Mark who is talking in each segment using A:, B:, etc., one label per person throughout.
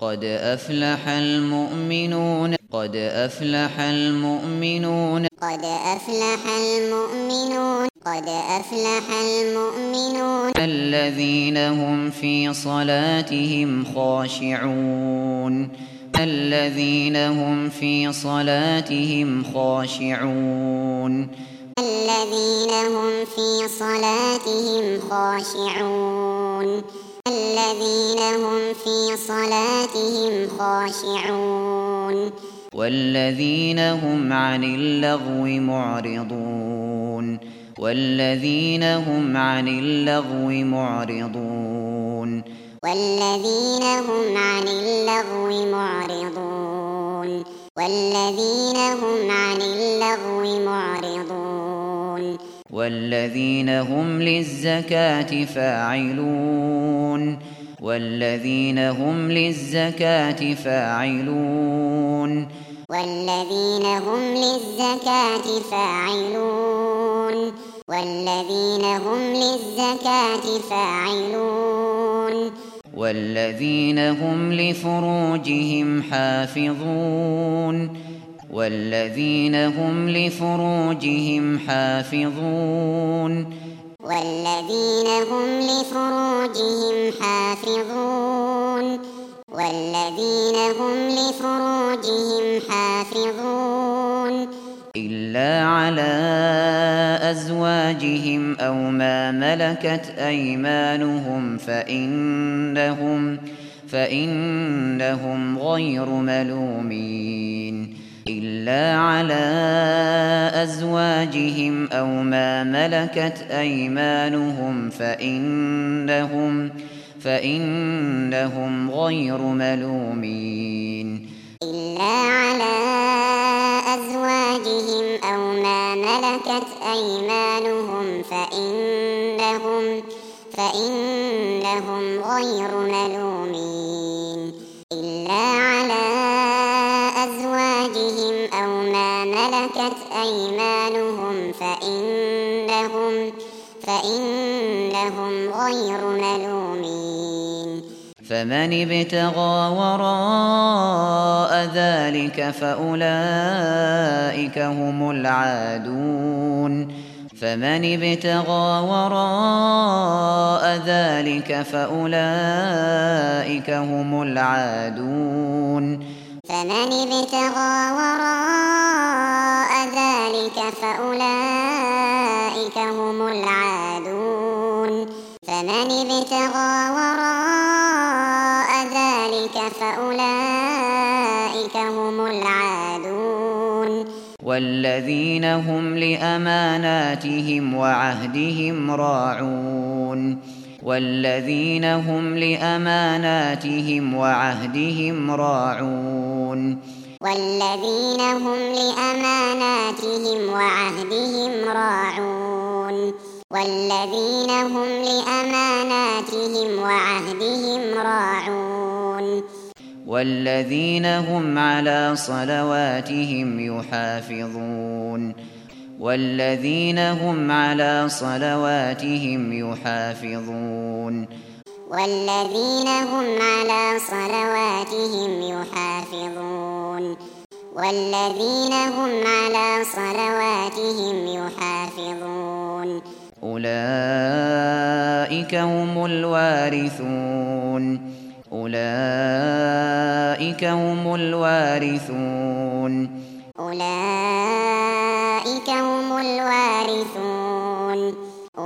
A: قد أفلح المؤمنون قد أفلح المؤمنون
B: قد أفلح المؤمنون قد أفلح المؤمنون
A: الذين هم في صلاتهم خاشعون الذين هم في صلاتهم خاشعون
B: الذين هم في صلاتهم خاشعون الذين هم في صلاتهم خاشعون
A: والذين هم عن اللغو معرضون والذين هم عن اللغو معرضون
B: والذين هم عن اللغو معرضون والذين هم عن اللغو معرضون
A: والذين هم للزكاة فاعلون والذين هم للزكاة فاعلون
B: والذين هم للزكاة فاعلون والذين هم للزكاة فاعلون
A: والذين هم لفروجهم حافظون والذين هم لفروجهم حافظون
B: والذين هم لفروجهم حافظون والذين هم لفروجهم حافظون
A: إلا على أزواجهم أو ما ملكت أيمانهم فإنهم غير ملومين إلا على أزواجهم أو ما ملكت أيمانهم فإنهم غير ملومين
B: إلا على أزواجهم أو ما ملكت أيمانهم فإنهم غير ملومين إلا على أزواجهم أو ما ملكت أيمانهم فإنهم غير ملومين
A: فمن ابتغى وراء ذلك فأولئك هم العادون فمن ابتغى وراء ذلك فأولئك هم العادون
B: فمن ابتغى وراء ذلك فأولئك هم العادون فمن ابتغى وراء ذلك فأولئك هم العادون
A: والذين هم لأماناتهم وعهدهم راعون والذين هم لأماناتهم وعهدهم راعون
B: والذين هم لأماناتهم وعهدهم راعون والذين هم لأماناتهم وعهدهم راعون
A: والذين هم على صلواتهم يحافظون والذين هم على صلواتهم يحافظون
B: والذين هم على صلواتهم يحافظون والذين هم على صلواتهم يحافظون
A: أولئك هم الوارثون أولئك هم الوارثون
B: أولئك هم الوارثون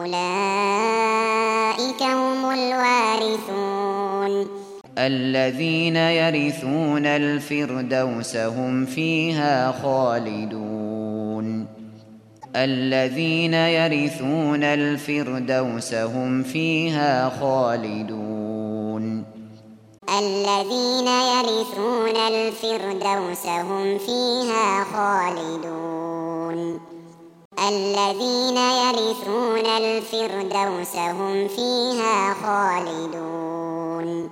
B: أولئك هم الوارثون
A: الذين يرثون الفردوس هم فيها خالدون الذين يرثون الفردوس هم فيها خالدون
B: الذين يرثون الفردوس هم فيها خالدون الذين يرثون الفردوس هم فيها خالدون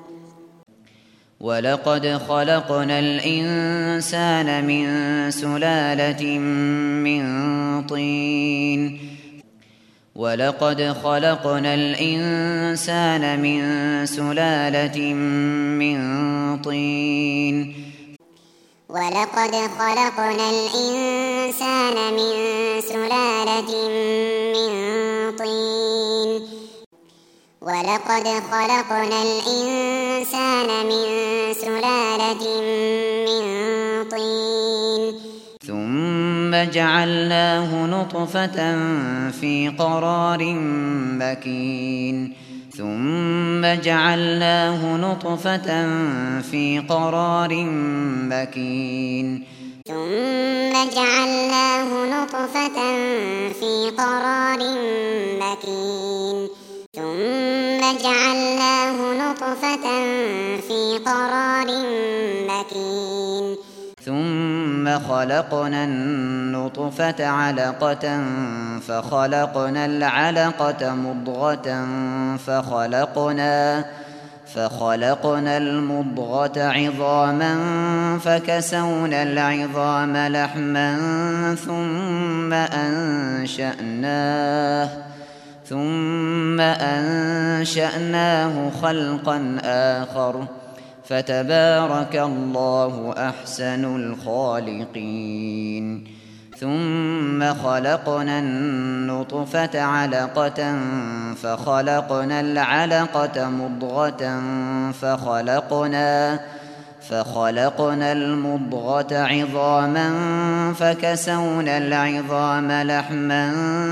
A: ولقد خلقنا الإنسان من سلالة من طين ولقد خلقنا الإنسان من سلالة من طين
B: ولقد خلقنا الإنسان من سلالة من طين ولقد خلقنا الإنسان من سلالة من طين
A: ثم جعلناه نطفة في قرار مكين ثم جعلناه نطفة في قرار مكين
B: ثم جعلناه نطفة في قرار مكين ثم جعلناه نطفة في قرار مكين
A: ثم خلقنا النطفة علقة فخلقنا العلقة مضغة فخلقنا المضغة عظاما فكسونا العظام لحما ثم أنشأناه خلقا آخر فتبارك الله أحسن الخالقين ثم خلقنا النطفة علقة فخلقنا العلقة مضغة فخلقنا المضغة عظاما فكسونا العظام لحما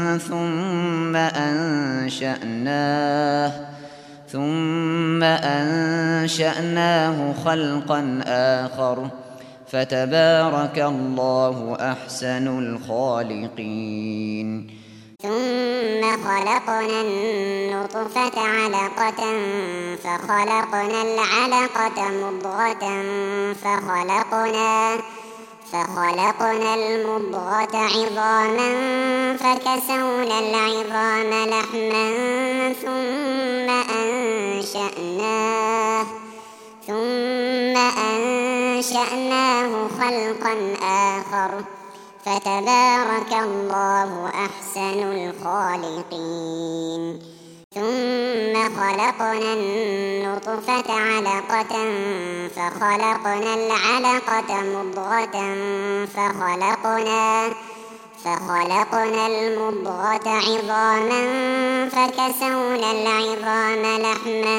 A: ثم أنشأناه خلقا آخر فتبارك الله أحسن الخالقين
B: ثم خلقنا النطفة علقة فخلقنا العلقة مضغة فخلقنا المضغة عظاما فكسونا العظام لحما ثم أنشأناه خلقا آخر فتبارك الله أحسن الخالقين ثم خلقنا النطفة علقة فخلقنا العلقة مضغة فخلقنا المضغة عظاما فكسونا العظام لحما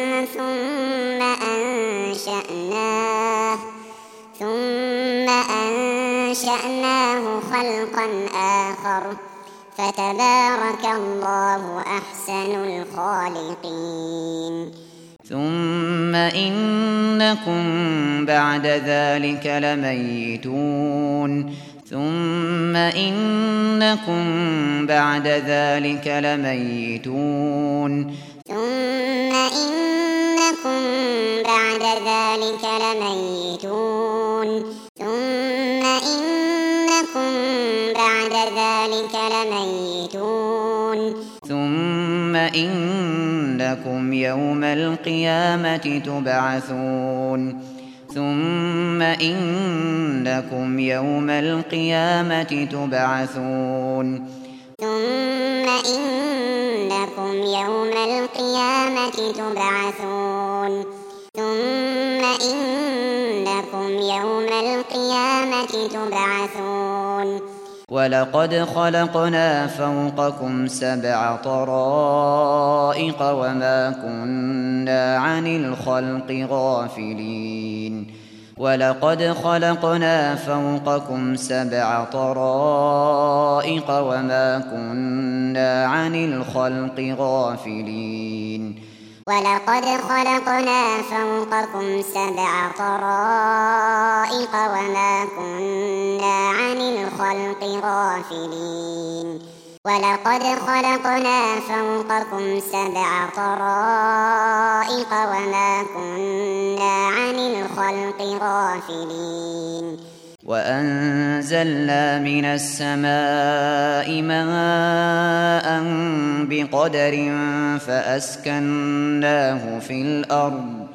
B: ثم أنشأناه خلقا آخر فتبارك الله أحسن الخالقين
A: ثم إنكم بعد ذلك لميتون ثم إنكم بعد ذلك لميتون
B: ثم إنكم بعد ذلك لميتون ثم إنكم بعد ذلك لميتون
A: ثم إنكم يوم القيامة تبعثون ثم إنكم يوم القيامة تبعثون
B: ثم إنكم يوم القيامة تبعثون ثم إنكم يوم القيامة تبعثون
A: ولقد خلقنا فوقكم 7 طرائق وما كنا عن الخلق غافلين ولقد خلقنا فوقكم 7 طرائق وما كنا عن الخلق غافلين
B: ولقد خلقنا فوقكم 7 طرائق وما كنا عن الخلق غافلين ولقد خلقنا فوقكم 7 طرائق وما كنا عن الخلق غافلين
A: وأنزلنا من السماء ماء بقدر فأسكناه في الأرض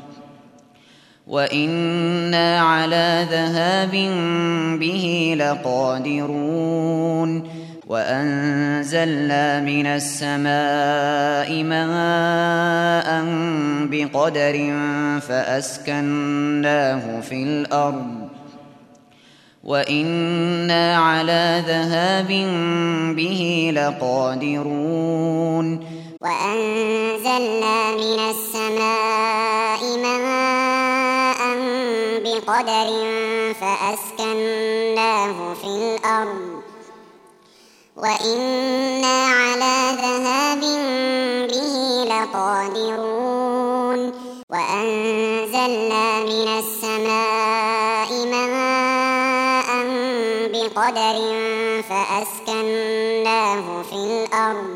A: وإنا على ذهاب به لقادرون وأنزلنا من السماء ماء بقدر فأسكناه في الأرض وإنا على ذهاب به لقادرون
B: وأنزلنا من السماء ماء بقدر فأسكناه في الأرض وإنا على ذهاب به لقادرون وأنزلنا من السماء ماء بقدر فأسكناه في الأرض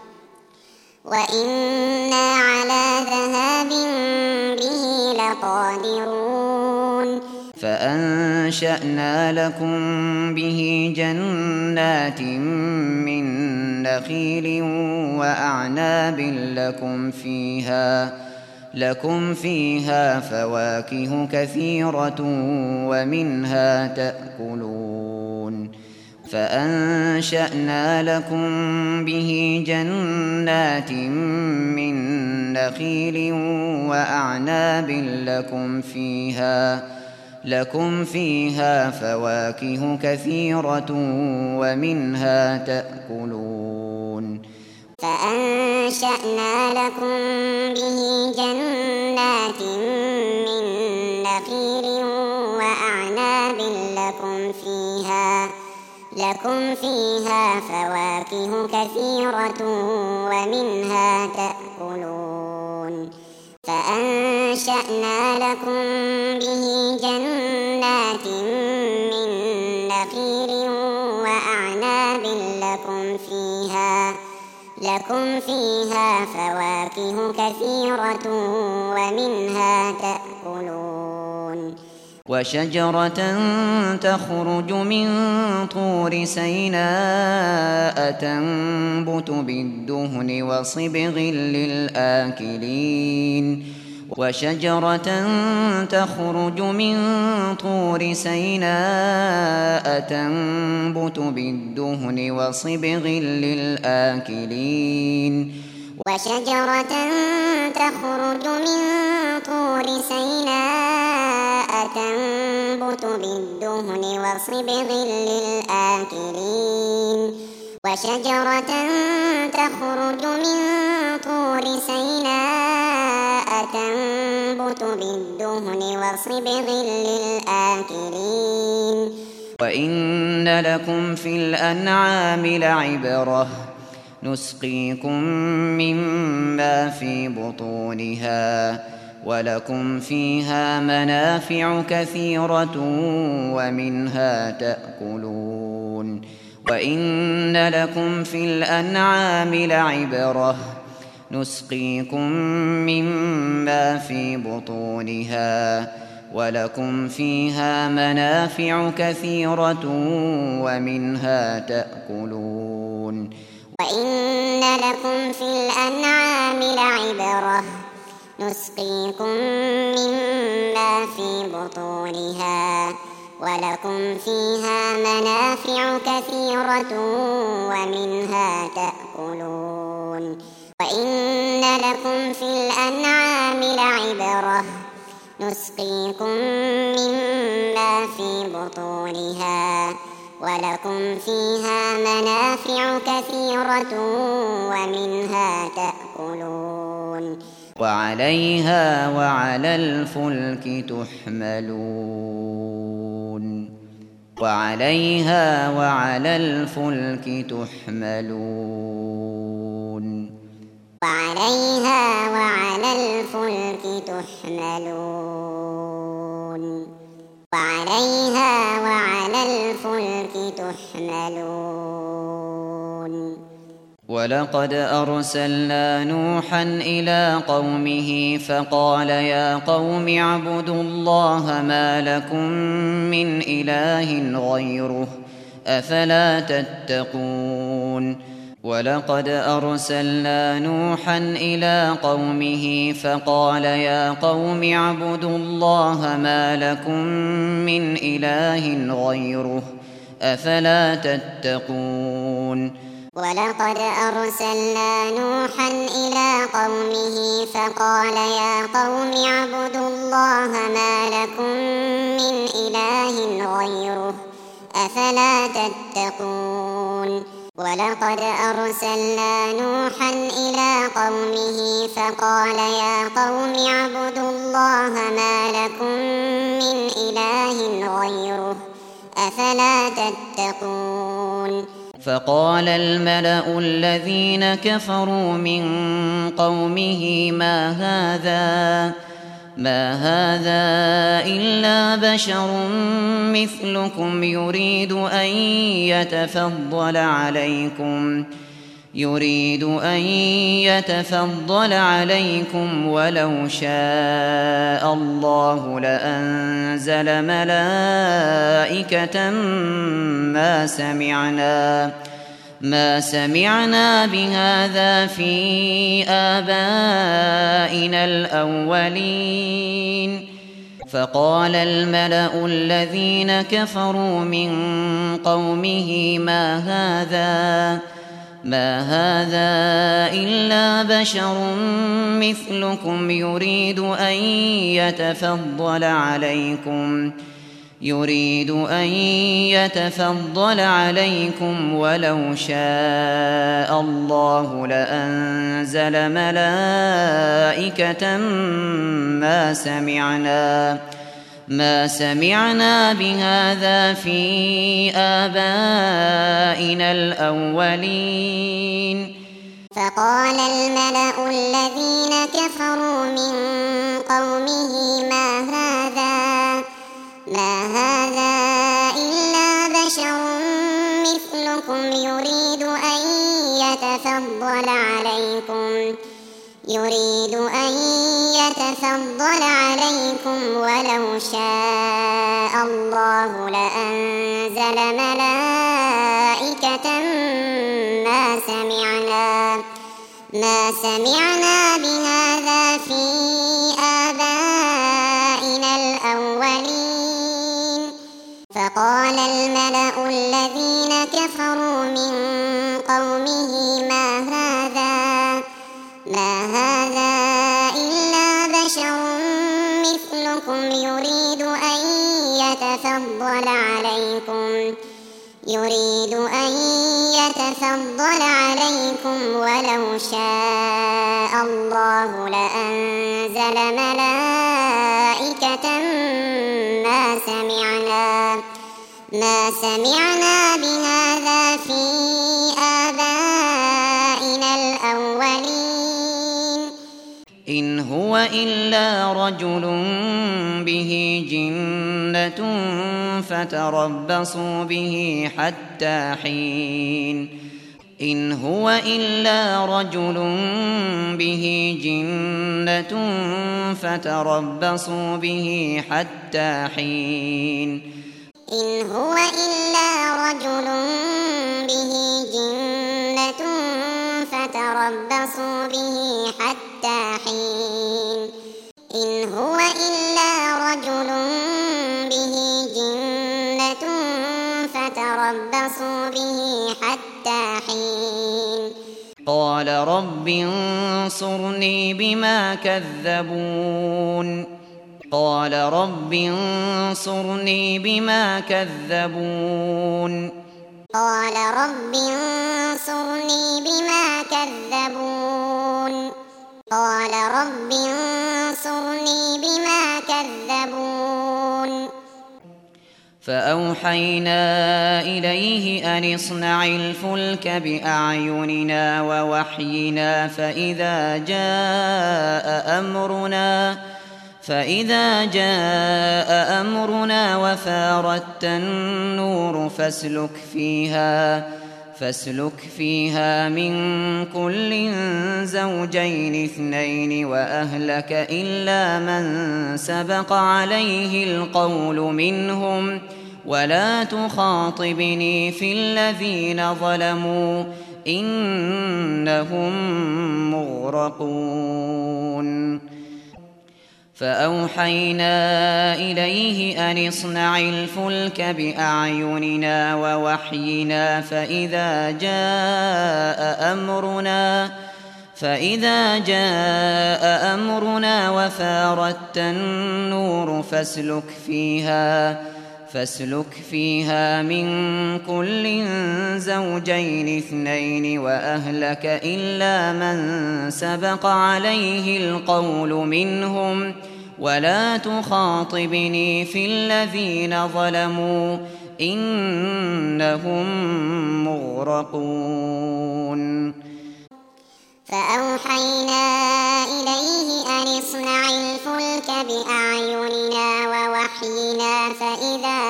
B: وإنا على ذهاب به لقادرون
A: فأنشأنا لكم به جنات من نخيل وأعناب لكم فيها فواكه كثيرة ومنها تأكلون فأنشأنا لكم به جنات من نخيل وأعناب لكم فيها فواكه كثيرة ومنها تأكلون
B: فأنشأنا لكم به جنات من نخيل وأعناب لكم فيها فواكه كثيرة ومنها تأكلون فأنشأنا لكم به جنات من نخيل وأعناب لكم فيها فواكه كثيرة ومنها تأكلون
A: وشجرة تخرج من طور سيناء تنبت بالدهن وصبغ للآكلين وشجرة تخرج من طور سيناء تنبت بالدهن وصبغ للآكلين
B: وشجرة تخرج من طور سيناء تنبت بالدهن وصبغ للآكلين وشجرة تخرج من طور سيناء تنبت بالدهن وصبغ للآكلين
A: وإن لكم في الأنعام لعبرة نسقيكم مما في بطونها ولكم فيها منافع كثيرة ومنها تأكلون وإن لكم في الأنعام لعبرة نسقيكم مما في بطونها ولكم فيها منافع كثيرة ومنها تأكلون
B: وإن لكم في الأنعام لعبرة نسقيكم مما في بطونها ولكم فيها منافع كثيرة ومنها تأكلون وإن لكم في الأنعام لعبرة نسقيكم مما في بطونها ولكم فيها منافع كثيرة ومنها تأكلون
A: وعليها وعلى الفلك تحملون وعليها وعلى الفلك تحملون
B: وعليها وعلى الفلك تحملون وعليها وعلى الفلك تحملون
A: ولقد أرسلنا نوحا إلى قومه فقال يا قوم اعبدوا الله ما لكم من إله غيره أفلا تتقون ولقد أرسلنا نوحا إلى قومه فقال يا قوم اعبدوا الله ما لكم من إله غيره أفلا تتقون
B: ولقد أرسلنا نوحا إلى قومه فقال يا قوم اعبدوا الله ما لكم من إله غيره أفلا تتقون ولقد أرسلنا نوحا إلى قومه فقال يا قوم اعبدوا الله ما لكم من إله غيره أفلا تتقون
A: فقال الملأ الذين كفروا من قومه ما هذا إلا بشر مثلكم يريد أن يتفضل عليكم ولو شاء الله لأنزل ملائكة ما سمعنا بهذا في آبائنا الأولين فقال الملأ الذين كفروا من قومه ما هذا إلا بشر مثلكم يريد أن يتفضل عليكم ولو شاء الله لأنزل ملائكة ما سمعنا بهذا في آبائنا الأولين
B: فقال الملأ الذين كفروا من قومه ما هذا إلا بشر مثلكم يريد أن يتفضل عليكم ولو شاء الله لأنزل ملائكة ما سمعنا بهذا في آبائنا الأولين فقال الملأ الذين كفروا من قومه ما هذا إلا بشر مثلكم يريد أن يتفضل عليكم ولو شاء الله لأنزل ملائكة ما سمعنا بهذا في آبائنا الأولين
A: إن هو إلا رجل به جنة فتربصوا به حتى حين إن هو إلا رجل به جنة فتربصوا به حتى حين
B: إن هو إلا رجل به جنة فتربصوا به حتى حين إن هو إلا رجل به جنة فتربصوا به حتى حين
A: قال رب انصرني بما كذبون فأوحينا إليه أن اصنع الفلك بأعيننا ووحينا فإذا جاء أمرنا وفارت النور فاسلك فيها من كل زوجين اثنين وأهلك إلا من سبق عليه القول منهم ولا تخاطبني في الذين ظلموا إنهم مغرقون فأوحينا إليه أن اصنع الفلك بأعيننا ووحينا فإذا جاء أمرنا وفاردت النور فاسلك فيها من كل زوجين اثنين وأهلك إلا من سبق عليه القول منهم ولا تخاطبني في الذين ظلموا إنهم مغرقون
B: فأوحينا إليه أن اصنع الفلك بأعيننا ووحينا فإذا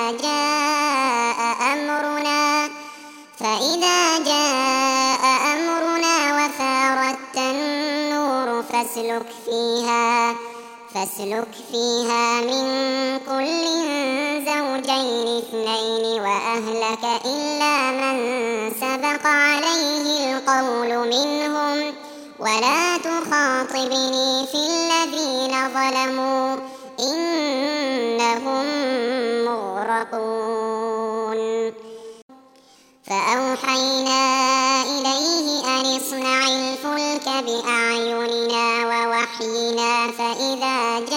B: جاء أمرنا وفاردت النور فاسلك فيها من كل زوجين اثنين وأهلك إلا من سبق عليه القول منهم ولا تخاطبني في الذين ظلموا إنهم مغرقون فأوحينا إليه أن اصنع الفلك بأعيننا ووحينا فإذا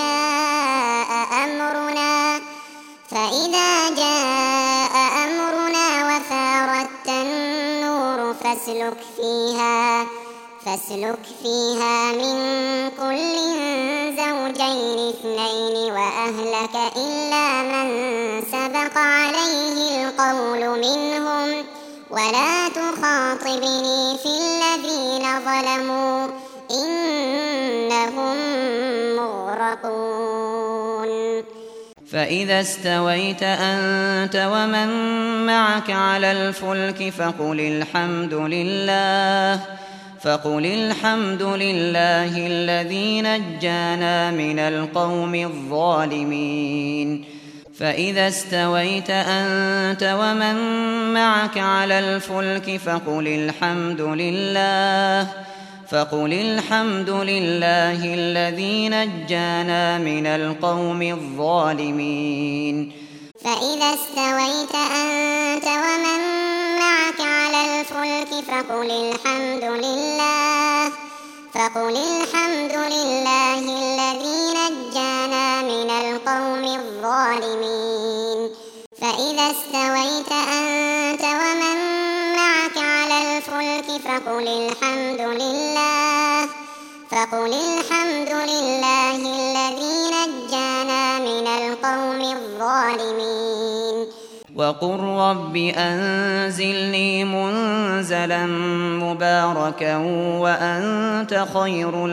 B: جاء أمرنا وفاردت النور فاسلك فيها من كل زوجين اثنين وأهلك إلا من سبق عليه القول منهم ولا تخاطبني في الذين ظلموا إنهم مغرقون
A: فإذا استويت أنت ومن معك على الفلك فقل الحمد لله الذي نجانا من القوم الظالمين فإذا استويت أنت ومن معك على الفلك فقل الحمد لله الذي نجانا من القوم الظالمين
B: فإذا استويت أنت ومن معك على الفلك فقل الحمد لله الذي نجانا من القوم الظالمين فإذا استويت أنت ومن معك على الفلك فقل الحمد لله الذي نجانا من القوم الظالمين
A: وقل رب أنزلني منزلا مباركا وأنت خير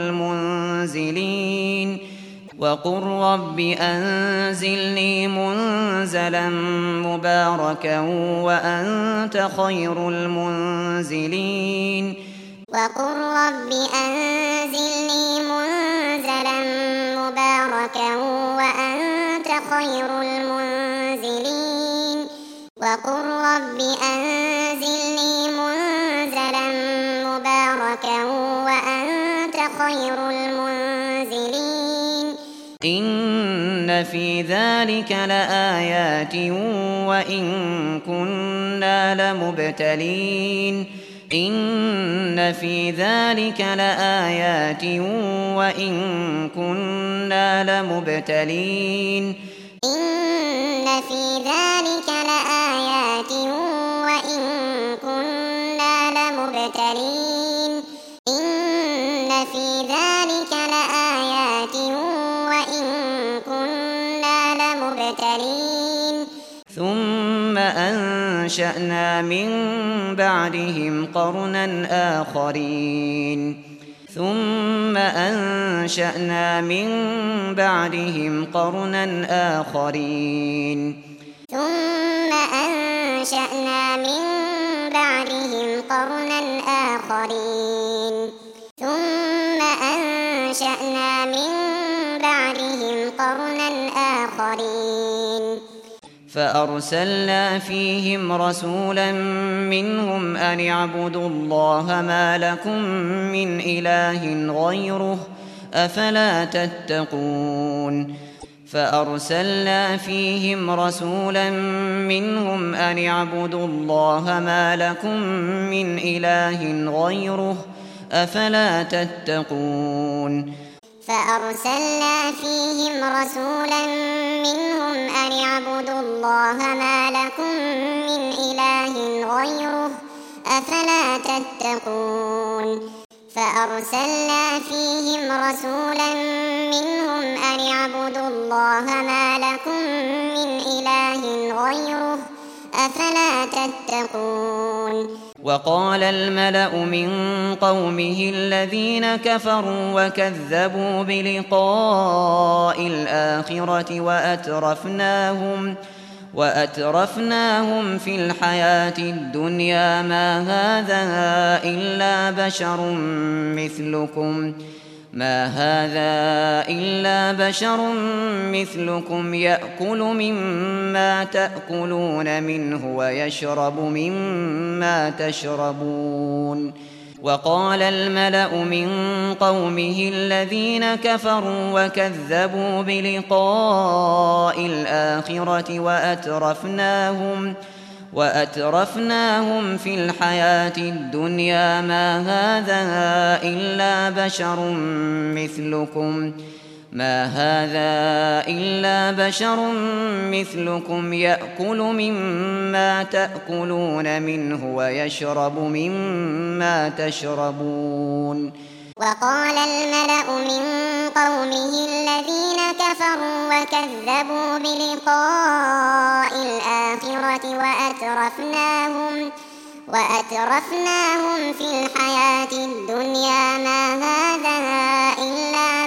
A: المنزلين وقل رب أنزلني منزلا مباركا وأنت خير المنزلين
B: وقل رب أنزلني منزلا مباركا وأنت خير المنزلين وقل رب أنزلني منزلا مباركا وأنت خير المنزلين
A: إن في ذلك لآيات وإن كنا لمبتلين إن في ذلك لآيات وإن كنا لمبتلين
B: إن في ذلك لآيات وإن كنا لمبتلين إن في ذلك لآيات وإن كنا لمبتلين
A: ثم أنشأنا من بعدهم قرنا آخرين ثم أنشأنا من بعدهم قرنا آخرين
B: ثم أنشأنا من بعدهم قرنا آخرين ثم أنشأنا من بعدهم قرنا آخرين
A: فأرسلنا فيهم رسولا منهم أن اعبدوا الله ما لكم من إله غيره أفلا تتقون فأرسلنا فيهم رسولا منهم أن اعبدوا الله ما لكم من إله غيره أفلا تتقون
B: فأرسلنا فيهم رسولا منهم أن اعبدوا الله ما لكم من إله غيره أفلا تتقون فأرسلنا فيهم رسولا منهم أن اعبدوا الله ما لكم من إله غيره أفلا تتقون
A: وقال الملأ من قومه الذين كفروا وكذبوا بلقاء الآخرة وأترفناهم في الحياة الدنيا ما هذا إلا بشر مثلكم يأكل مما تأكلون منه ويشرب مما تشربون وقال الملأ من قومه الذين كفروا وكذبوا بلقاء الآخرة وأترفناهم في الحياة الدنيا ما هذا إلا بشر مثلكم يأكل مما تأكلون منه ويشرب مما تشربون
B: وقال الملأ من قومه الذين كفروا وكذبوا بلقاء الآخرة وأترفناهم في الحياة الدنيا ما هذا إلا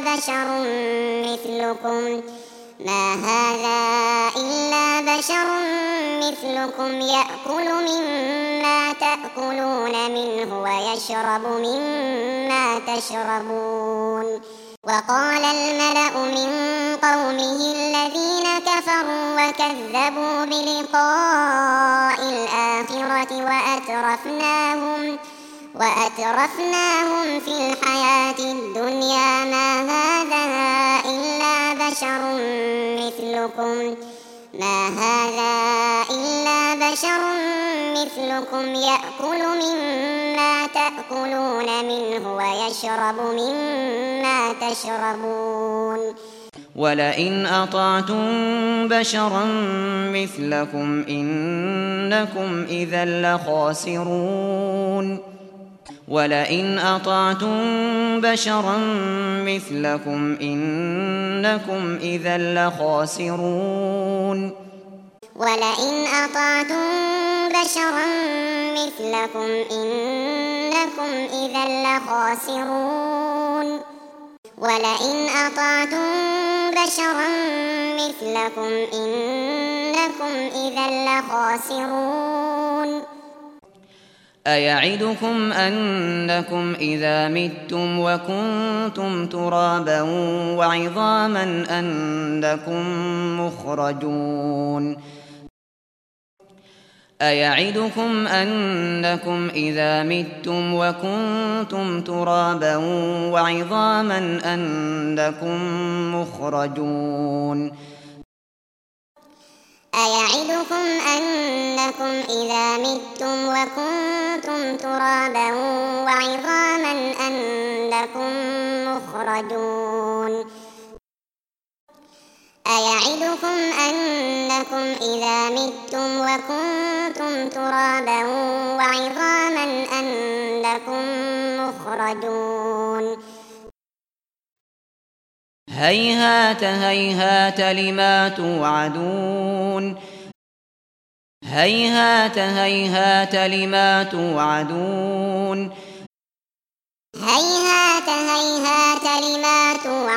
B: بشر مثلكم يأكل مما تأكلون منه ويشرب مما تشربون وقال الملأ من قومه الذين كفروا وكذبوا بلقاء الآخرة وأترفناهم في الحياة الدنيا ما هذا إلا بشر مثلكم يأكل مما تأكلون منه ويشرب مما تشربون
A: ولئن أطعتم بشرا مثلكم إنكم إذا لخاسرون أيعدكم أنكم إذا متم وكنتم ترابا وعظاما أنكم مخرجون
B: أيعدكم أنكم إذا متم وكنتم ترابا وعظاما أنكم مخرجون
A: هيهات هيهات لما توعدون هيهات هيهات لما توعدون
B: هيهات هيهات لما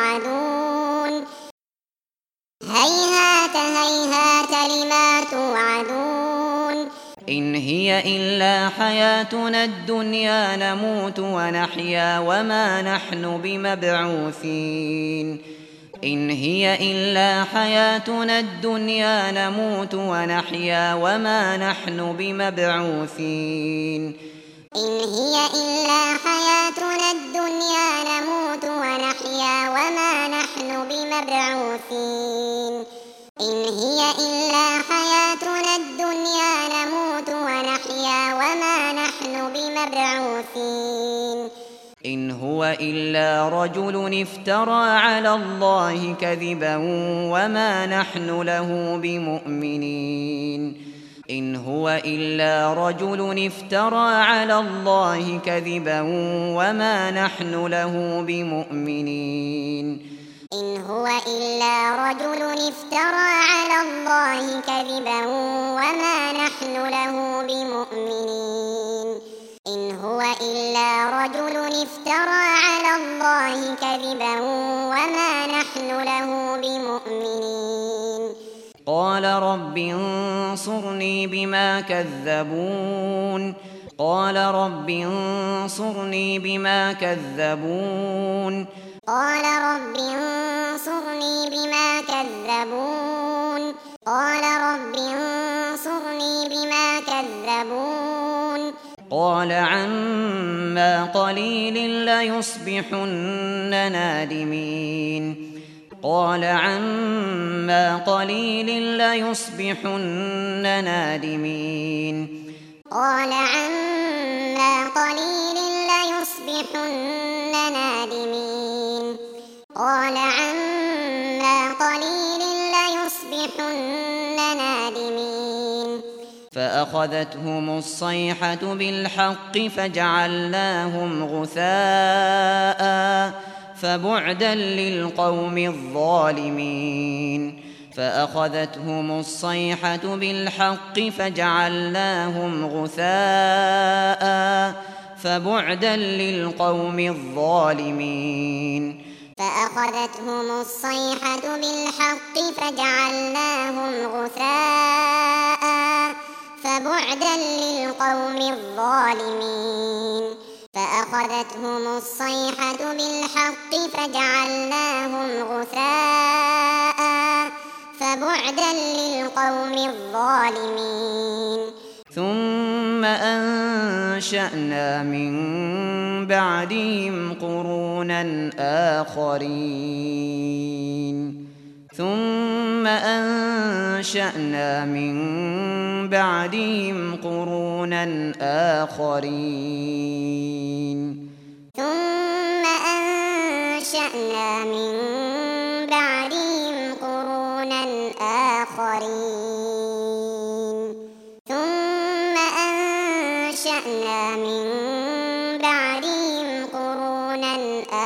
B: توعدون
A: إن هي إلا حياتنا الدنيا نموت ونحيا وما نحن بمبعوثين إن هي إلا حياتنا الدنيا نموت ونحيا وما نحن بمبعوثين
B: إن هي إلا حياتنا الدنيا نموت ونحيا وما نحن بمبعوثين إن هي إلا حياتنا الدنيا نموت ونحيا وما نحن بمبعوثين
A: إن هو إلا رجل افترى على الله كذبا وما نحن له بمؤمنين إن هو إلا رجل افترى على الله كذبا وما نحن له بمؤمنين
B: إن هو إلا رجل افترى على الله كذبا وما نحن له بمؤمنين إن هو إلا رجل افترى على الله كذبا وما نحن له بمؤمنين
A: قال رب انصرني بما كذبون قال رب انصرني بما كذبون
B: قال رب انصرني بما كذبون قال رب انصرني بما كذبون
A: قال عما قليل ليصبحن نادمين قال عما قليل ليصبحن نادمين
B: قال عما قليل ليصبحن نادمين قال عما قليل ليصبحن نادمين
A: فأخذتهم الصيحة بالحق فجعلناهم غثاء فبعدا للقوم الظالمين فأخذتهم الصيحة بالحق فجعلناهم غثاء فبعدا للقوم الظالمين
B: فأخذتهم الصيحة بالحق فجعلناهم غثاء فبعدا للقوم الظالمين فأخذتهم الصيحة بالحق فجعلناهم غثاء فبعدا للقوم الظالمين
A: ثم أنشأنا من بعدهم قرونا آخرين ثم أنشأنا من بعدهم قرونا آخرين
B: ثم أنشأنا من بعدهم قرونا آخرين ثم أنشأنا من بعدهم قرونا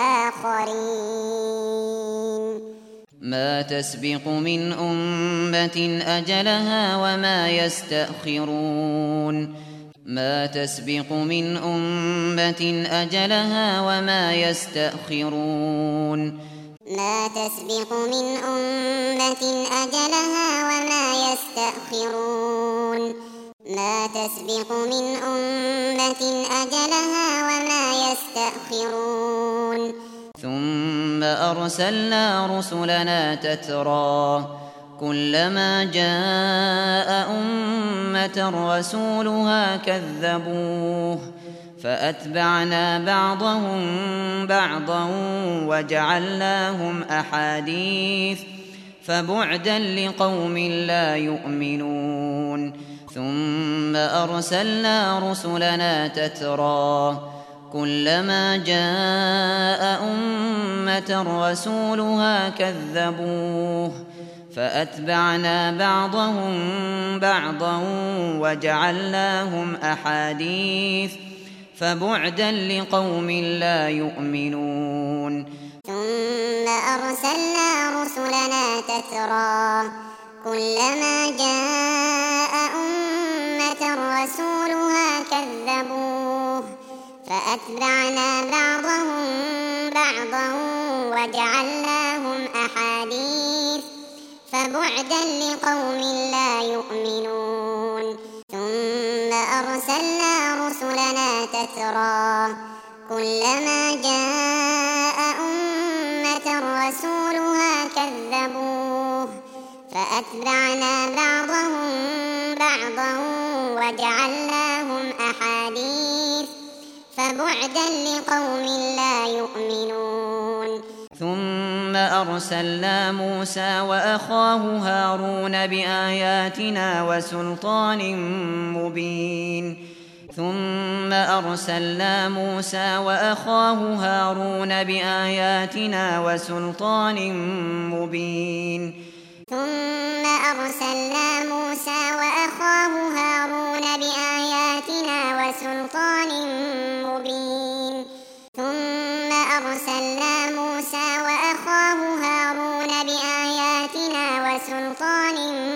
B: آخرين
A: ما تسبق من أمة أجلها وما يستأخرون ما تسبق من أمة أجلها وما يستأخرون
B: ما تسبق من أمة أجلها وما يستأخرون ما تسبق من أمة أجلها وما يستأخرون
A: ثم أرسلنا رسلنا تترى كلما جاء أمة رسولها كذبوه فأتبعنا بعضهم بعضا وجعلناهم أحاديث فبعدا لقوم لا يؤمنون ثم أرسلنا رسلنا تترى كلما جاء أمة رسولها كذبوه فأتبعنا بعضهم بعضا وجعلناهم أحاديث فبعدا لقوم لا يؤمنون
B: ثم أرسلنا رسلنا تترى كلما جاء أمة رسولها كذبوه فأتبعنا بعضهم بعضا وجعلناهم أحاديث فبعدا لقوم لا يؤمنون ثم أرسلنا رسلنا تترى كلما جاء أمة رسولها كذبوه فأتبعنا بعضهم بعضا وجعلناهم أحاديث بعدا لقوم لا يؤمنون
A: ثم أرسلنا موسى وأخاه هارون بآياتنا وسلطان مبين ثم أرسلنا موسى وأخاه هارون بآياتنا وسلطان مبين
B: ثم أرسلنا موسى وأخاه هارون بآياتنا وسلطان مبين ثم أرسلنا موسى وأخاه هارون بآياتنا وسلطان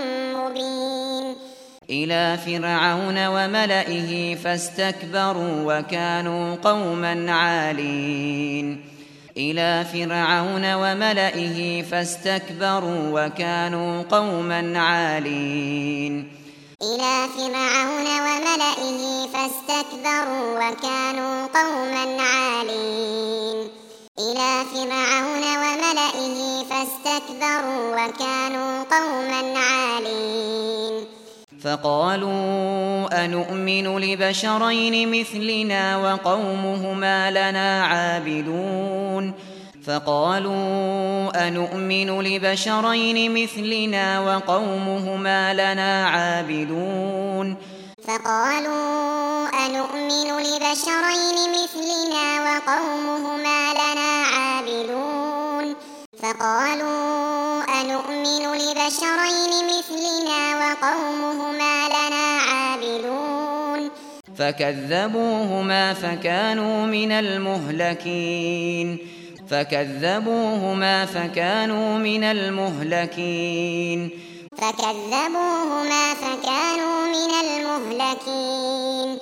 B: مبين
A: إلى فرعون وملئه فاستكبروا وكانوا قوما عالين إلى فرعون وملئه فاستكبروا وكانوا قوما عالين
B: إلى فرعون وملئه فاستكبروا وكانوا قوما عالين إلى فرعون وملئه فاستكبروا وكانوا قوما عالين
A: فقالوا أنؤمن لبشرين مثلنا وقومهما لنا عابدون فقالوا أنؤمن لبشرين مثلنا وقومهما لنا عابدون
B: فقالوا أنؤمن لبشرين مثلنا وقومهما لنا عابدون فقالوا أنؤمن لبشرين مثلنا وقومهما لنا عابدون
A: فكذبوهما فكانوا من المهلكين فكذبوهما فكانوا من المهلكين
B: فكذبوهما فكانوا من المهلكين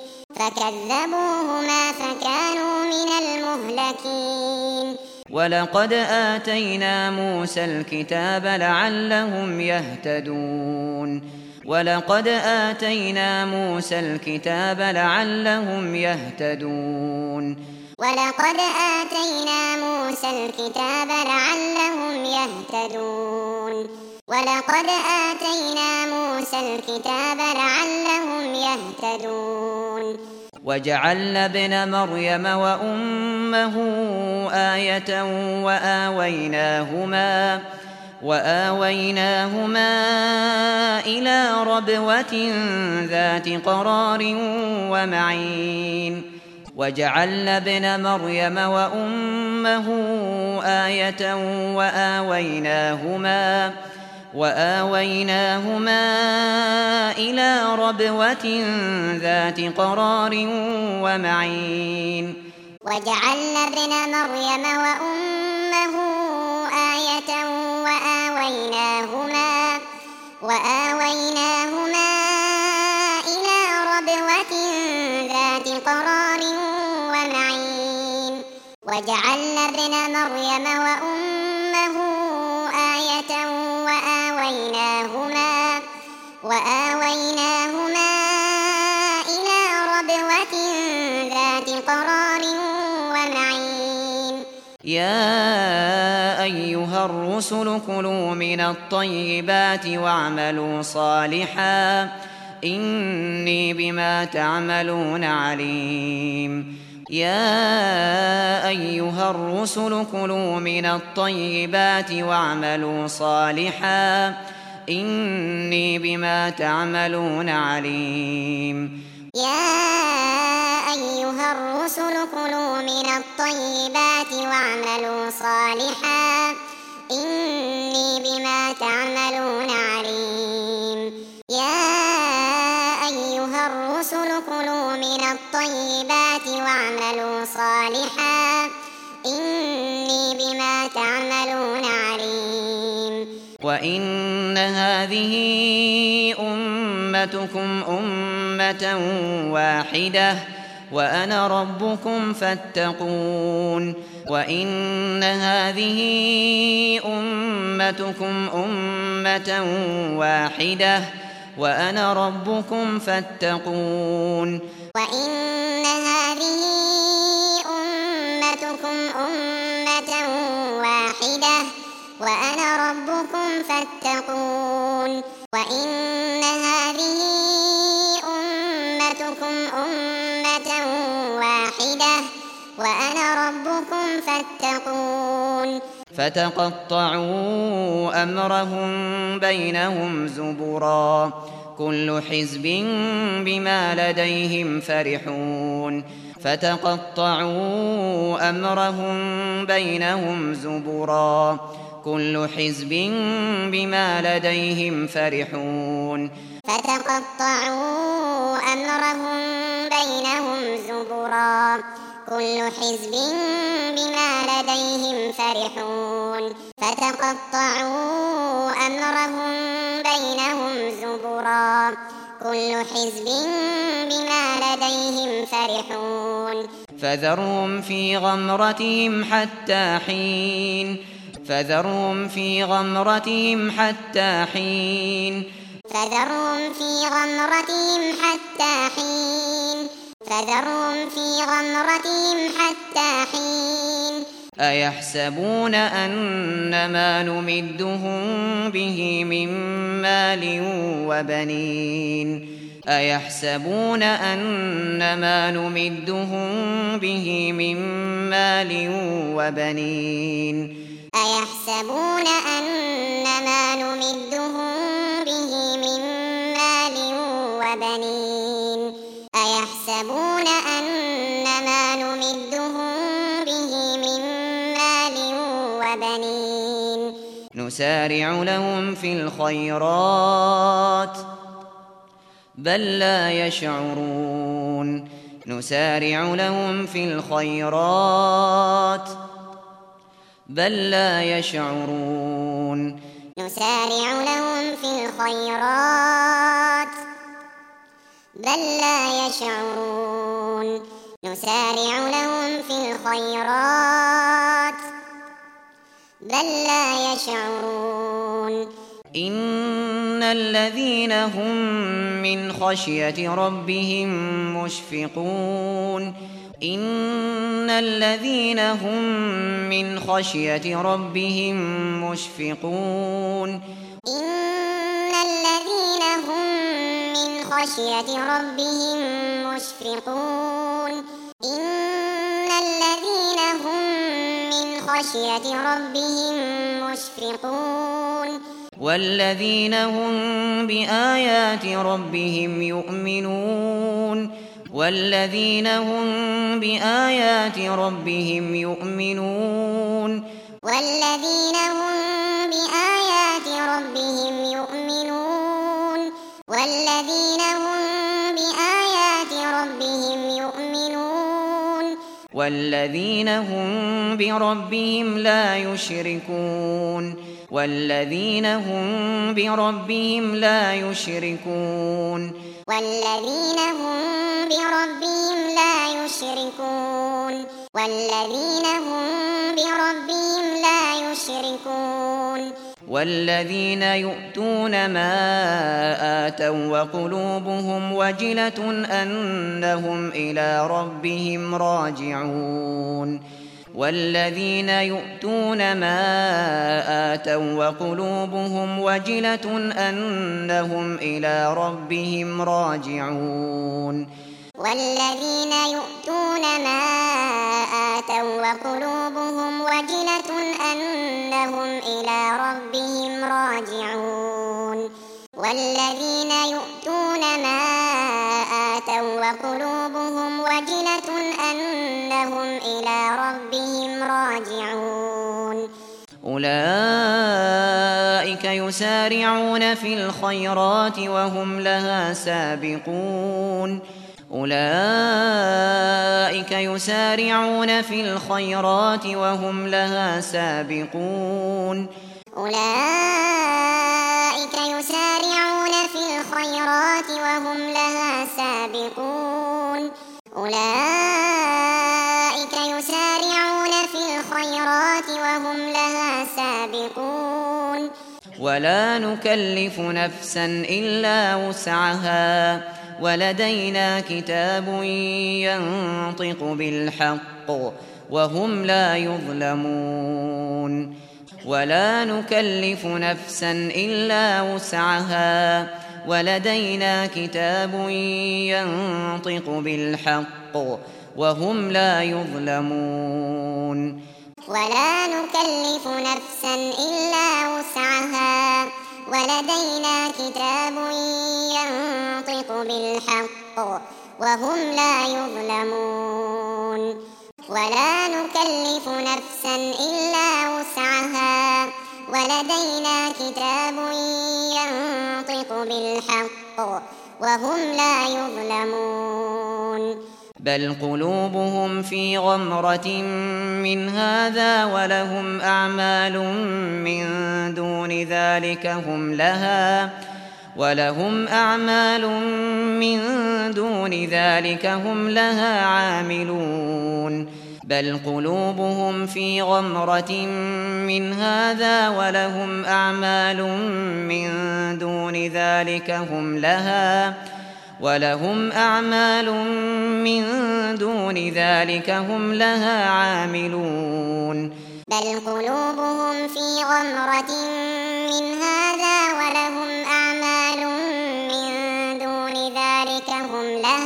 B: فكذبوهما فكانوا من المهلكين
A: ولقد آتينا موسى الكتاب لعلهم يهتدون ولقد آتينا موسى الكتاب لعلهم يهتدون
B: ولقد آتينا موسى الكتاب لعلهم يهتدون ولقد آتينا موسى الكتاب لعلهم يهتدون
A: وجعلنا ابن مريم وأمه آية وآويناهما إلى ربوة ذات قرار ومعين وجعلنا ابن مريم وأمه آية وآويناهما إلى ربوة ذات قرار ومعين
B: وجعلنا ابن مريم وأمه آية وآويناهما إلى ربوة ذات قرار ومعين وجعلنا ابن مريم وأمه آية وآويناهما إلى ربوة ذات قرار ومعين
A: يا أيها الرسل كلوا من الطيبات واعملوا صالحا إني بما تعملون عليم يا أيها الرسل كلوا من الطيبات واعملوا صالحا إني بما تعملون عليم
B: يا أيها الرسل كلوا من الطيبات واعملوا صالحا إني بما تعملون عليم يا أيها الرسل كلوا من الطيبات واعملوا صالحا إني بما تعملون عليم
A: وإن هذه أمتكم أمة واحدة وأنا ربكم فاتقون وإن هذه أمتكم أمة واحدة وأنا ربكم فاتقون
B: وإن هذه أمتكم أمة واحدة وأنا ربكم فاتقون وإن هذه أمتكم أمة واحدة وأنا ربكم فاتقون
A: فتقطعوا أمرهم بينهم زبرا كل حزب بما لديهم فرحون فتقطعوا أمرهم بينهم زبرا كل حزب بما لديهم فرحون
B: فتقطعوا أمرهم بينهم زبرا كل حزب بما لديهم فرحون فتقطعوا أمرهم بينهم زبرا كل حزب بما لديهم فرحون
A: فذرهم في غمرتهم حتى حين فذرهم في غمرتهم حتى حين
B: فذرهم في غمرتهم حتى حين فذرهم في غمرتهم حتى حين
A: أيحسبون أنما نمدهم به من مال وبنين أيحسبون أنما نمدهم به من مال وبنين
B: أيحسبون أنما نمدهم به من مال وبنين أيحسبون أنما نمدهم به من مال وبنين
A: نسارع لهم في الخيرات بل لا يشعرون نسارع لهم في الخيرات بل لا يشعرون
B: نسارع لهم في الخيرات بل لا يشعرون نسارع لهم في الخيرات بل لا يشعرون
A: إن الذين هم من خشية ربهم مشفقون إن الذين هم من خشية ربهم مشفقون
B: إن الذين هم من خشية ربهم مشفقون إن الذين هم من خشية ربهم مشفقون
A: والذين هم بآيات ربهم يؤمنون والذين هم بآيات ربهم يؤمنون
B: والذين هم بآيات ربهم يؤمنون والذين هم بآيات ربهم يؤمنون
A: والذين هم بربهم لا يشركون والذين هم بربهم لا يشركون
B: والذين هم بربهم لا يشركون والذين هم بربهم لا يشركون
A: والذين يؤتون ما آتوا وقلوبهم وجلة أنهم إلى ربهم راجعون والذين يؤتون ما آتوا وقلوبهم وجلة أنهم إلى ربهم راجعون
B: والذين يؤتون ما آتوا وقلوبهم وجلة أنهم إلى ربهم راجعون والذين يؤتون ما آتوا وقلوبهم وجلة أنهم إلى ربهم راجعون
A: أولئك يسارعون في الخيرات وهم لها سابقون أولئك يسارعون في الخيرات وهم لها سابقون
B: أولئك يسارعون في الخيرات وهم لها سابقون أولئك يسارعون في الخيرات وهم لها سابقون
A: ولا نكلف نفسا إلا وسعها ولدينا كتاب ينطق بالحق وهم لا يظلمون ولا نكلف نفسا إلا وسعها ولدينا كتاب ينطق بالحق وهم لا يظلمون
B: ولا نكلف نفسا إلا وسعها ولدينا كتاب ينطق بالحق وهم لا يظلمون ولا نكلف نفسا إلا وسعها ولدينا كتاب ينطق بالحق وهم لا يظلمون
A: بل قلوبهم في غمرة من هذا ولهم أعمال من دون ذلك هم لها عاملون بل قلوبهم في غمرة من هذا ولهم أعمال من دون ذلك هم لها عاملون
B: بل قلوبهم في غمرة من هذا ولهم أعمال من دون ذلك هم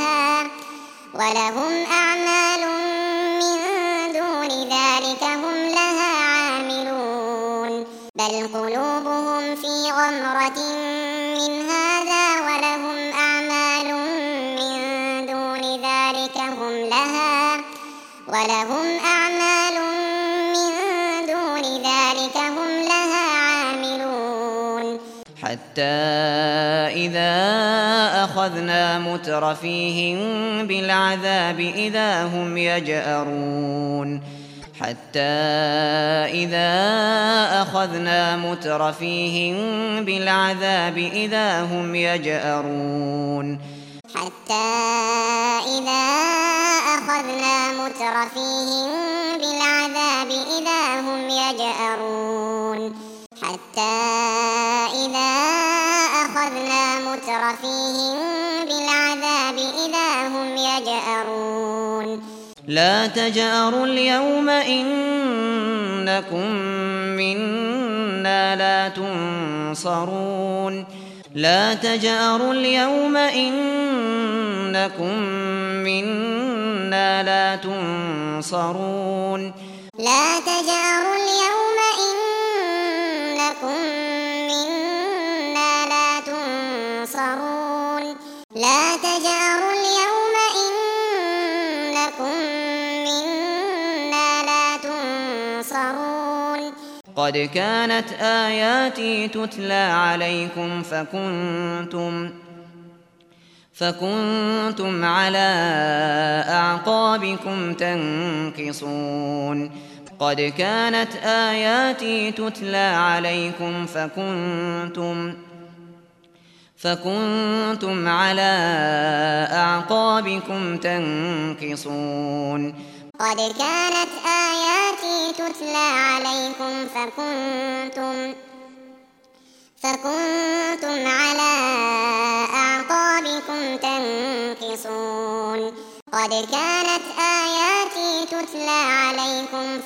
B: لها عاملون بل قلوبهم في غمرة من هذا ولهم أعمال من دون ذلك هم لها عاملون
A: حتى إذا أخذنا مترفيهم بالعذاب إذا هم يجأرون حتى إذا أخذنا مترفيهم بالعذاب إذا هم يجأرون
B: حتى إذا أخذنا مترفيهم بالعذاب إذا هم يجأرون حتى إذا أخذنا مترفيهم بالعذاب إذا هم يجأرون
A: لا تجأروا اليوم إنكم منا لا تنصرون لا تجأروا اليوم إنكم منا لا تنصرون
B: لا تجأروا اليوم إنكم منا لا تنصرون لا تجأروا اليوم إنكم منا لا تنصرون
A: قد كانت آياتي تتلى عليكم فكنتم على أعقابكم تنكصون قد كانت آياتي تتلى عليكم فكنتم على أعقابكم تنكصون
B: قد كانت آياتي تتلى عليكم فكنتم على أعقابكم تنكصون قد كانت آياتي تتلى عليكم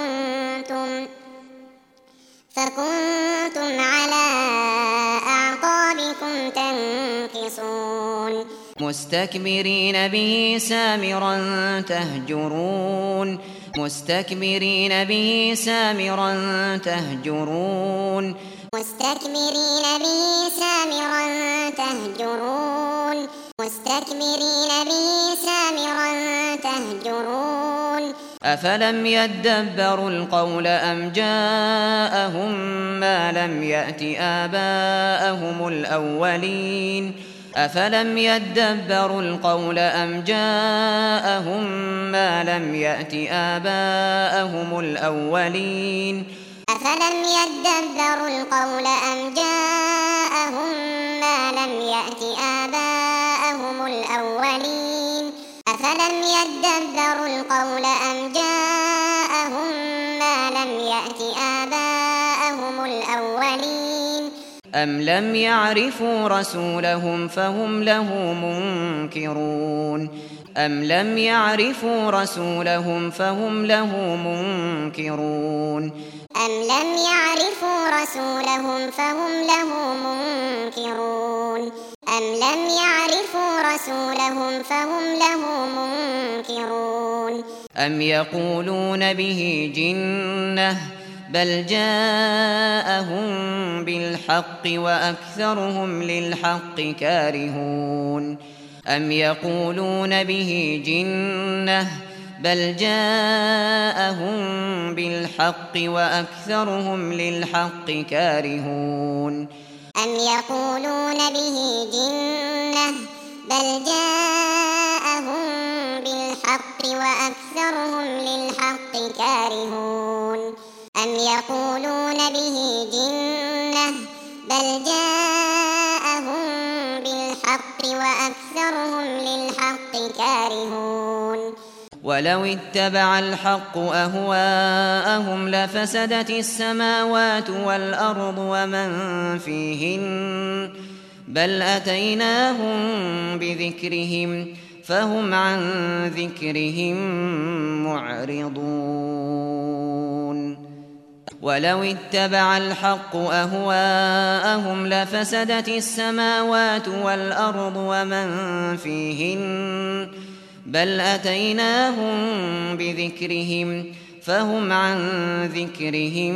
B: فكنتم على أعقابكم تنكصون
A: مستكبرين به سامرا تهجرون مستكبرين به سامرا تهجرون
B: مستكبرين به سامرا تهجرون مستكبرين به سامرا تهجرون
A: أفلم يدبروا القول أم جاءهم ما لم يأت آباءهم الأولين أفلم يدبروا القول أم جاءهم ما لم يأت آباءهم الأولين
B: أفلم يدبروا القول أم جاءهم ما لم يأت آباءهم الأولين أفلم يدبروا القول أم جاءهم ما لم يأت آباءهم الأولين
A: أم لم يعرفوا رسولهم فهم له منكرون أم لم يعرفوا رسولهم فهم له منكرون
B: أم لم يعرفوا رسولهم فهم له منكرون أم لم يعرفوا رسولهم فهم له منكرون
A: أم يقولون به جنة بل جاءهم بالحق وأكثرهم للحق كارهون أم يقولون به جنة بل جاءهم بالحق وأكثرهم للحق كارهون
B: أم يقولون به جنة بل جاءهم بالحق وأكثرهم للحق كارهون أم يقولون به جنة بل جاءهم بالحق وأكثرهم للحق كارهون
A: ولو اتبع الحق أهواءهم لفسدت السماوات والأرض ومن فيهن بل أتيناهم بذكرهم فهم عن ذكرهم معرضون ولو اتبع الحق أهواءهم لفسدت السماوات والأرض ومن فيهن بل أتيناهم بذكرهم فهم عن ذكرهم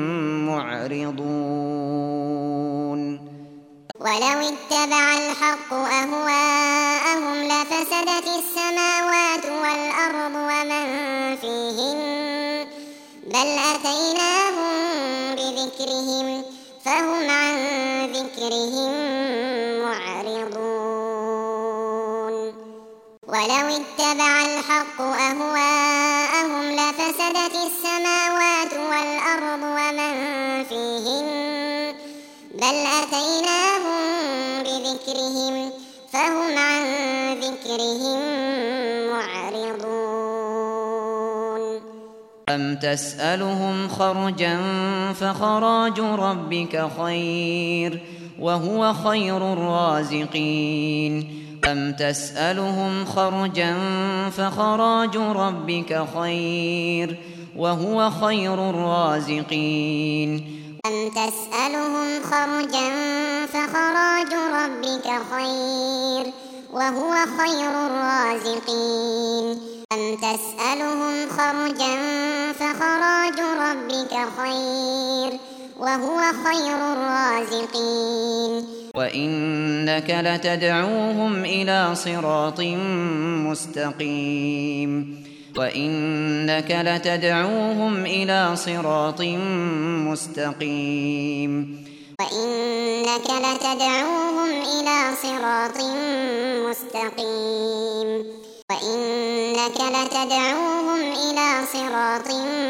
A: معرضون
B: ولو اتبع الحق أهواءهم لفسدت السماوات والأرض ومن فيهن بل أتيناهم بذكرهم فهم عن ذكرهم معرضون ولو اتبع الحق أهواءهم لفسدت السماوات والأرض ومن فيهن بل أتيناهم بذكرهم فهم عن ذكرهم معرضون
A: أم تسألهم خرجا فخراج ربك خير وهو خير الرازقين أم تسألهم خرجا فخراج ربك خير وهو خير الرازقين
B: أم تسألهم خرجا فخراج ربك خير وهو خير الرازقين أم تسألهم خرجا فخراج ربك خير وهو خير الرازقين
A: وإنك لتدعوهم إلى صراط مستقيم وإنك لتدعوهم إلى صراط مستقيم
B: وإنك لتدعوهم إلى صراط مستقيم وإنك لتدعوهم إلى صراط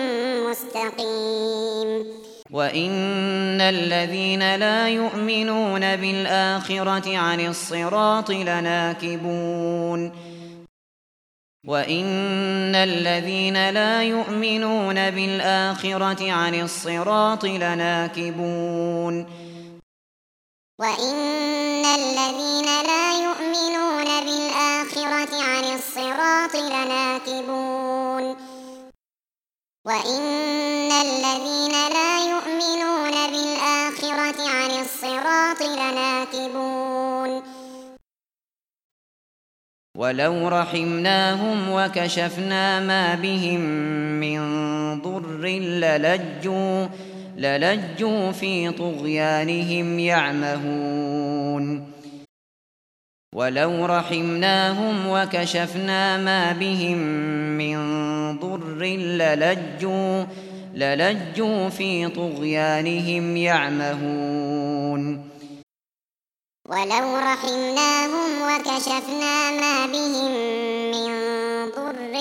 B: مستقيم
A: وإن الذين لا يؤمنون بالآخرة عن الصراط لناكبون وإن الذين لا يؤمنون بالآخرة عن الصراط لناكبون
B: وإن الذين لا يؤمنون بالآخرة عن الصراط لناكبون وإن الذين لا يؤمنون بالآخرة عن الصراط لناكبون
A: ولو رحمناهم وكشفنا ما بهم من ضر للجوا في طغيانهم يعمهون ولو رحمناهم وكشفنا ما بهم من ضر للجوا في طغيانهم يعمهون
B: ولو رحمناهم وكشفنا ما بهم من ضر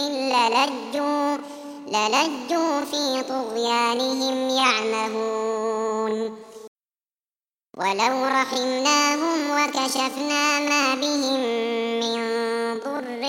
B: للجوا في طغيانهم يعمهون ولو رحمناهم وكشفنا ما بهم من ضر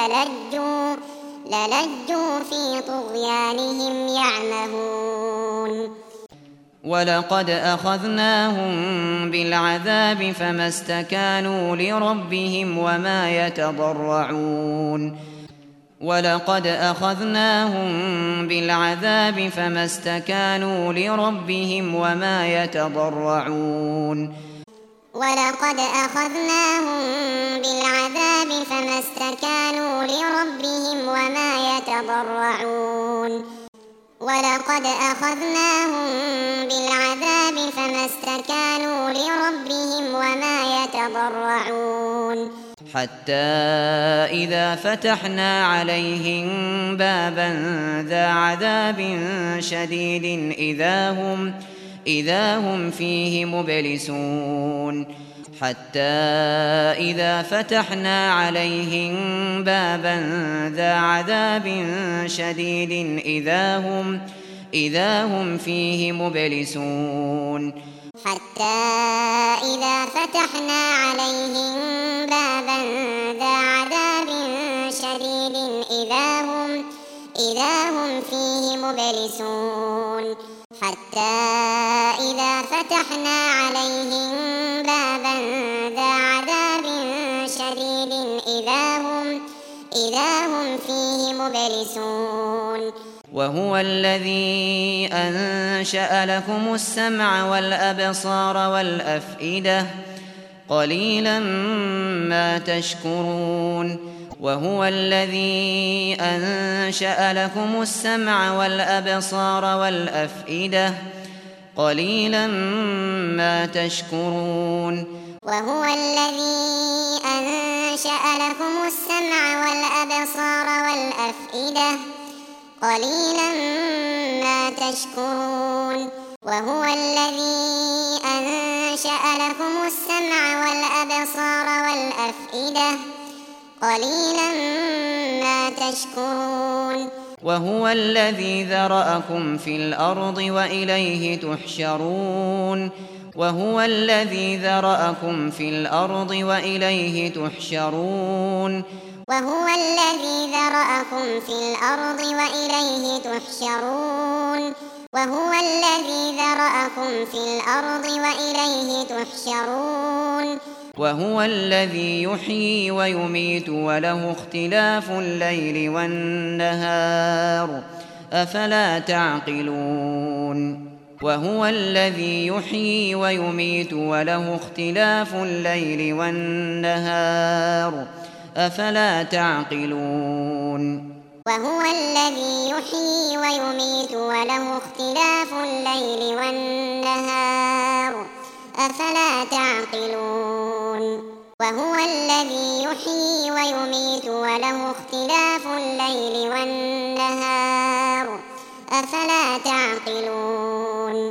B: للجوا في طغيانهم يعمهون
A: ولقد أخذناهم بالعذاب فما استكانوا لربهم وما يتضرعون ولقد أخذناهم بالعذاب فما استكانوا لربهم وما يتضرعون
B: ولقد أخذناهم بالعذاب فما استكانوا لربهم وما يتضرعون ولقد أخذناهم بالعذاب فما استكانوا لربهم وما يتضرعون
A: حتى إذا فتحنا عليهم بابا ذا عذاب شديد إذا هم فيه مبلسون حتى إذا فتحنا عليهم بابا ذا عذاب شديد إذا هم فيه مبلسون
B: حتى إذا فتحنا عليهم بابا ذا عذاب شديد إذا هم فيه مبلسون حتى إذا فتحنا عليهم بابا ذا عذاب شديد إذا هم فيه مبلسون
A: وهو الذي أنشأ لكم السمع والأبصار والأفئدة قليلا ما تشكرون وهو الذي أنشأ لكم السمع والأبصار والأفئدة قليلا ما تشكرون
B: وهو الذي أنشأ لكم السمع والأبصار والأفئدة قليلا ما تشكرون وهو الذي أنشأ لكم السمع والأبصار والأفئدة قليلا ما تشكرون
A: وهو الذي ذرأكم في الأرض وإليه تحشرون وهو الذي ذرأكم في الأرض وإليه تحشرون
B: وهو الذي ذرأكم في الأرض وإليه تحشرون وهو الذي ذرأكم في الأرض وإليه تحشرون
A: وهو الذي يحيي ويميت وله اختلاف الليل والنهار أفلا تعقلون وهو الذي يحيي ويميت وله اختلاف الليل والنهار أفلا تعقلون
B: وهو الذي يحيي ويميت وله اختلاف الليل والنهار أفلا تعقلون وهو الذي يحيي ويميت وله اختلاف الليل والنهار أفلا تعقلون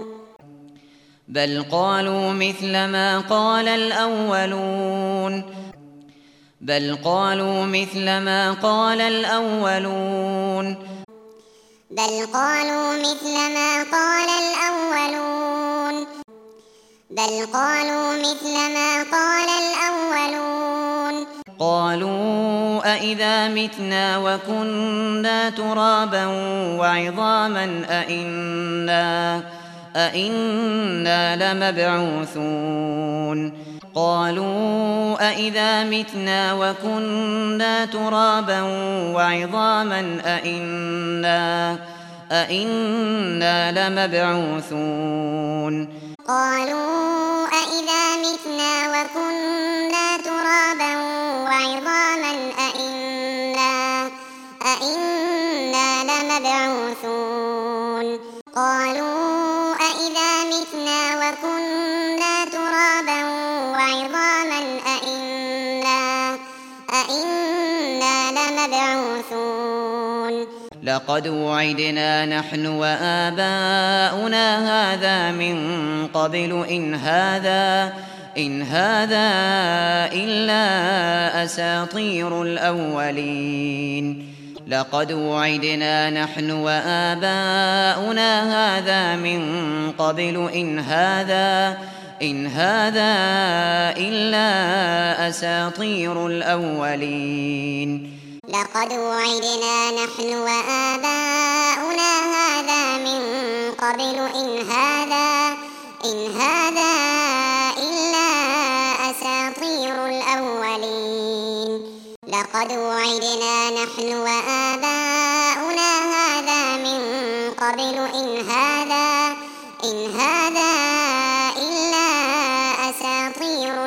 A: بل قالوا مثل ما قال الأولون بل قالوا مثل ما قال الأولون
B: بل قالوا مثل ما قال الأولون بل قالوا مثل ما قال الأولون
A: قالوا أإذا متنا وكنا ترابا وعظاما أإنا لمبعوثون قالوا أإذا متنا وكنا ترابا وعظاما أإنا لمبعوثون
B: قالوا أإذا متنا وكنا ترابا وعظاما أإنا لمبعوثون قالوا أإذا متنا وكنا ترابا وعظاما أإنا لمبعوثون
A: لقد وعدنا نحن وآباؤنا هذا من قبل إن هذا إلا أساطير الأولين لقد وعدنا نحن وآباؤنا هذا من قبل إن هذا إلا أساطير الأولين
B: لقد وعدنا نحن وآباؤنا هذا من قبل إن هذا إلا أساطير الأولين لقد وعدنا نحن وآباؤنا هذا من قبل إن هذا إلا أساطير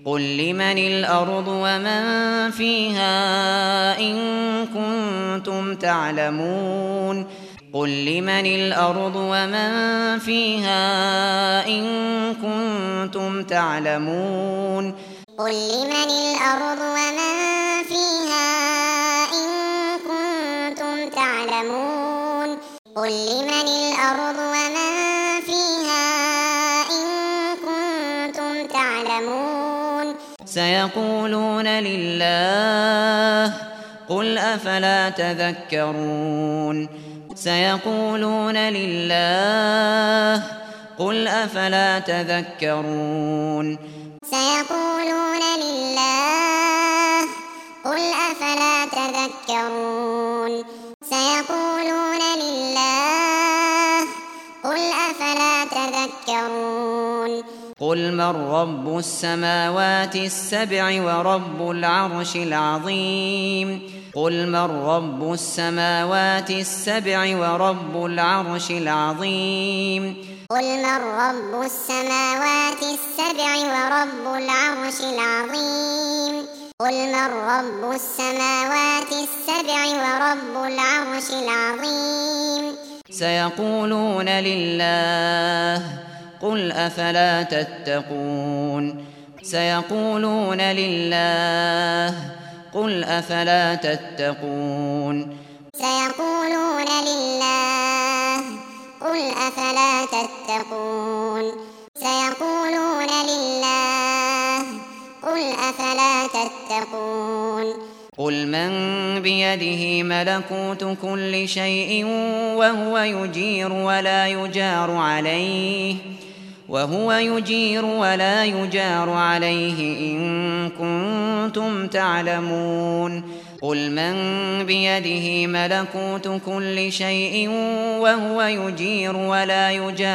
A: قل لمن الأرض ومن فيها إن كنتم تعلمون قل لمن الأرض ومن فيها إن كنتم تعلمون
B: قل لمن الأرض ومن فيها إن كنتم تعلمون قل لمن الأرض ومن فيها إن كنتم تعلمون
A: سيقولون لله قل أفلا تذكرون سيقولون لله قل أفلا تذكرون
B: سيقولون لله قل أفلا تذكرون سيقولون لله قل أفلا تذكرون
A: قل من رب السماوات السبع ورب العرش العظيم قل من رب السماوات السبع ورب العرش العظيم
B: قل من رب السماوات السبع ورب العرش العظيم قل من رب السماوات السبع ورب العرش العظيم
A: سيقولون لله قل أفلا تتقون سيقولون لله قل أفلا تتقون
B: سيقولون لله قل أفلا تتقون سيقولون لله قل أفلا تتقون
A: قل من بيده ملكوت كل شيء وهو يجير ولا يجار عليه إن كنتم تعلمون قل من بيده ملكوت كل شيء وهو يجير ولا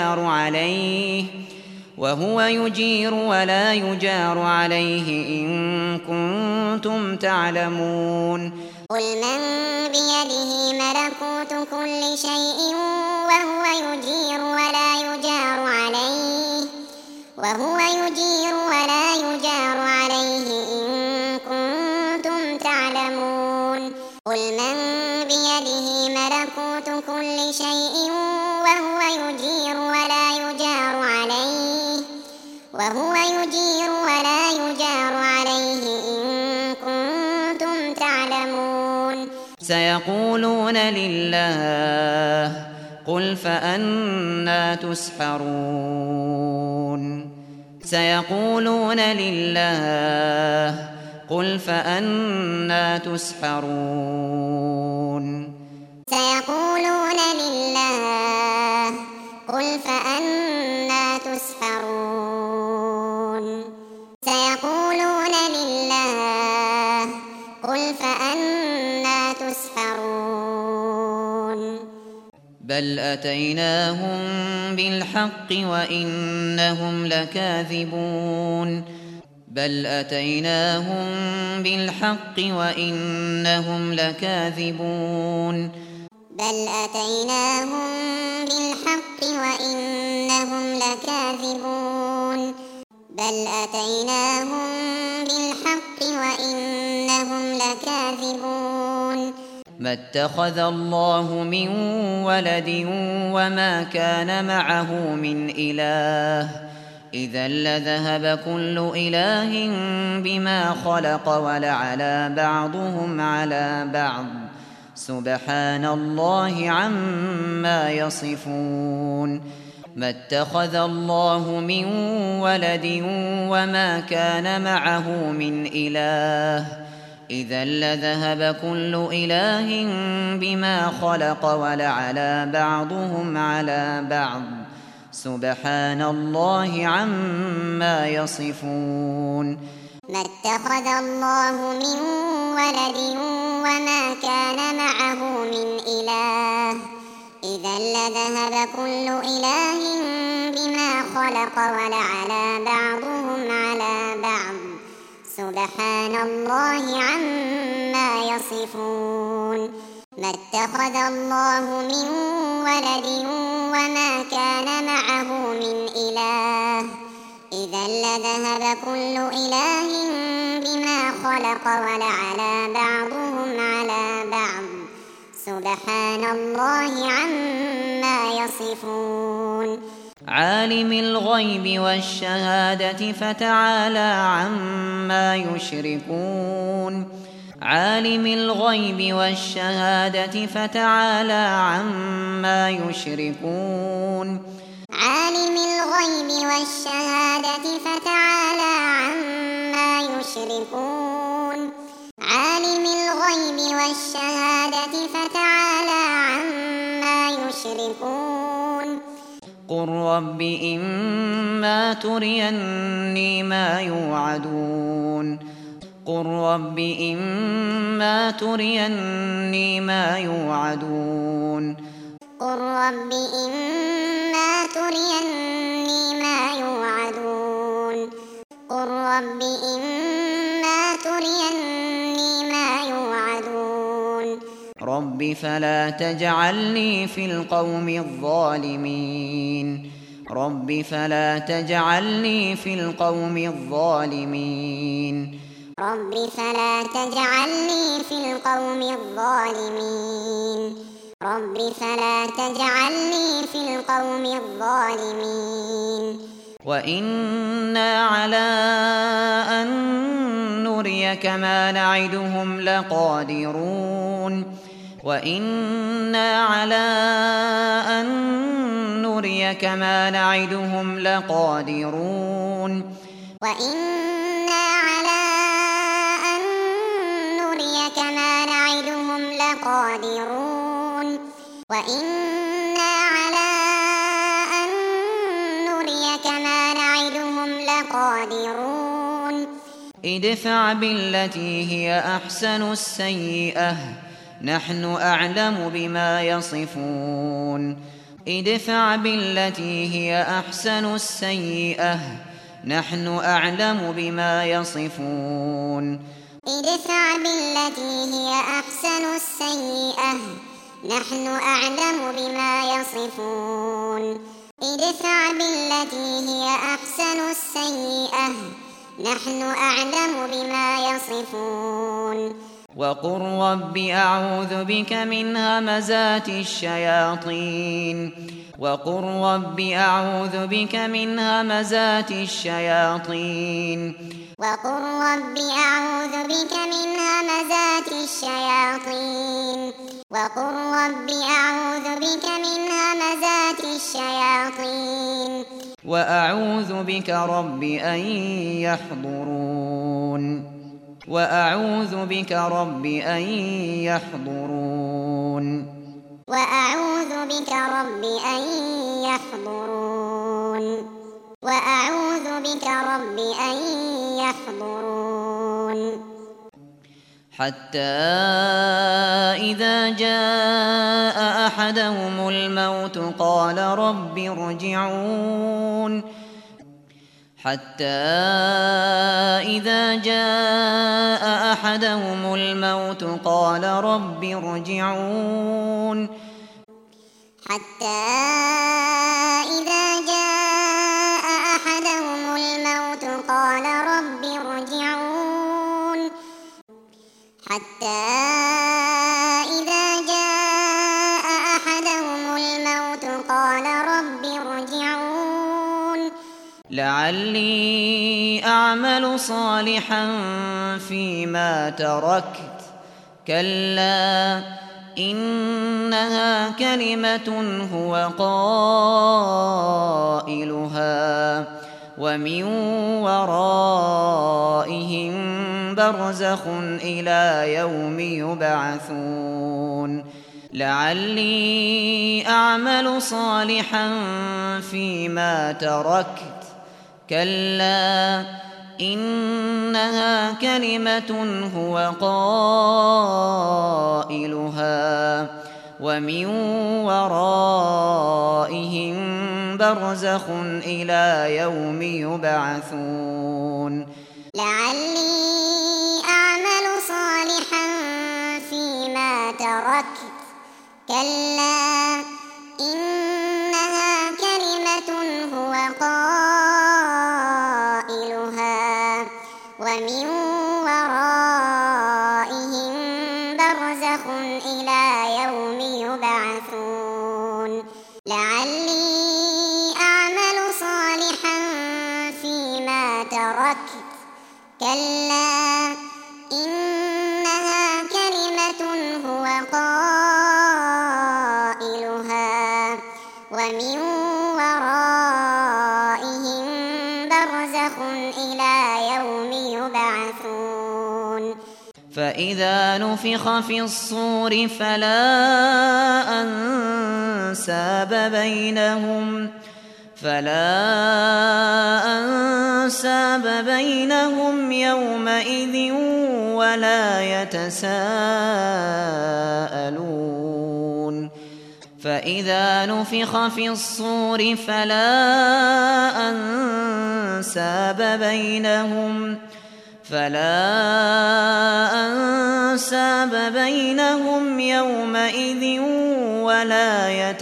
A: يجار عليه إن كنتم تعلمون
B: قل من بيده ملكوت كل شيء وهو يجير ولا يجار عليه إن كنتم تعلمون قل من بيده ملكوت كل شيء وهو يجير ولا يجار عليه إن كنتم تعلمون
A: سيقولون لله قل فأنى تسحرون سيقولون لله قل فأنى تسحرون
B: سيقولون لله قل فأنى تسحرون سيقولون لله قل فأنى تسحرون
A: بل أتيناهم بالحق وإنهم لكاذبون بل أتيناهم بالحق وإنهم لكاذبون
B: بل أتيناهم بالحق وإنهم لكاذبون بل أتيناهم بالحق وإنهم لكاذبون
A: ما اتخذ الله من ولد وما كان معه من إله إذا لذهب كل إله بما خلق ولعلى بعضهم على بعض سبحان الله عما يصفون ما اتخذ الله من ولد وما كان معه من إله إذا لذهب كل إله بما خلق ولعلى بعضهم على بعض سبحان الله عما يصفون
B: ما اتخذ الله من ولد وما كان معه من إله إذا لذهب كل إله بما خلق ولعلى بعضهم على بعض سبحان الله عما يصفون ما اتخذ الله من ولد وما كان معه من إله إذا إذا لذهب كل إله بما خلق ولعلى بعضهم على بعض سبحان الله عما يصفون
A: عالم الغيب والشهادة فتعالى عما يشركون عالم الغيب والشهادة فتعالى عما يشركون
B: عالم الغيب والشهادة فتعالى عما يشركون عالم الغيب والشهادة فتعالى عما يشركون
A: قل رب إما تريني ما يوعدون قل رب إما تريني ما يوعدون
B: قل رب إما تريني ما يوعدون قل رب إما تريني ما يوعدون
A: رب فلا تجعلني في القوم الظالمين رب فلا تجعلني في القوم الظالمين
B: رب فلا تجعلني في القوم الظالمين رب فلا تجعلني في القوم الظالمين
A: وإنا على أن نريك ما نعدهم لقادرون وإنا على أن نريك ما نعدهم لقادرون
B: وإنا على أن نريك ما نعدهم لقادرون وإنا على أن نريك ما نعدهم لقادرون ادفع
A: بالتي هي أحسن السيئة نحن أعلم بما يصفون ادفع بالتي هي أحسن السيئة نحن أعلم بما يصفون
B: ادفع بالتي هي أحسن السيئة نحن أعلم بما يصفون ادفع بالتي هي أحسن السيئة نحن أعلم بما يصفون
A: وقل رب أعوذ بك من همزات الشياطين وقل رب أعوذ بك من همزات الشياطين
B: وقل رب أعوذ بك من همزات الشياطين وقل رب أعوذ بك من همزات الشياطين
A: وأعوذ بك رب أن يحضرون وأعوذ بك رب أن يحضرون
B: وأعوذ بك رب أن يحضرون وأعوذ بك رب أن يحضرون
A: حتى إذا جاء أحدهم الموت قال رب ارجعون حتى إذا جاء أحدهم الموت قال رب ارجعون
B: حتى إذا جاء أحدهم الموت قال رب ارجعون حتى إذا جاء أحدهم الموت قال رب ارجعون
A: لعلي أعمل صالحا فيما تركت كلا إنها كلمة هو قائلها ومن ورائهم برزخ إلى يوم يبعثون لعلي أعمل صالحا فيما تركت كلا إنها كلمة هو قائلها ومن ورائهم برزخ إلى يوم يبعثون
B: لعلي أعمل صالحا فيما تركت كلا إنها كلمة هو قائلها ومن ورائهم برزخ إلى يوم يبعثون لعلي أعمل صالحا فيما تركت كلا إنها كلمة هو قائلها ومن ورائهم برزخ إلى يوم يبعثون
A: فإذا نفخ في الصور فلا أنساب بينهم يومئذ ولا يتساءلون فإذا نفخ في الصور فلا أنساب بينهم يومئذ ولا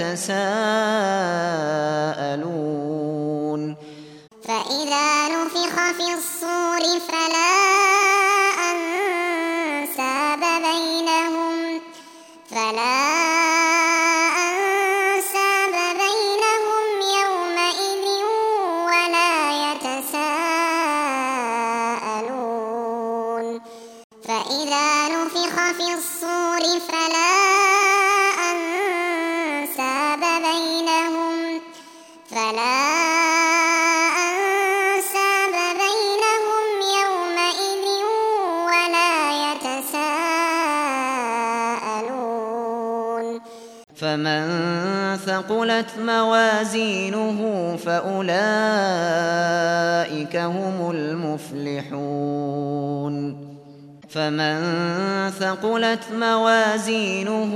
A: يتساءلون
B: فإذا نفخ في الصور فلا أنساب بينهم يومئذ ولا يتساءلون فإذا نفخ في الصور فلا أنساب بينهم يومئذ ولا يتساءلون
A: فمن ثقلت موازينه فأولئك هم المفلحون فمن ثقلت موازينه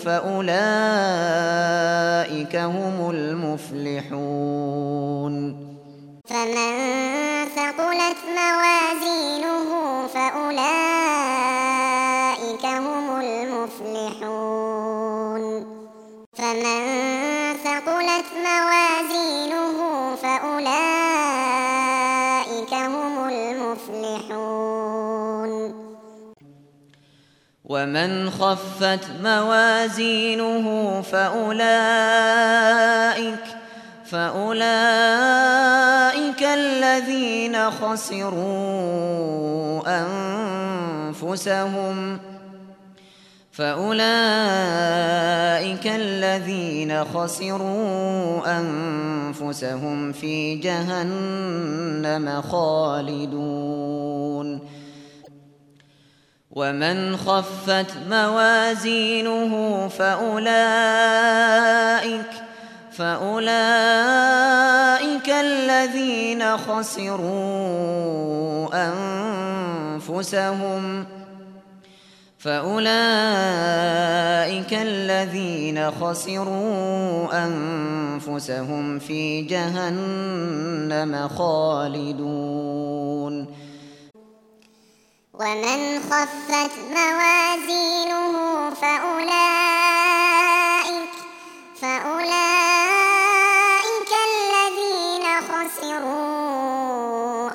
A: فأولئك هم المفلحون
B: فمن ثقلت موازينه فأولئك هم المفلحون فمن ثقلت موازينه فأولئك هم المفلحون
A: ومن خفت موازينه فأولئك الذين خسروا أنفسهم في جهنم خالدون ومن خفت موازينه فأولئك الذين خسروا أنفسهم في جهنم خالدون
B: ومن خفت موازينه فأولئك الذين خسروا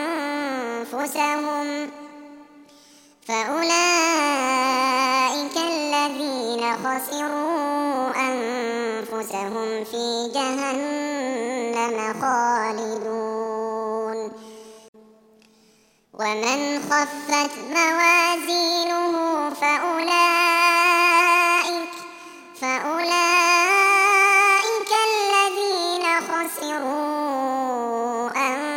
B: أنفسهم في جهنم خالدون ومن خفت موازينه فأولئك الذين خسروا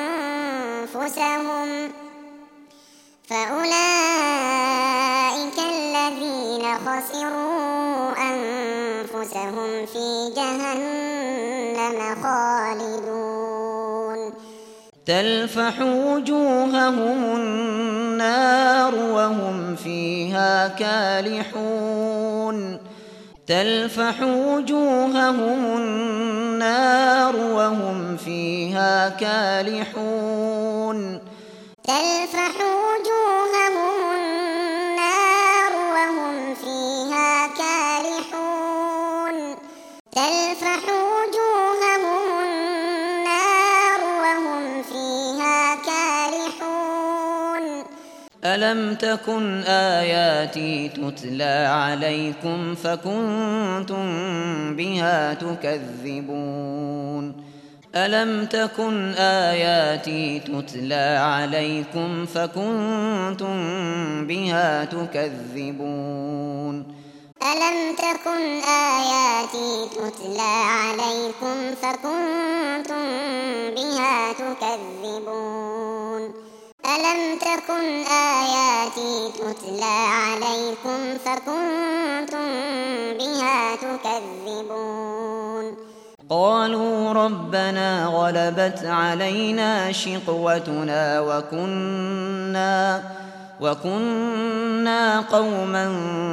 B: أنفسهم في جهنم خالدون
A: تلفح وجوههم النار وهم فيها كالحون تلفح وجوههم النار وهم فيها كالحون
B: تلفح وجوههم النار وهم فيها كالحون تلفح وجوههم النار وهم فيها كالحون
A: ألم تكن آياتي تتلى عليكم فكنتم بها تكذبون ألم تكن آياتي تتلى عليكم فكنتم بها تكذبون
B: ألم تكن آياتي تتلى عليكم فكنتم بها تكذبون ألم تكن آياتي تتلى عليكم فكنتم بها تكذبون
A: قالوا ربنا غلبت علينا شقوتنا وكنا قوما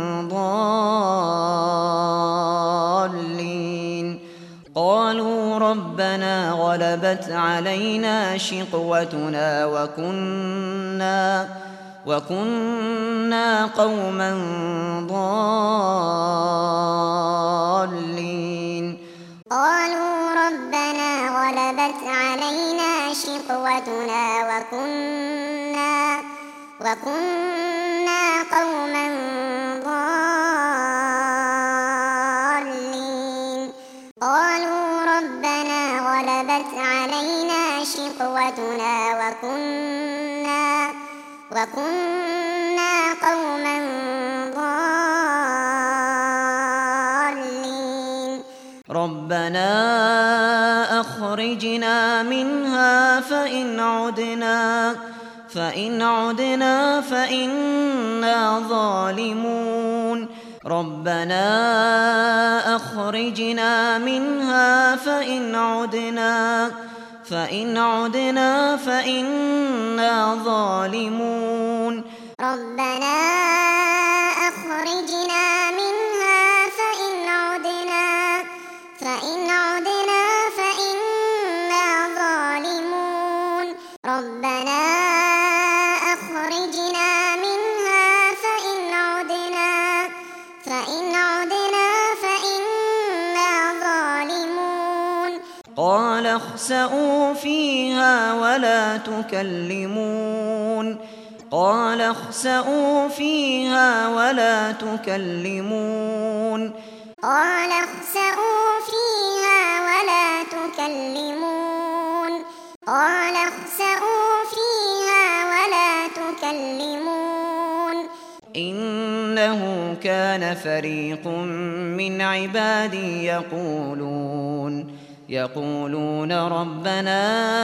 A: ضالين قالوا ربنا غلبت علينا شقوتنا وكنا قوما ضالين
B: قالوا ربنا غلبت علينا شقوتنا وكنا قوما ضالين قالوا ربنا غلبت علينا شقوتنا وكنا قوما ضالين
A: ربنا أخرجنا منها فإن عدنا فإنا ظالمون ربنا أخرجنا منها فإن عدنا فإنا ظالمون
B: ربنا أخرجنا منها فإن عدنا فإنا ظالمون ربنا أخرجنا منها فإن عدنا فإنا ظالمون
A: قال اخسئوا فيها ولا تكلمون قال اخسئوا فيها ولا تكلمون
B: قال اخسئوا فيها ولا تكلمون قال اخسئوا فيها ولا تكلمون
A: إنه كان فريق من عبادي يقولون ربنا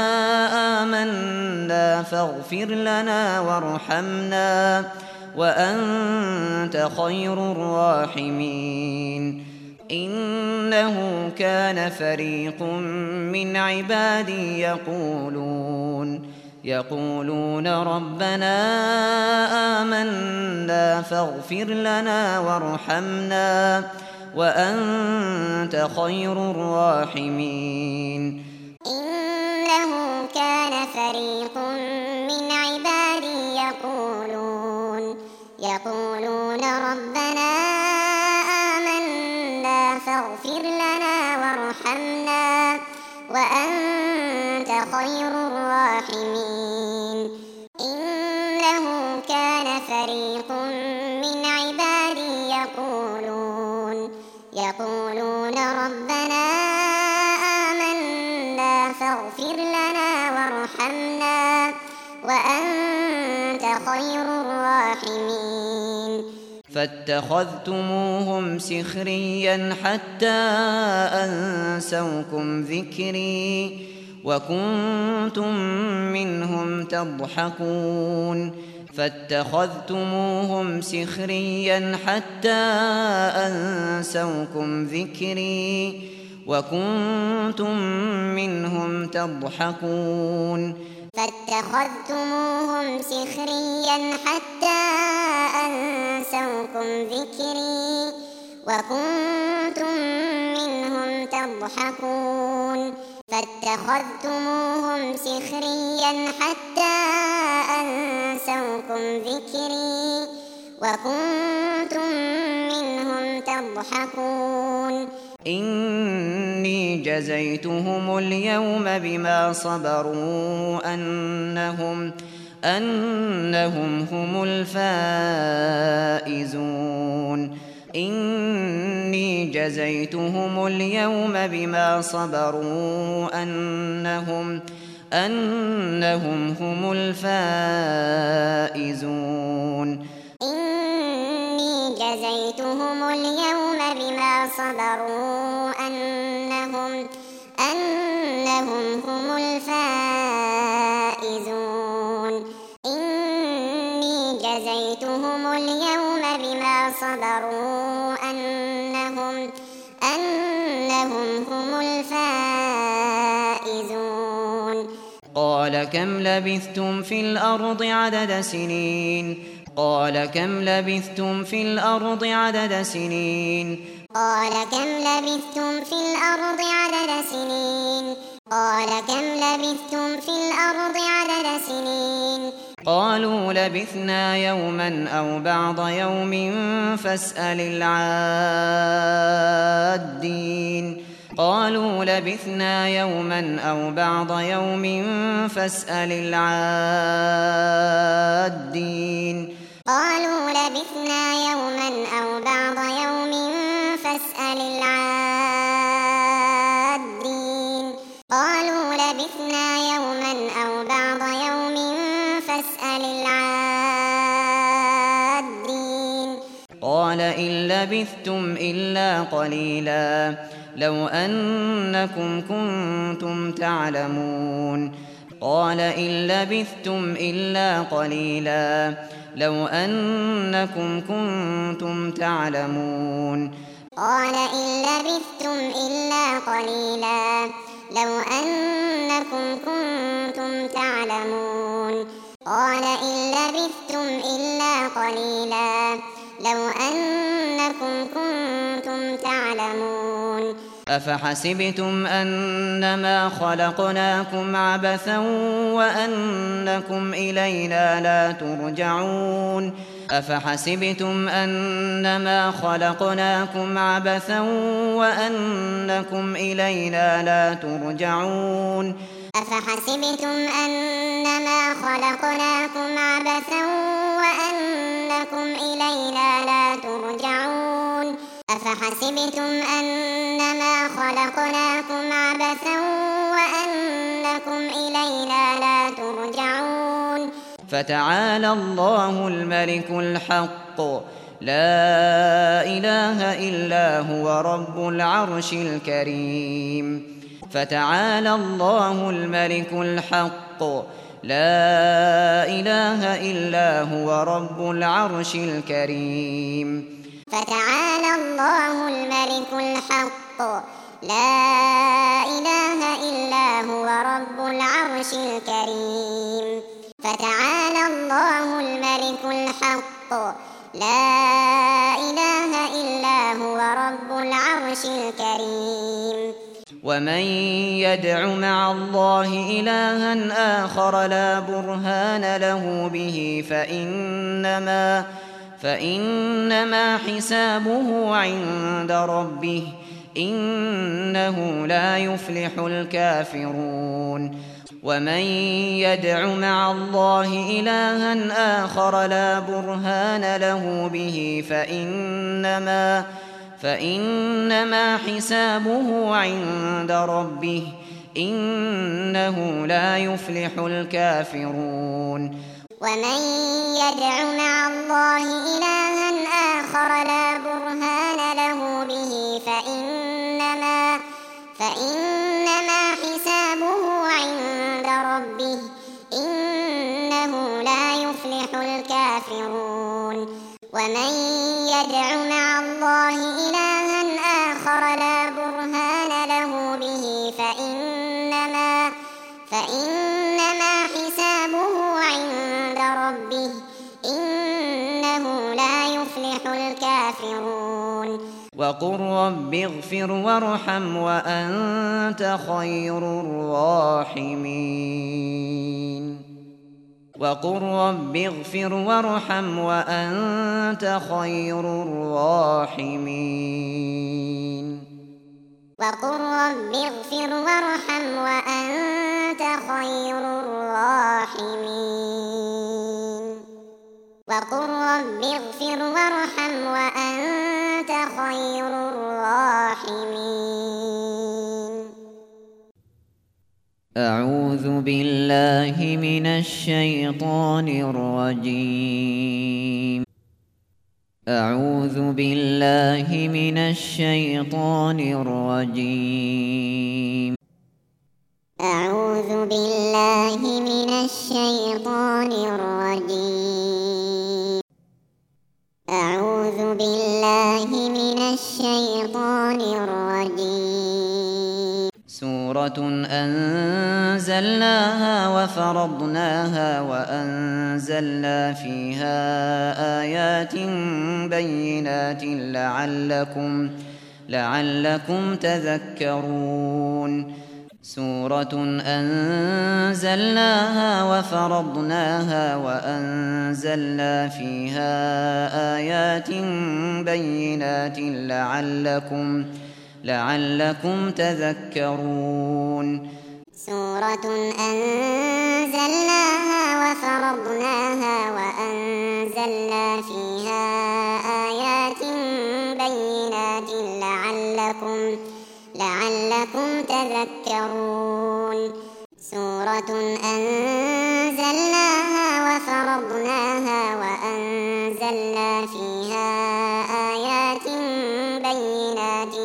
A: آمنا فاغفر لنا وارحمنا وأنت خير الراحمين إنه كان فريق من عبادي يقولون ربنا آمنا فاغفر لنا وارحمنا وأنت خير الراحمين
B: إنه كان فريق من عبادي يقولون ربنا آمنا فاغفر لنا وارحمنا وأنت خير الراحمين إنه كان فريق من عبادي يقولون ربنا آمنا فاغفر لنا وارحمنا وأنت خير الراحمين
A: فاتخذتموهم سخريا حتى أنسوكم ذكري وكنتم منهم تضحكون فاتخذتموهم سخريا حتى أنسوكم ذكري وكنتم منهم تضحكون
B: فاتخذتموهم سخريا حتى أنسوكم ذكري وكنتم منهم تضحكون فاتخذتموهم سخريا حتى أنسوكم ذكري وكنتم منهم تضحكون
A: إني جزيتهم اليوم بما صبروا أنهم هم الفائزون إني جزيتهم اليوم بما صبروا أنهم هم الفائزون
B: إني جزيتهم اليوم بما صبروا أنهم هم الفائزون إني جزيتهم اليوم بما صبروا أنهم هم الفائزون
A: قال كم لبثتم في الأرض عدد سنين قال كم لبثتم في الأرض عدد سنين
B: قال كم لبثتم في الأرض عدد سنين قال كم لبثتم في الأرض عدد سنين
A: قالوا لبثنا يوما أو بعض يوم فاسأل العادين قالوا لبثنا يوما أو بعض يوم فاسأل العادين
B: قالوا لبثنا يوما أو بعض يوم فاسأل العادين قالوا لبثنا يوما أو بعض يوم فاسأل العادين
A: قال إن لبثتم إلا قليلا لو أنكم كنتم تعلمون قال إن لبثتم إلا قليلا لو أنكم كنتم تعلمون
B: قال إن لبثتم إلا قليلا لو أنكم كنتم تعلمون قال إن لبثتم إلا قليلا لو أنكم كنتم تعلمون
A: أفحسبتم أنما خلقناكم عبثا وأنكم إلينا لا ترجعون أفحسبتم أنما خلقناكم عبثا وأنكم إلينا لا ترجعون
B: أفحسبتم أنما خلقناكم عبثا وأنكم إلينا لا ترجعون أفحسبتم أنما خلقناكم عبثا وأنكم إلينا لا ترجعون
A: فتعالى الله الملك الحق لا إله إلا هو رب العرش الكريم فتعالى الله الملك الحق لا إله إلا هو رب العرش الكريم
B: فتعالى الله الملك الحق لا إله إلا هو رب العرش الكريم فتعالى الله الملك الحق لا إله إلا هو رب العرش الكريم
A: ومن يدع مع الله إلها آخر لا برهان له به فإنما حسابه عند ربه إنه لا يفلح الكافرون ومن يدع مع الله إلها آخر لا برهان له به فإنما حسابه عند ربه إنه لا يفلح الكافرون
B: ومن يدع مع الله إلها آخر لا برهان له به فإنما حسابه عند ربه إنه لا يفلح الكافرون ومن يدع مع الله إلها آخر لا برهان له به فإنما حسابه عند ربه إنه لا يفلح الكافرون
A: وقل رب اغفر وارحم وأنت خير الراحمين وقل رب اغفر وارحم وأنت خير الراحمين
B: وقل رب اغفر وارحم وأنت خير الراحمين وقل رب اغفر وارحم وأنت خير الراحمين
A: أعوذ بالله من الشيطان الرجيم أعوذ بالله من الشيطان الرجيم
B: أعوذ بالله من الشيطان الرجيم أعوذ بالله من الشيطان الرجيم
A: سورة أنزلناها وفرضناها وأنزلنا فيها آيات بينات لعلكم تذكرون سورة أنزلناها وفرضناها وأنزلنا فيها آيات بينات لعلكم تذكرون
B: سورة أنزلناها وفرضناها وأنزلنا فيها آيات بينات لعلكم تذكرون سورة أنزلناها وفرضناها وأنزلنا فيها آيات بينات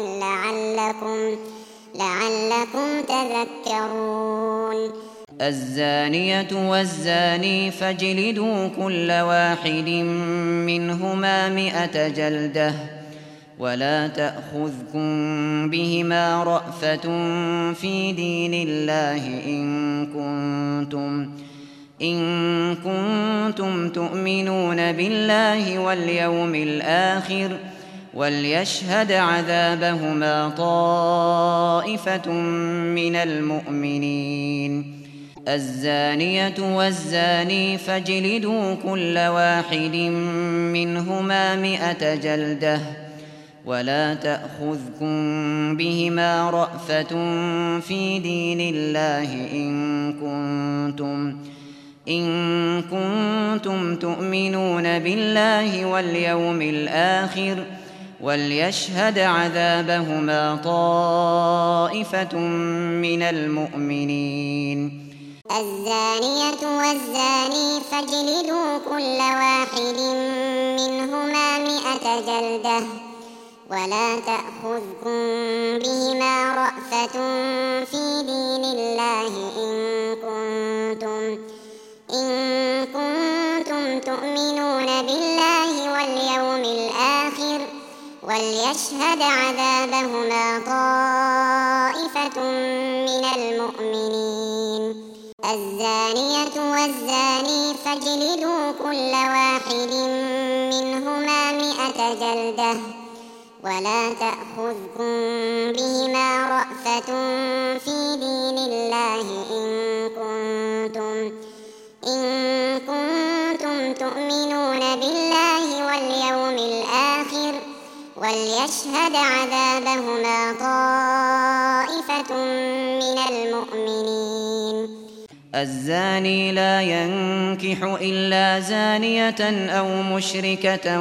B: لعلكم تذكرون
A: الزانية والزاني فاجلدوا كل واحد منهما 100 جلدة ولا تأخذكم بهما رأفة في دين الله إن كنتم تؤمنون بالله واليوم الآخر وليشهد عذابهما طائفة من المؤمنين الزانية والزاني فاجلدوا كل واحد منهما 100 جلدة ولا تأخذكم بهما رأفة في دين الله إن كنتم تؤمنون بالله واليوم الآخر وليشهد عذابهما طائفة من المؤمنين
B: الزانية والزاني فاجلدوا كل واحد منهما 100 جلدة ولا تأخذكم بهما رأفة في دين الله إن كنتم تؤمنون بالله واليوم الآخر وليشهد عذابهما طائفة من المؤمنين الزانية والزاني فاجلدوا كل واحد منهما 100 جلدة ولا تأخذكم بهما رأفة في دين الله إن كنتم تؤمنون بالله واليوم الآخر وليشهد عذابهما طائفة من المؤمنين
A: الزاني لا ينكح إلا زانية أو مشركة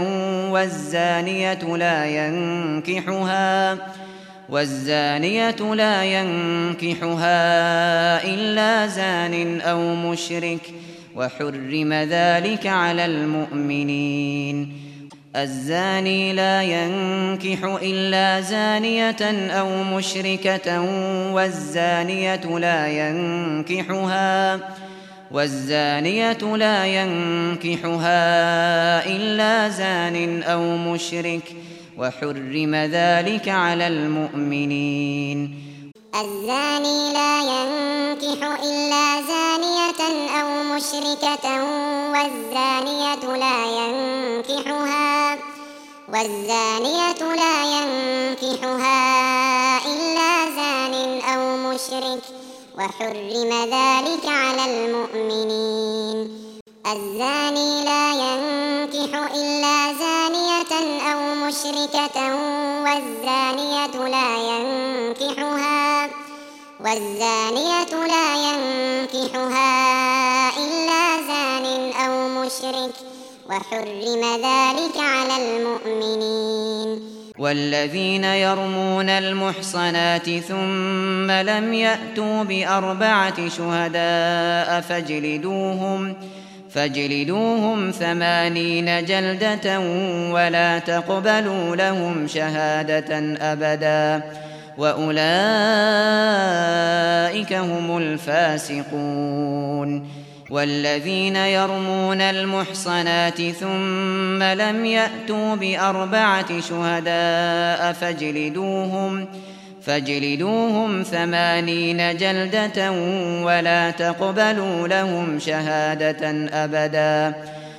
A: والزانية لا ينكحها إلا زان أو مشرك وحرم ذلك على المؤمنين الزاني لا ينكح إلا زانية أو مشركة والزانية لا ينكحها إلا زان أو مشرك وحرم ذلك على المؤمنين
B: الزاني لا ينكح إلا زانية أو مشركة والزانية لا ينكحها إلا زان أو مشرك وحرم ذلك على المؤمنين الزاني لا ينكح إلا زانية أو مشركة والزانية لا والزانية لا ينكحها إلا زان أو مشرك وحرم ذلك على المؤمنين.
A: والذين يرمون المحصنات ثم لم يأتوا ب4 شهداء فاجلدوهم 80 جلدة ولا تقبلوا لهم شهادة أبدا وأولئك هم الفاسقون. والذين يرمون المحصنات ثم لم يأتوا ب4 شهداء فاجلدوهم 80 جلدة ولا تقبلوا لهم شهادة أبدا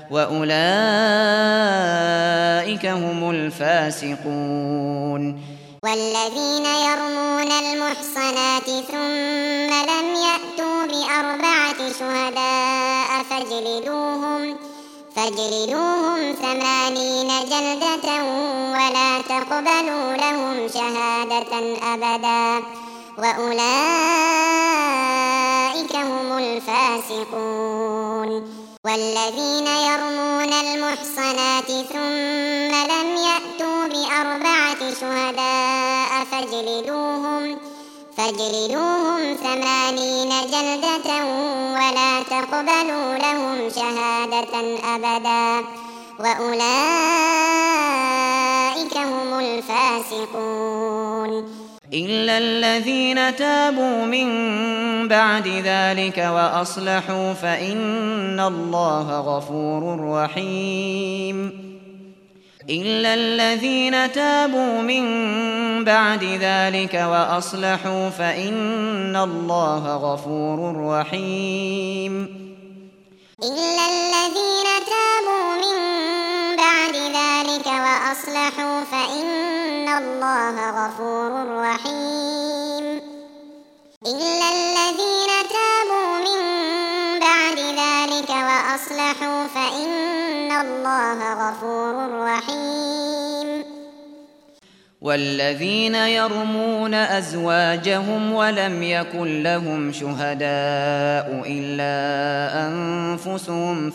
A: وأولئك هم الفاسقون.
B: والذين يرمون المحصنات ثم لم يأتوا ب4 شهداء فاجلدوهم 80 جلدة ولا تقبلوا لهم شهادة أبدا وأولئك هم الفاسقون. والذين يرمون المحصنات ثم لم يأتوا ب4 شهداء فاجلدوهم 80 جلدة ولا تقبلوا لهم شهادة أبدا وأولئك هم الفاسقون.
A: إلا الذين تابوا من بعد ذلك وأصلحوا فإن الله غفور رحيم. إلا الذين تابوا من بعد ذلك وأصلحوا فإن الله غفور رحيم.
B: إلا الذين تابوا من بعد ذلك وأصلحوا فإن الله غفور رحيم. إلا الذين تابوا من بعد ذلك وأصلحوا فإن الله غفور رحيم.
A: والذين يرمون أزواجهم ولم يكن لهم شهداء إلا أنفسهم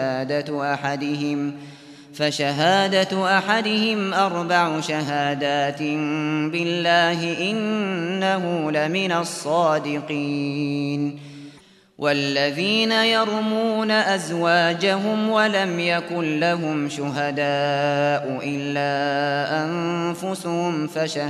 A: فشهادة أحدهم 4 شهادات بالله إنه لمن الصادقين. والذين يرمون أزواجهم ولم يكن لهم شهداء إلا أنفسهم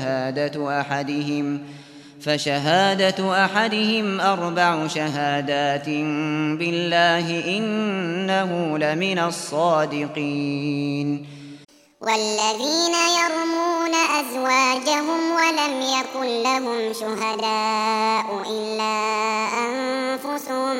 A: فشهادة أحدهم 4 شهادات بالله إنه لمن الصادقين.
B: والذين يرمون أزواجهم ولم يكن لهم شهداء إلا أنفسهم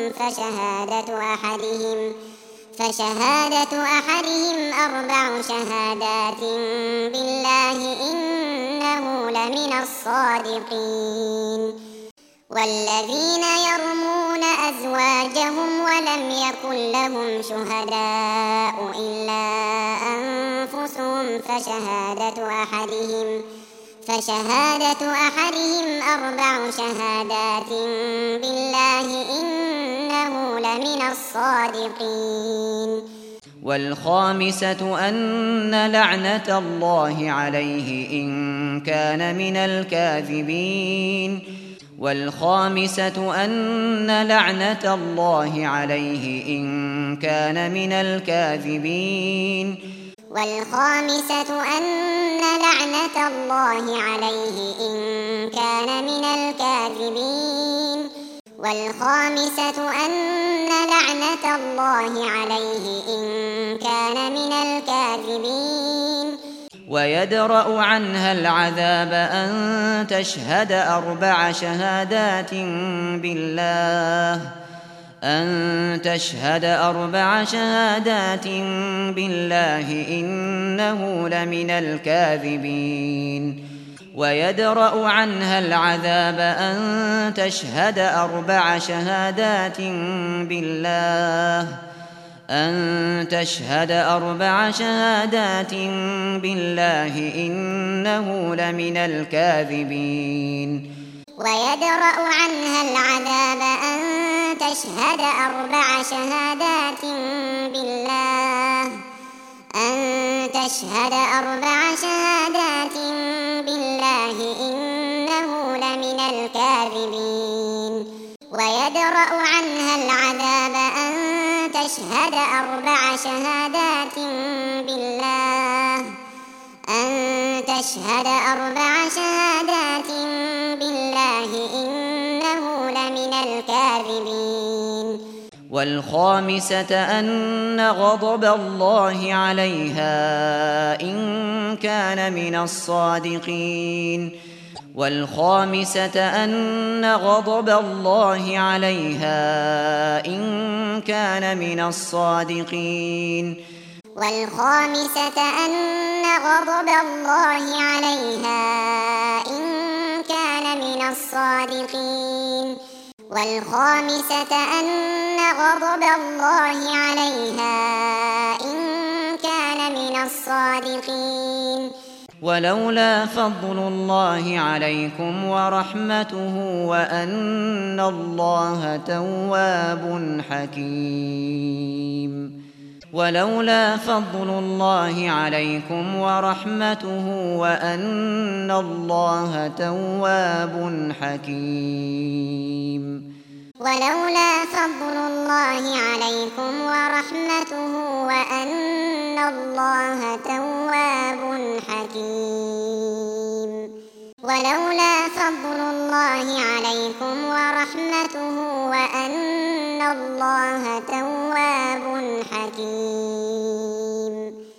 B: فشهادة أحدهم 4 شهادات بالله إنه لمن الصادقين. والذين يرمون أزواجهم ولم يكن لهم شهداء إلا أنفسهم فشهادة أحدهم 4 شهادات بالله إنه لمن الصادقين.
A: والخامسة أن لعنة الله عليه إن كان من الكاذبين. والخامسة أن لعنة الله عليه إن كان من الكاذبين.
B: والخامسة أن لعنة الله عليه إن كان من الكاذبين. والخامسة أن لعنة الله عليه إن كان من الكاذبين.
A: ويدرأ عنها العذاب أن تشهد 4 شهادات بالله إنه لمن الكاذبين. ويدرأ عنها العذاب أن تشهد 4 شهادات بالله إنه لمن الكاذبين.
B: ويدرأ عنها العذاب أن تشهد 4 شهادات بالله إنه لمن الكاذبين ويدرأ عنها العذاب أن تشهد 4 شهادات بالله إنه لمن الكاذبين
A: والخامسة أن غضب الله عليها إن كان من الصادقين ولولا فضل الله عليكم ورحمته وأن الله تواب حكيم ولولا فضل الله عليكم ورحمته وأن الله تواب حكيم
B: ولولا فضل الله عليكم ورحمته وأن الله تواب حكيم ولولا فضل الله عليكم ورحمته وأن الله تواب حكيم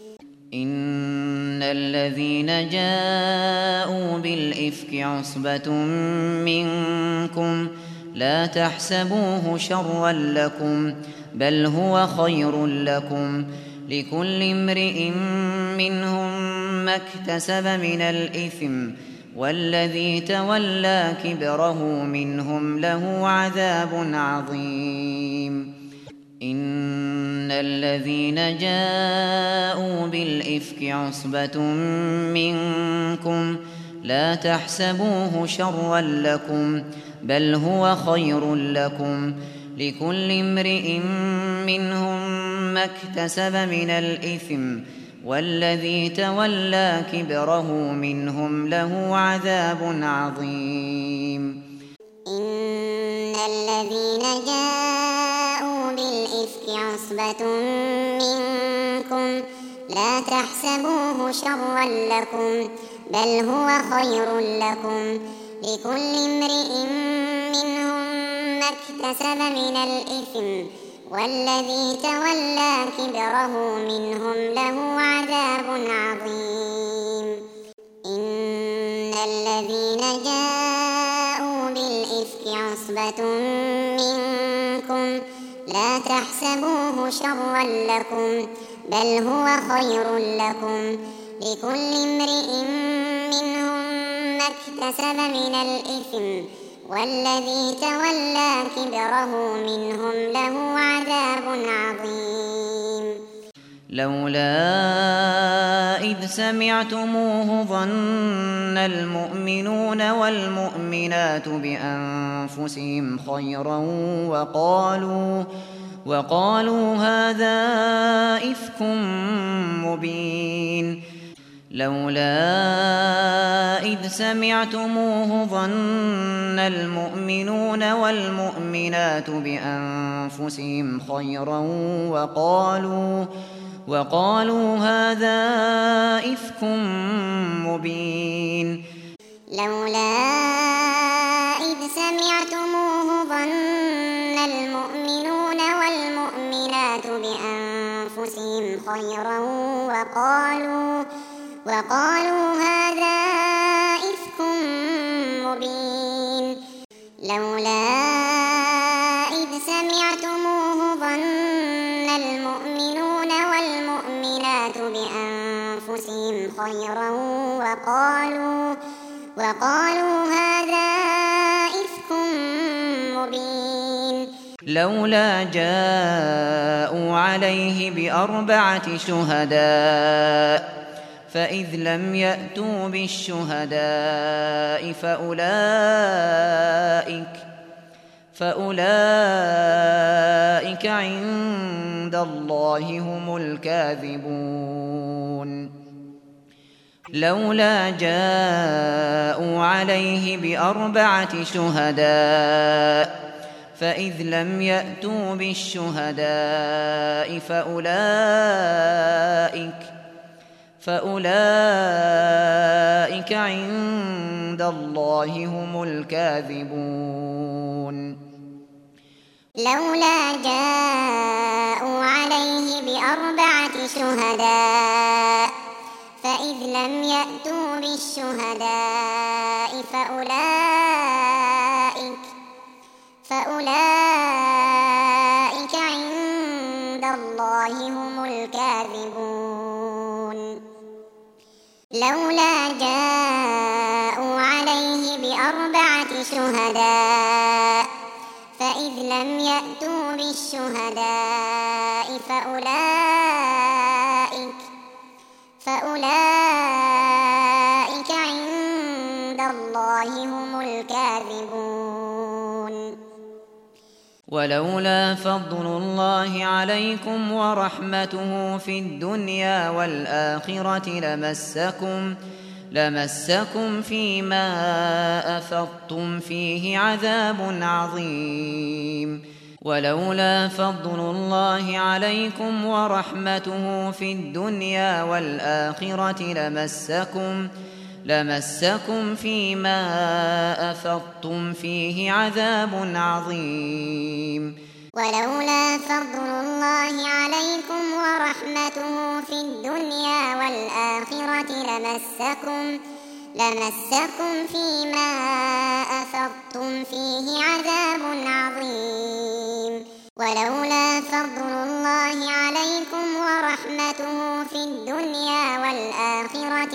A: إن الذين جاءوا بالإفك عصبة منكم لا تحسبوه شرا لكم بل هو خير لكم لكل امرئ منهم ما اكتسب من الإثم والذي تولى كبره منهم له عذاب عظيم إن الذين جاءوا بالإفك عصبة منكم لا تحسبوه شرا لكم بل هو خير لكم لكل امرئ منهم ما اكتسب من الإثم والذي تولى كبره منهم له عذاب عظيم
B: إن الذين جاءوا بالإفك عصبة منكم لا تحسبوه شرا لكم بل هو خير لكم لكل امرئ منهم ما اكتسب من الإثم والذي تولى كبره منهم له عذاب عظيم إن الذين جاءوا بالإفك عصبة منكم لا تحسبوه شرا لكم بل هو خير لكم لكل امرئ منهم ما اكتسب من الإثم والذي تولى كبره منهم له عذاب عظيم
A: لولا إذ سمعتموه ظن المؤمنون والمؤمنات بأنفسهم خيرا وقالوا هذا إفك مبين لولا إذ سمعتموه ظن المؤمنون والمؤمنات بأنفسهم خيرا وقالوا هذا إفك مبين
B: لولا إذ سمعتموه ظن المؤمنون والمؤمنات بأنفسهم خيرا وقالوا هذا إفك مبين لولا إذ سمعتموه ظن المؤمنون والمؤمنات بأنفسهم خيرا وقالوا هذا إفك مبين
A: لولا جاءوا عليه ب4 شهداء فإذ لم يأتوا بالشهداء فأولئك عند الله هم الكاذبون. لولا جاءوا عليه بأربعة شهداء فإذ لم يأتوا بالشهداء فأولئك عند الله هم الكاذبون.
B: لولا جاءوا عليه بأربعة شهداء فإذ لم يأتوا بالشهداء فأولئك عند الله هم الكاذبون. لولا جاءوا عليه بأربعة شهداء فإذ لم يأتوا بالشهداء فأولئك عند الله هم الكاذبون.
A: ولولا فضل الله عليكم ورحمته في الدنيا والآخرة لمسكم فيما أفضتم فيه عذاب عظيم. ولولا فضل الله عليكم ورحمته في الدنيا والآخرة لمسكم فيما أفضتم فيه عذاب عظيم.
B: ولولا فضل الله عليكم ورحمته في الدنيا والآخرة لمسكم فيما أفضتم فيه عذاب عظيم. ولولا فضل الله عليكم ورحمته في الدنيا والآخرة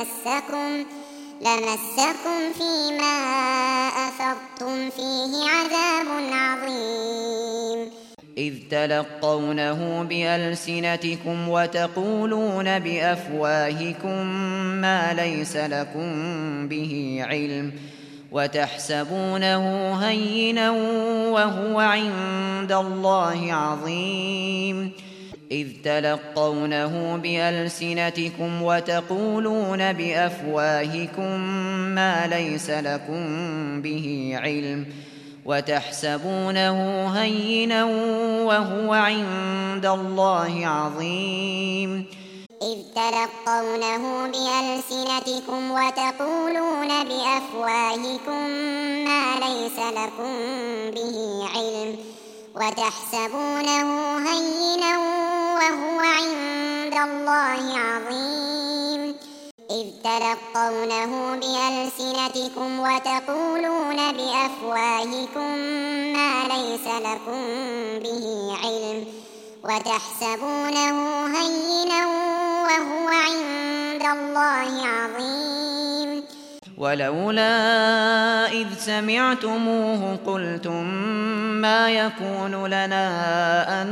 B: لمسكم فيما أفضتم فيه عذاب عظيم.
A: إذ تلقونه بألسنتكم وتقولون بأفواهكم ما ليس لكم به علم وتحسبونه هينا وهو عند الله عظيم. إذ تلقونه بألسنتكم وتقولون بأفواهكم ما ليس لكم به علم وتحسبونه هينا وهو عند الله عظيم.
B: إذ تلقونه بألسنتكم وتقولون بأفواهكم ما ليس لكم به علم وتحسبونه هينا وهو عند الله عظيم. إذ تلقونه بألسنتكم وتقولون بأفواهكم ما ليس لكم به علم وتحسبونه هينا وهو عند الله عظيم.
A: ولولا إذ سمعتموه قلتم ما يكون لنا أن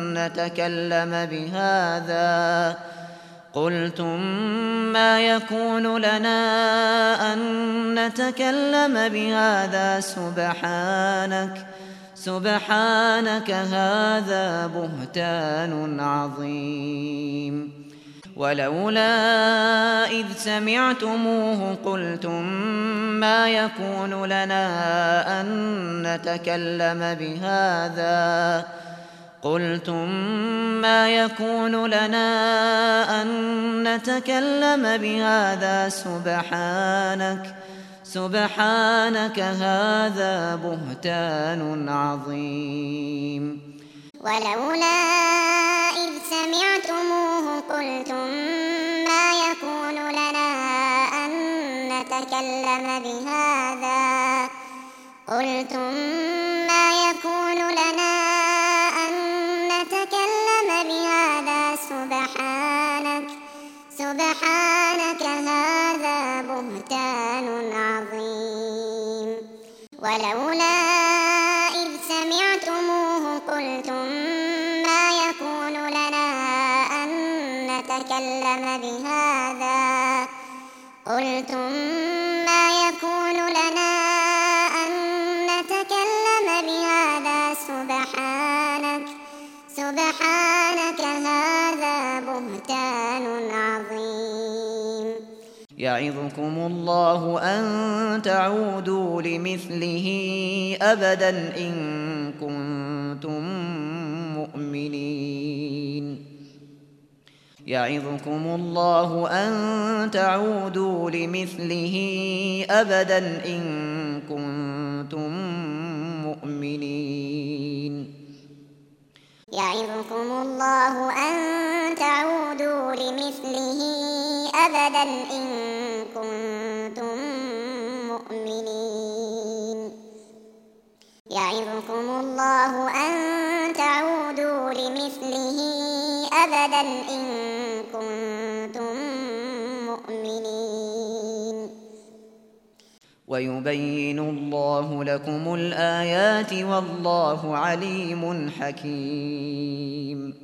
A: نتكلم بهذا سبحانك هذا بهتان عظيم. ولولا إذ سمعتموه قلتم ما يكون لنا أن نتكلم بهذا سبحانك هذا بهتان عظيم.
B: ولولا إذ سمعتموه قلتم ما يكون لنا أن نتكلم بهذا سبحانك هذا بهتان عظيم. ولولا إذ سمعتموه قلتم ما يكون لنا أن نتكلم بهذا قلتم ما يكون لنا أن نتكلم بهذا سبحانك هذا بهتان عظيم
A: يعظكم الله أن تعودوا لمثله أبدا إن كنتم مؤمنين يعظكم الله أن تعودوا لمثله أبدا إن كنتم مؤمنين
B: يعظكم الله أن تعودوا لمثله أبدا إن كنتم مؤمنين يعظكم الله أن تعودوا لمثله أبدا إن كنتم مؤمنين
A: ويبين الله لكم الآيات والله عليم حكيم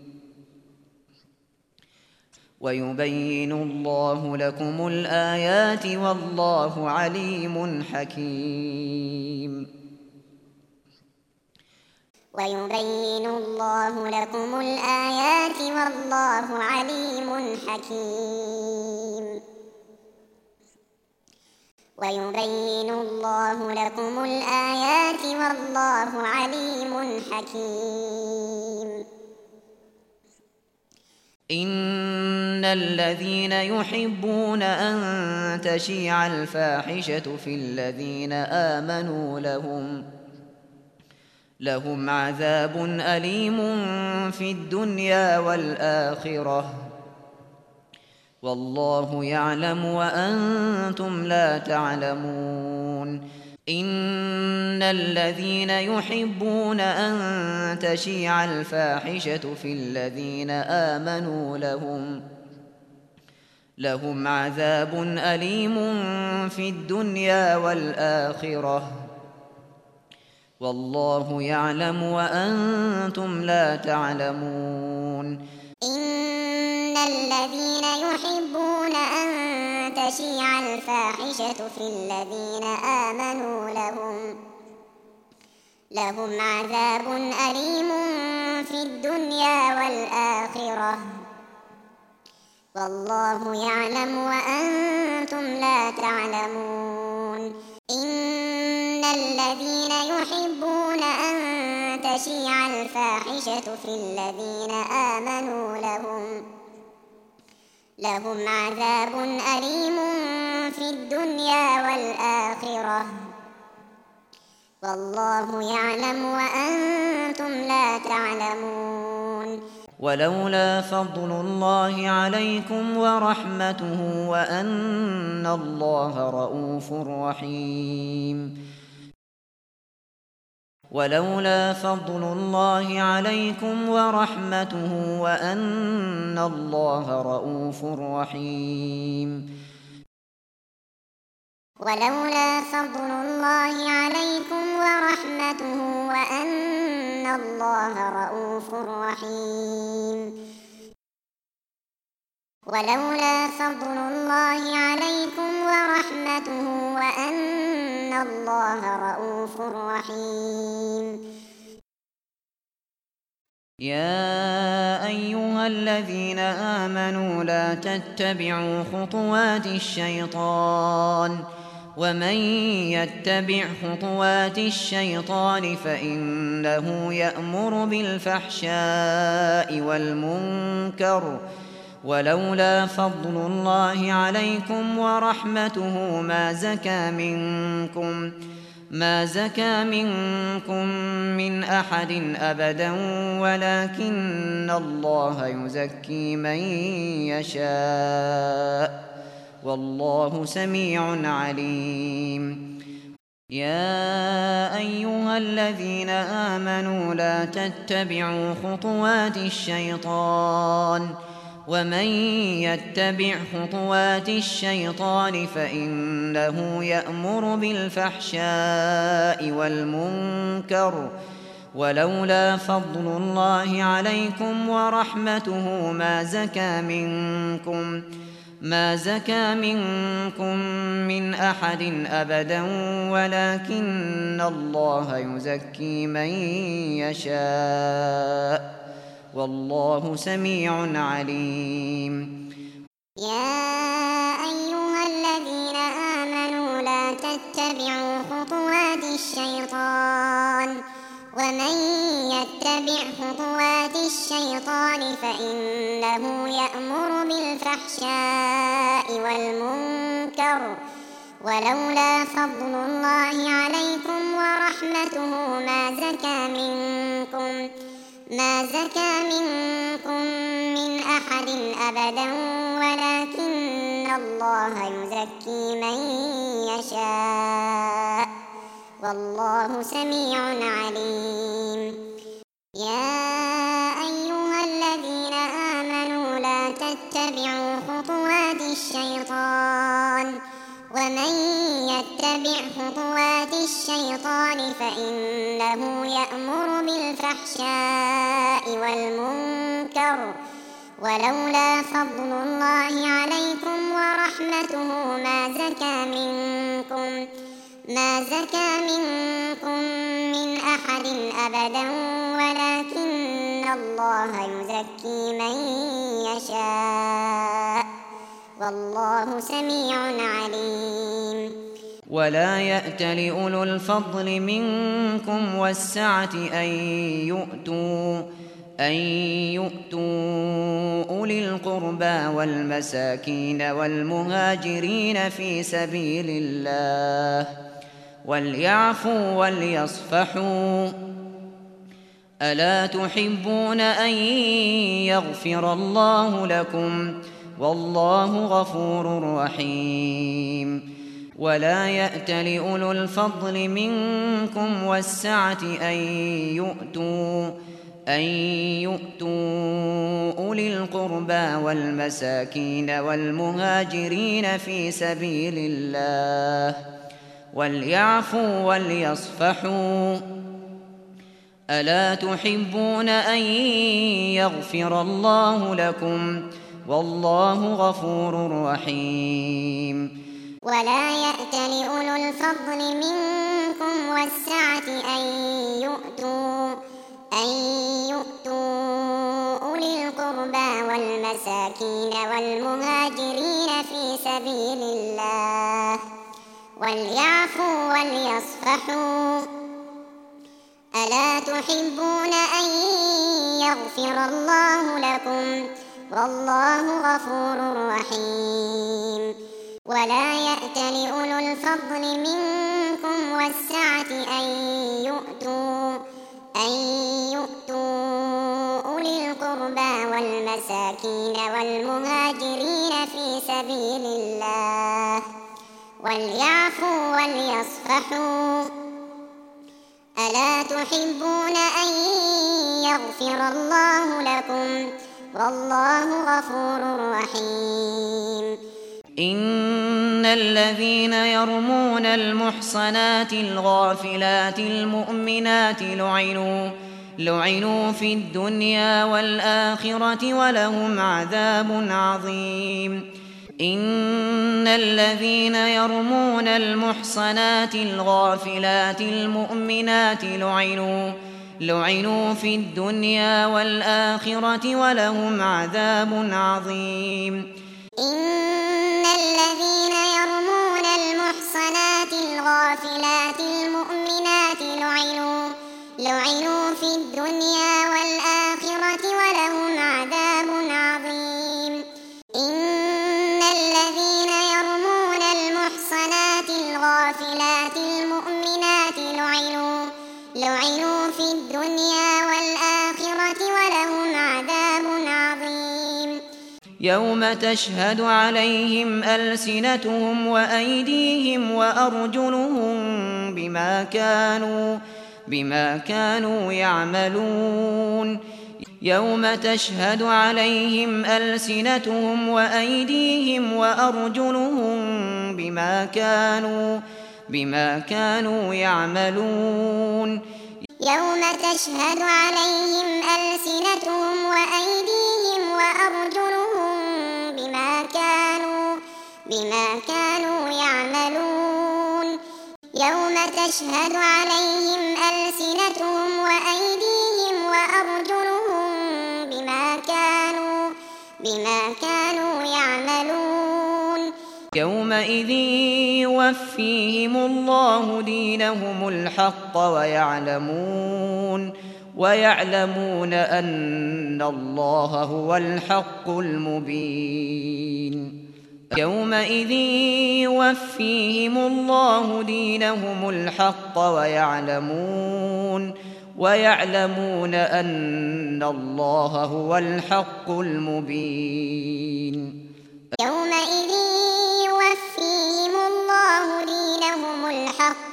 A: ويبين الله لكم الآيات والله عليم حكيم
B: ويبين الله لكم الآيات والله عليم حكيم ويبين الله لكم الآيات والله عليم حكيم
A: إن الذين يحبون أن تشيع الفاحشة في الذين آمنوا لهم عذاب أليم في الدنيا والآخرة والله يعلم وأنتم لا تعلمون إن الذين يحبون أن تشيع الفاحشة في الذين آمنوا لهم عذاب أليم في الدنيا والآخرة والله يعلم وأنتم لا تعلمون
B: إن الذين يحبون أن تشيع الفاحشة في الذين آمنوا لهم عذاب أليم في الدنيا والآخرة والله يعلم وأنتم لا تعلمون إن الذين يحبون أن تشيع الفاحشة في الذين آمنوا لهم عذاب أليم في الدنيا والآخرة والله يعلم وأنتم لا تعلمون
A: ولولا فضل الله عليكم ورحمته وأن الله رءوف رحيم ولولا فضل الله عليكم ورحمته وأن الله رءوف رحيم
B: ولولا فضل الله عليكم ورحمته وأن الله رءوف رحيم ولولا فضل الله عليكم ورحمته وأن الله رءوف رحيم
A: يا أيها الذين آمنوا لا تتبعوا خطوات الشيطان ومن يتبع خطوات الشيطان فإنه يأمر بالفحشاء والمنكر ولولا فضل الله عليكم ورحمته ما زكى منكم من أحد أبدا ولكن الله يزكي من يشاء والله سميع عليم يا أيها الذين آمنوا لا تتبعوا خطوات الشيطان ومن يتبع خطوات الشيطان فإنه يأمر بالفحشاء والمنكر ولولا فضل الله عليكم ورحمته ما زكى منكم من أحد أبدا ولكن الله يزكي من يشاء والله سميع عليم.
B: يا أيها الذين آمنوا لا تتبعوا خطوات الشيطان ومن يتبع خطوات الشيطان فإنه يأمر بالفحشاء والمنكر ولولا فضل الله عليكم ورحمته ما زكى منكم من أحد أبدا ولكن الله يزكي من يشاء والله سميع عليم. يا أيها الذين آمنوا لا تتبعوا خطوات الشيطان ومن يتبع خطوات الشيطان فإنه يأمر بالفحشاء والمنكر ولولا فضل الله عليكم ورحمته ما زكى منكم من أحد أبدا ولكن الله يزكي من يشاء والله سميع عليم.
A: ولا يأت لأولو الفضل منكم والسعة أن يؤتوا أولي القربى والمساكين والمهاجرين في سبيل الله وليعفوا وليصفحوا ألا تحبون أن يغفر الله لكم والله غفور رحيم. ولا يأت لأولو الفضل منكم والسعة أن يؤتوا أولي القربى والمساكين والمهاجرين في سبيل الله وليعفوا وليصفحوا ألا تحبون أن يغفر الله لكم والله غفور رحيم.
B: ولا يأت لأولو الفضل منكم والسعة أن يؤتوا أولي القربى والمساكين والمهاجرين في سبيل الله وليعفوا وليصفحوا ألا تحبون أن يغفر الله لكم والله غفور رحيم. ولا يأت لأولو الفضل منكم والسعة أن يؤتوا أولي القربى والمساكين والمهاجرين في سبيل الله وليعفوا وليصفحوا ألا تحبون أن يغفر الله لكم والله غفور رحيم.
A: إن الذين يرمون المحصنات الغافلات المؤمنات لعنوا في الدنيا والآخرة ولهم عذاب عظيم. إن الذين يرمون المحصنات الغافلات المؤمنات لعنوا في الدنيا والآخرة ولهم عذاب عظيم.
B: إن الذين يرمون المحصنات الغافلات المؤمنات لعنوا في الدنيا والآخرة ولهم عذاب عظيم. إن الذين يرمون المحصنات الغافلات المؤمنات لعنوا في الدنيا والآخرة ولهم عذاب عظيم.
A: يوم تشهد عليهم ألسنتهم وأيديهم وأرجلهم بما كانوا يعملون. يوم تشهد عليهم ألسنتهم وأيديهم وأرجلهم بما كانوا يعملون.
B: يوم تشهد عليهم ألسنتهم وأيديهم وأرجلهم بما كانوا يعملون يوم تشهد عليهم ألسنتهم وأيديهم وأرجلهم بما كانوا يعملون
A: يومئذ يوفيهم الله دينهم الحق ويعلمون أن الله هو الحق المبين يومئذ يوفيهم الله دينهم الحق ويعلمون أن الله هو الحق المبين
B: يومئذ يوفيهم الله دينهم الحق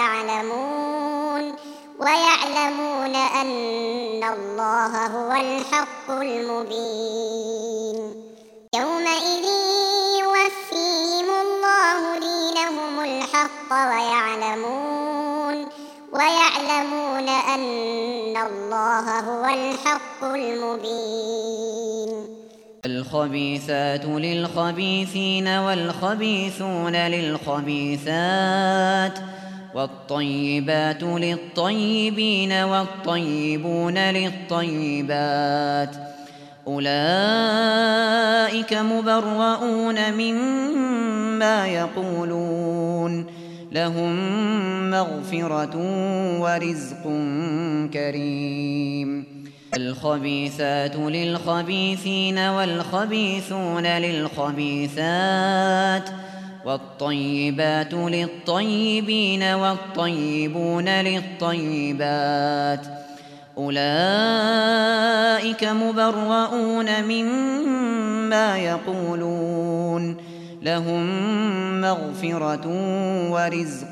B: ويعلمون أن الله هو الحق المبين يومئذ يوفيهم الله دينهم الحق ويعلمون أن الله هو الحق المبين
A: الخبيثات للخبيثين والخبيثون للخبيثات والطيبات للطيبين والطيبون للطيبات أولئك مبرؤون مما يقولون لهم مغفرة ورزق كريم الخبيثات للخبيثين والخبيثون للخبيثات والطيبات للطيبين والطيبون للطيبات أولئك مبرؤون مما يقولون لهم مغفرة ورزق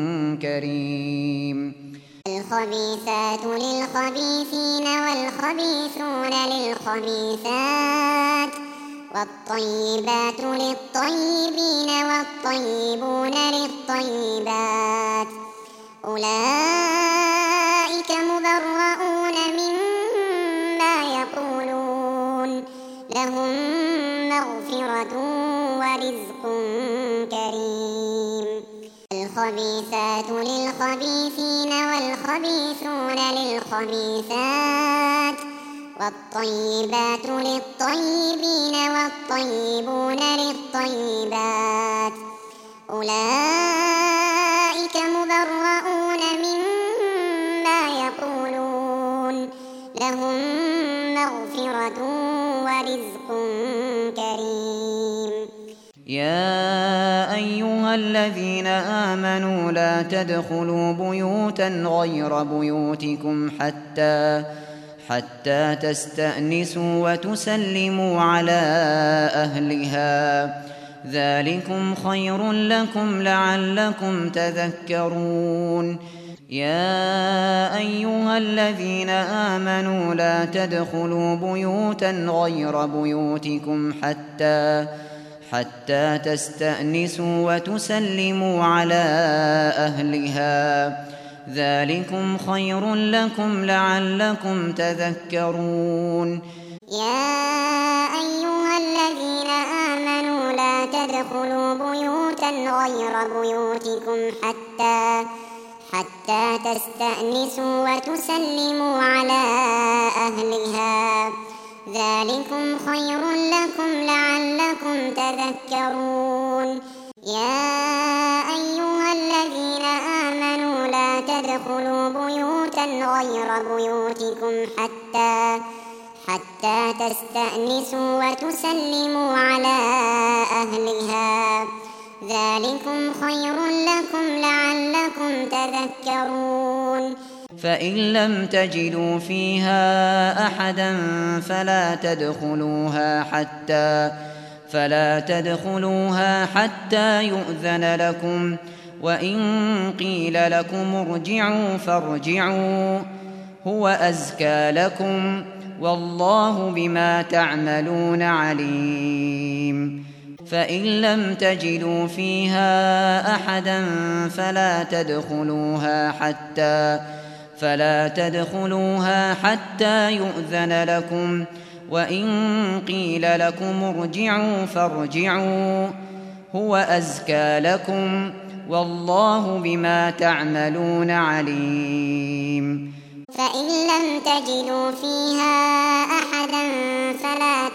A: كريم
B: الخبيثات للخبيثين والخبيثون للخبيثات والطيبات للطيبين والطيبون للطيبات أولئك مبرؤون مما يقولون لهم مغفرة ورزق كريم الخبيثات للخبيثين والخبيثون للخبيثات والطيبات للطيبين والطيبون للطيبات أولئك مبرؤون مما يقولون لهم مغفرة ورزق كريم
A: يا أيها الذين آمنوا لا تدخلوا بيوتا غير بيوتكم حتى تستأنسوا وتسلموا على أهلها ذلكم خير لكم لعلكم تذكرون يا أيها الذين آمنوا لا تدخلوا بيوتا غير بيوتكم حتى تستأنسوا وتسلموا على أهلها ذلكم خير لكم لعلكم تذكرون
B: يا أيها الذين آمنوا لا تدخلوا بيوتا غير بيوتكم حتى تستأنسوا وتسلموا على أهلها ذلكم خير لكم لعلكم تذكرون يا أيها الذين آمنوا لا تدخلوا بيوتا غير بيوتكم حتى تستأنسوا وتسلموا على أهلها ذلكم خير لكم لعلكم تذكرون
A: فإن لم تجدوا فيها أحدا فلا تدخلوها حتى يؤذن لكم وإن قيل لكم ارجعوا فارجعوا هو أزكى لكم والله بما تعملون عليم فإن لم تجدوا فيها أحدا فلا فلا تدخلوها حتى يؤذن لكم، وإن قيل لكم ارجعوا فارجعوا هو أزكى لكم، والله بما تعملون عليم.
B: فإن لم تجدوا فيها أحدا فلا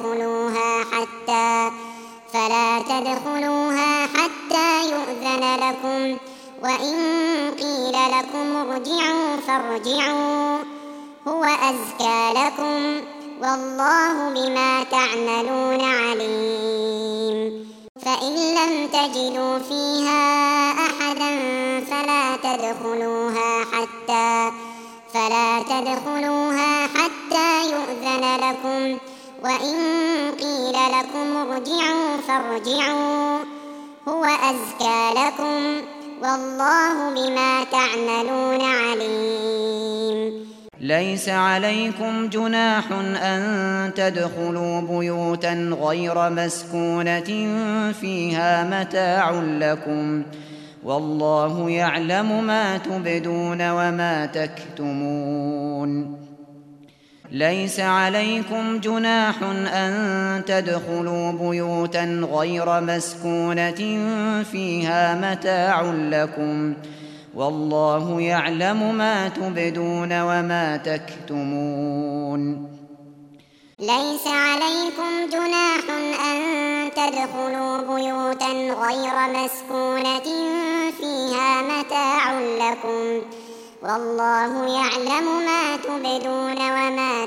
B: تدخلوها حتى يؤذن لكم، وإن قيل لكم ارجعوا فارجعوا هو أزكى لكم، والله بما تعملون عليم. فإن لم تجدوا فيها أحدا فلا تدخلوها حتى يؤذن لكم، وإن قيل لكم ارجعوا فارجعوا هو أزكى لكم، والله بما تعملون عليم.
A: ليس عليكم جناح أن تدخلوا بيوتا غير مسكونة فيها متاع لكم، والله يعلم ما تبدون وما تكتمون. ليس عليكم جناح أن تدخلوا بيوتا غير مسكونة فيها متاع لكم، والله يعلم ما تبدون وما تكتمون.
B: ليس عليكم جناح أن تدخلوا بيوتا غير مسكونة فيها متاع لكم، والله يعلم ما تبدون وما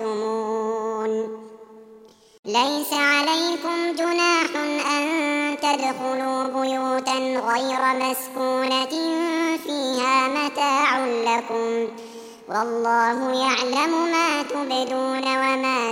B: تكتمون. ليس عليكم جناح أن تدخلوا بيوتا غير مسكونة فيها متاع لكم، والله يعلم ما تبدون وما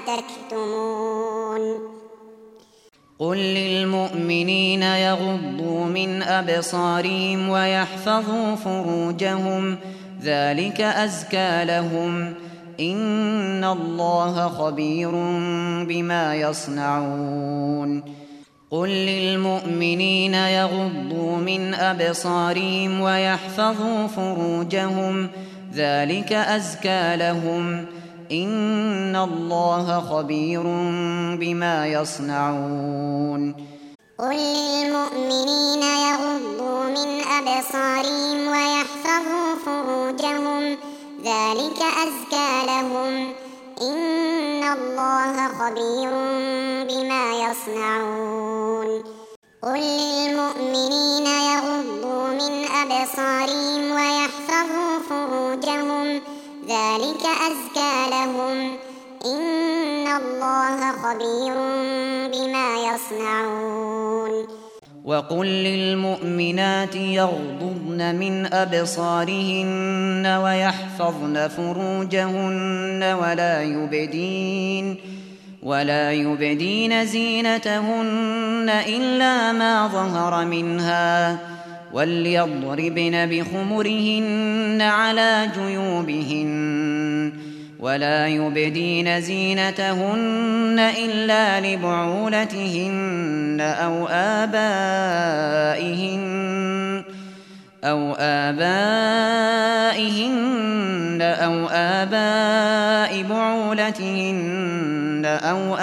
B: تكتمون.
A: قل للمؤمنين يغضوا من أبصارهم ويحفظوا فروجهم، ذلك أزكى لهم، إن الله خبير بما يصنعون. قل للمؤمنين يغضوا من أبصارهم ويحفظوا فروجهم، ذلك أزكى لهم، إن الله خبير بما يصنعون.
B: قل للمؤمنين يغضوا من أبصارهم ويحفظوا فروجهم، ذلك أزكى لهم، إن الله خبير بما يصنعون. قل للمؤمنين يغضوا من أبصارهم ويحفظوا فروجهم، ذلك أزكى لهم، إن الله خبير بما يصنعون.
A: وقل للمؤمنات يغضضن من أبصارهن ويحفظن فروجهن ولا يبدين زينتهن إلا ما ظهر منها، وليضربن بخمرهن على جيوبهن، ولا يبدين زينتهن إلا لبعولتهن أو آباء بعولتهن أو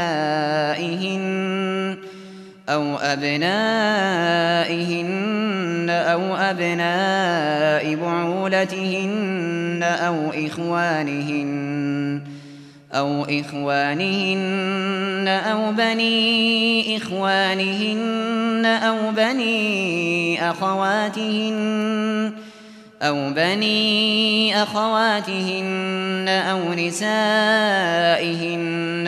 A: أبنائهن أو أبناء بعولتهن أو إخوانهن أو بني إخوانهن أو بني أخواتهن أو نسائهن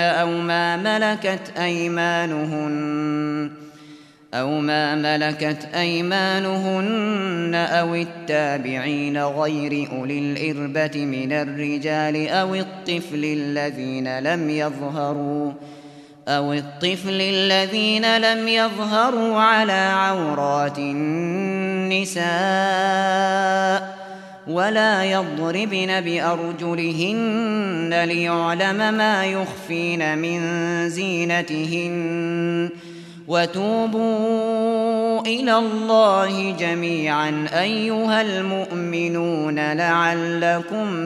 A: أو ما ملكت أيمانهن أو التابعين غير أولي الإربة من الرجال أو الطفل الذين لم يظهروا على عورات النساء، ولا يضربن بأرجلهن ليعلم ما يخفين من زينتهن، وتوبوا إلى الله جميعا أيها المؤمنون لعلكم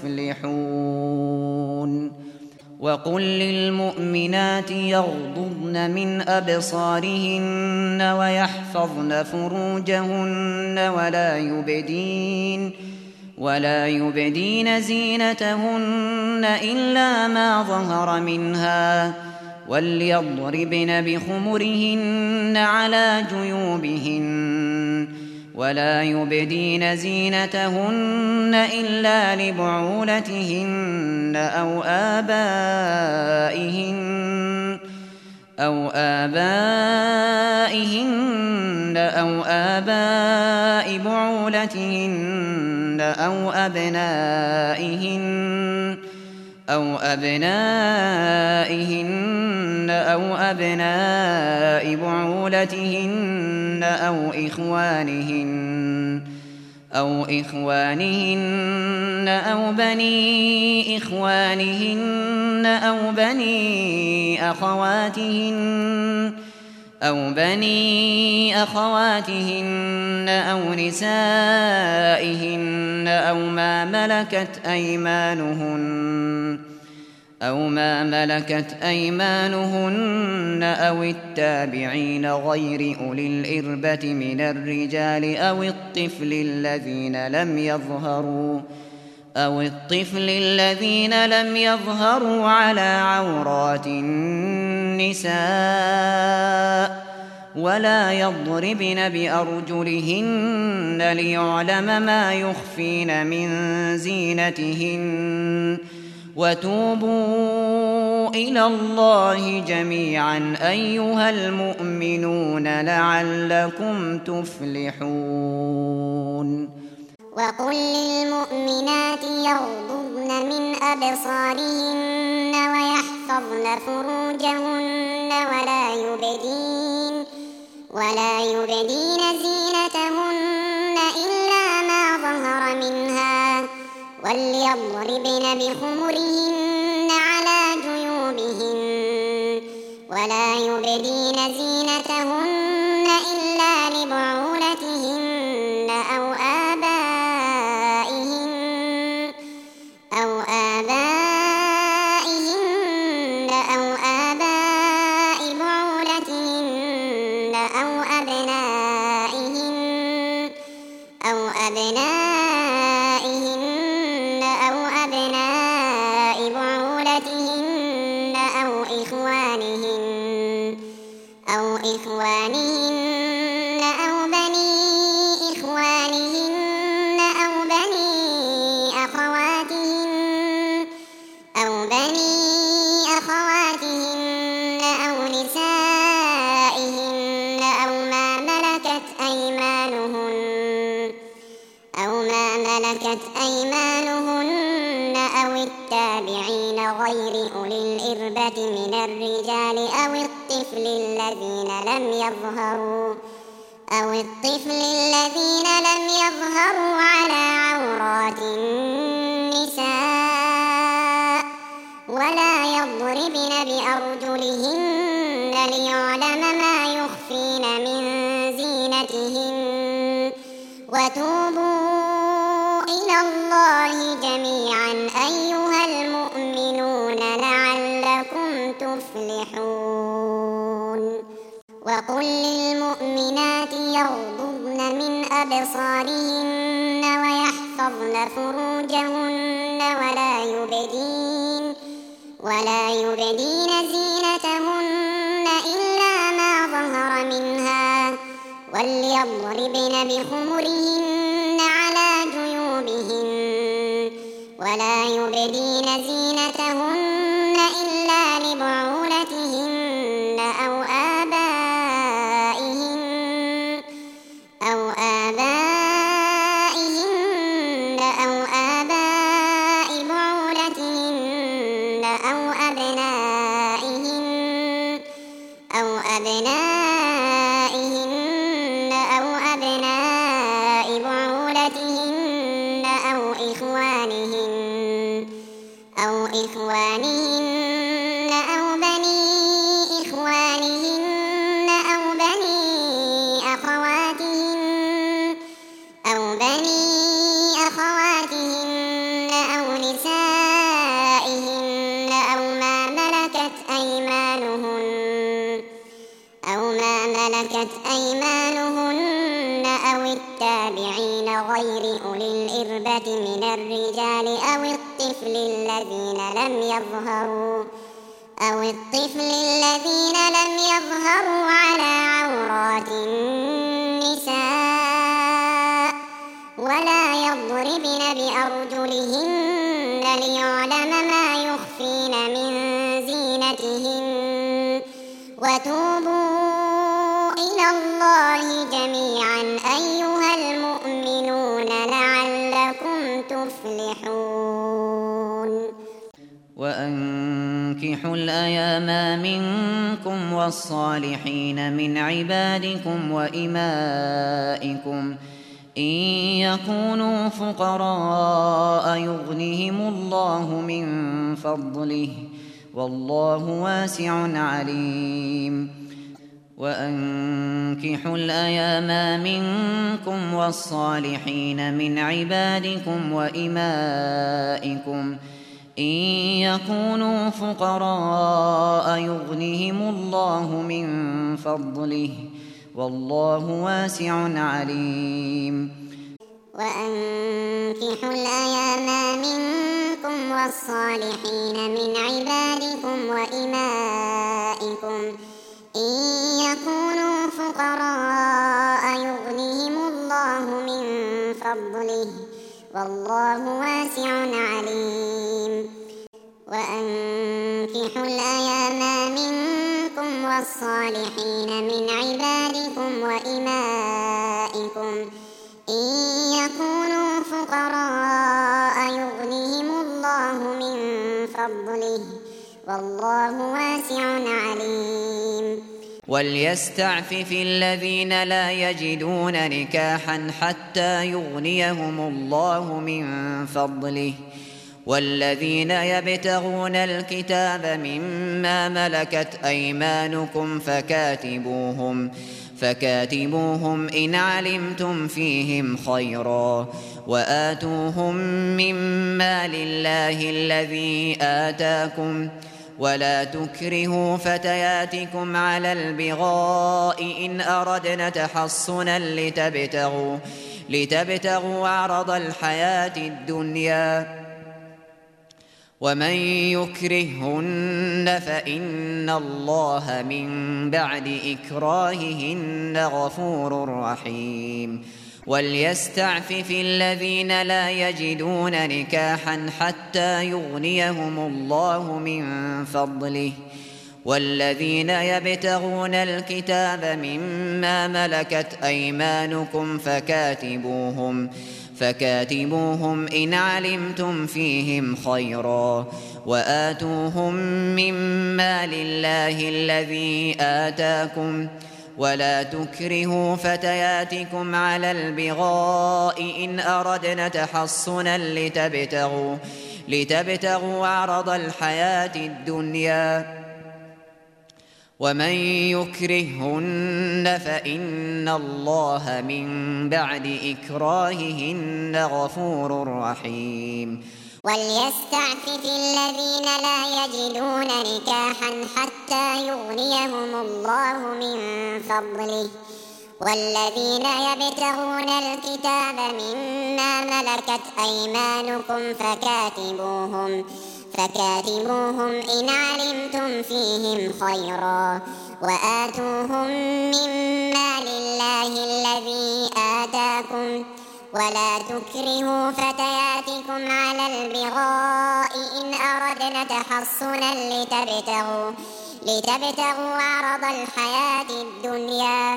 A: تفلحون وقل للمؤمنات يغضضن من أبصارهن ويحفظن فروجهن ولا يبدين زينتهن إلا ما ظهر منها وليضربن بخمرهن على جيوبهن ولا يبدين زينتهن إلا لبعولتهن أو آبائهن أو آباء بعولتهن أو أبنائهن أو أبناء بعولتهن أو إخوانهن أو بني إخوانهن أو بني أخواتهن أو نسائهن أو ما ملكت أيمانهن أو التابعين غير أولي الإربة من الرجال أو الطفل الذين لم يظهروا على عورات النساء ولا يضربن بأرجلهن ليعلم ما يخفين من زينتهن وتوبوا إلى الله جميعا أيها المؤمنون لعلكم تفلحون
B: وقل للمؤمنات يغضضن من أبصارهن ويحفظن فروجهن ولا يبدين زينتهن إلا ما ظهر منها وليضربن بخمرهن على جيوبهن ولا يبدين زينتهن إلا لبعولتهن أو آبائهن أو آباء بعولتهن أو أبنائهن أو أبناء بعولتهن أو إخوانهن أو بني إخوانهن أو بني أخواتهن أو نسائهن أو ما ملكت أيمانهن أو التابعين غير أولي الإربة من الرجال أو الطفل الذين لم يظهروا على عورات النساء ولا يضربن بأرجلهن ليعلم ما يخفين من زينتهن وتوبوا إلى الله جميعا أيها المؤمنون لعلكم تفلحون وقل للمؤمنات يغضضن من أبصارهن ويحفظن فروجهن ولا يبدين زينتهن إلا ما ظهر منها وليضربن بخمرهن على جيوبهن ولا يبدين زينتهن إلا لبعولتهن أو آبائهن أو آباء بعولتهن أو أبنائهن أو أبناء بعولتهن أو إخوانهن أو بني إخوانهن ملكت أيمانهن أو التابعين غير أولي الإربة من الرجال أو الطفل الذين لم يظهروا على عورات النساء ولا يضربن بأرجلهن ليعلم ما يخفين من زينتهن وتوبوا إلى الله جميعا أيها المؤمنون لعلكم تفلحون.
A: وأنكحوا الأيام منكم والصالحين من عبادكم وإمائكم إن يكونوا فقراء يغنهم الله من فضله والله واسع عليم. وأنكحوا الأيام منكم والصالحين من عبادكم وإمائكم إن يكونوا فقراء يغنهم الله من فضله والله واسع عليم.
B: وأنكحوا الأيام منكم والصالحين من عبادكم وإمائكم إن يكونوا فقراء يغنهم الله من فضله والله واسع عليم. وأنكحوا الأيام منكم والصالحين من عبادكم وإمائكم إن يكونوا فقراء يغنهم الله من فضله والله واسع عليم.
A: وليستعفف الذين لا يجدون نكاحا حتى يغنيهم الله من فضله والذين يبتغون الكتاب مما ملكت أيمانكم فكاتبوهم إن علمتم فيهم خيرا وآتوهم مما لله الذي آتاكم ولا تكرهوا فتياتكم على البغاء إن أردنا تحصنا لتبتغوا عرض الحياة الدنيا ومن يكرههن فإن الله من بعد إكراههن غفور رحيم. وليستعفف الذين لا يجدون نكاحا حتى يغنيهم الله من فضله والذين يبتغون الكتاب مما ملكت أيمانكم فكاتبوهم إن علمتم فيهم خيرا وآتوهم مما لله الذي آتاكم ولا تكرهوا فتياتكم على البغاء إن أردنا تحصنا لتبتغوا عرض الحياة الدنيا ومن يكرههن فإن الله من بعد إكراههن غفور رحيم.
B: وليستعفف الذين لا يجدون نكاحا حتى يغنيهم الله من فضله والذين يبتغون الكتاب مما ملكت أيمانكم فكاتبوهم إن علمتم فيهم خيرا وآتوهم مما لله الذي آتاكم ولا تكرهوا فتياتكم على البغاء إن أردنا تحصنا لتبتغوا عرض الحياة الدنيا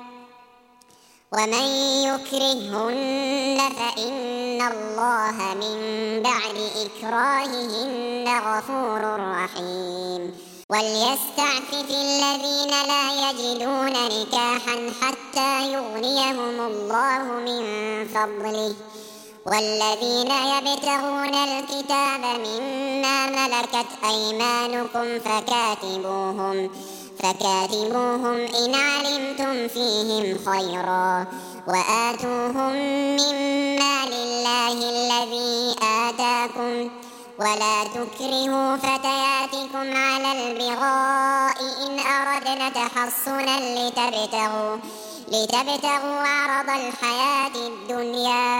B: ومن يكرههن فإن الله من بعد إكراههن غفور رحيم. وليستعفف الذين لا يجدون نكاحا حتى يغنيهم الله من فضله والذين يبتغون الكتاب مما ملكت أيمانكم فكاتبوهم إن علمتم فيهم خيرا وآتوهم مما لله الذي آتاكم ولا تكرهوا فتياتكم على البغاء إن أردنا أردنا تحصنا لتبتغوا عرض الحياة الدنيا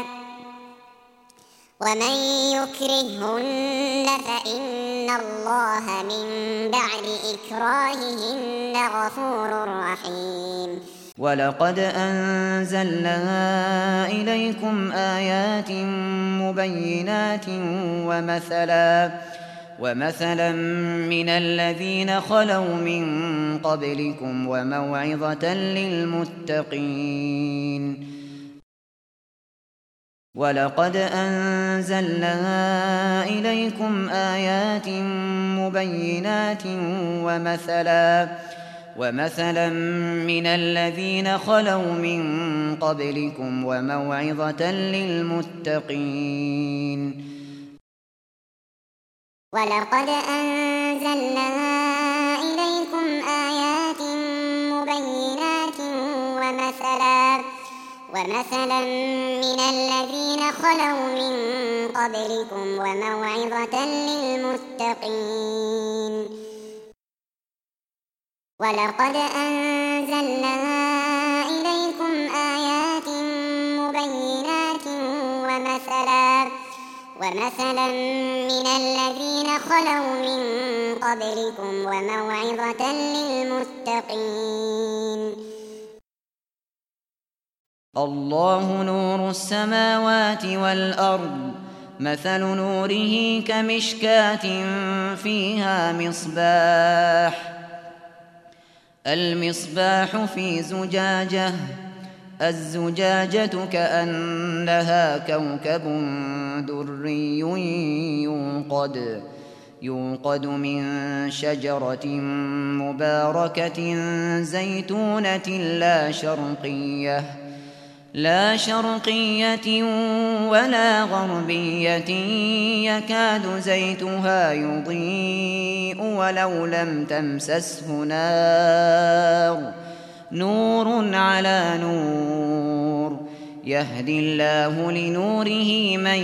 B: ومن يكرههن فإن الله من بعد إكراههن غفور رحيم
A: ولقد أنزلنا إليكم آيات مبينات ومثلا من الذين خلوا من قبلكم وموعظة للمتقين ولقد أنزلنا إليكم آيات مبينات ومثلا من الذين خلوا من قبلكم وموعظة للمتقين
B: ولقد أنزلنا إليكم آيات مبينات ومثلا من الذين خلوا من قبلكم وموعظة للمتقين ولقد أنزلنا إليكم آيات مبينات ومثلا من الذين خلوا من قبلكم وموعظة للمتقين
A: الله نور السماوات والأرض مثل نوره كمشكاة فيها مصباح المصباح في زجاجة الزجاجة كأنها كوكب دري يوقد من شجرة مباركة زيتونة لا شرقية ولا غربية يكاد زيتها يضيء ولو لم تمسسه نور على نور يهدي الله لنوره من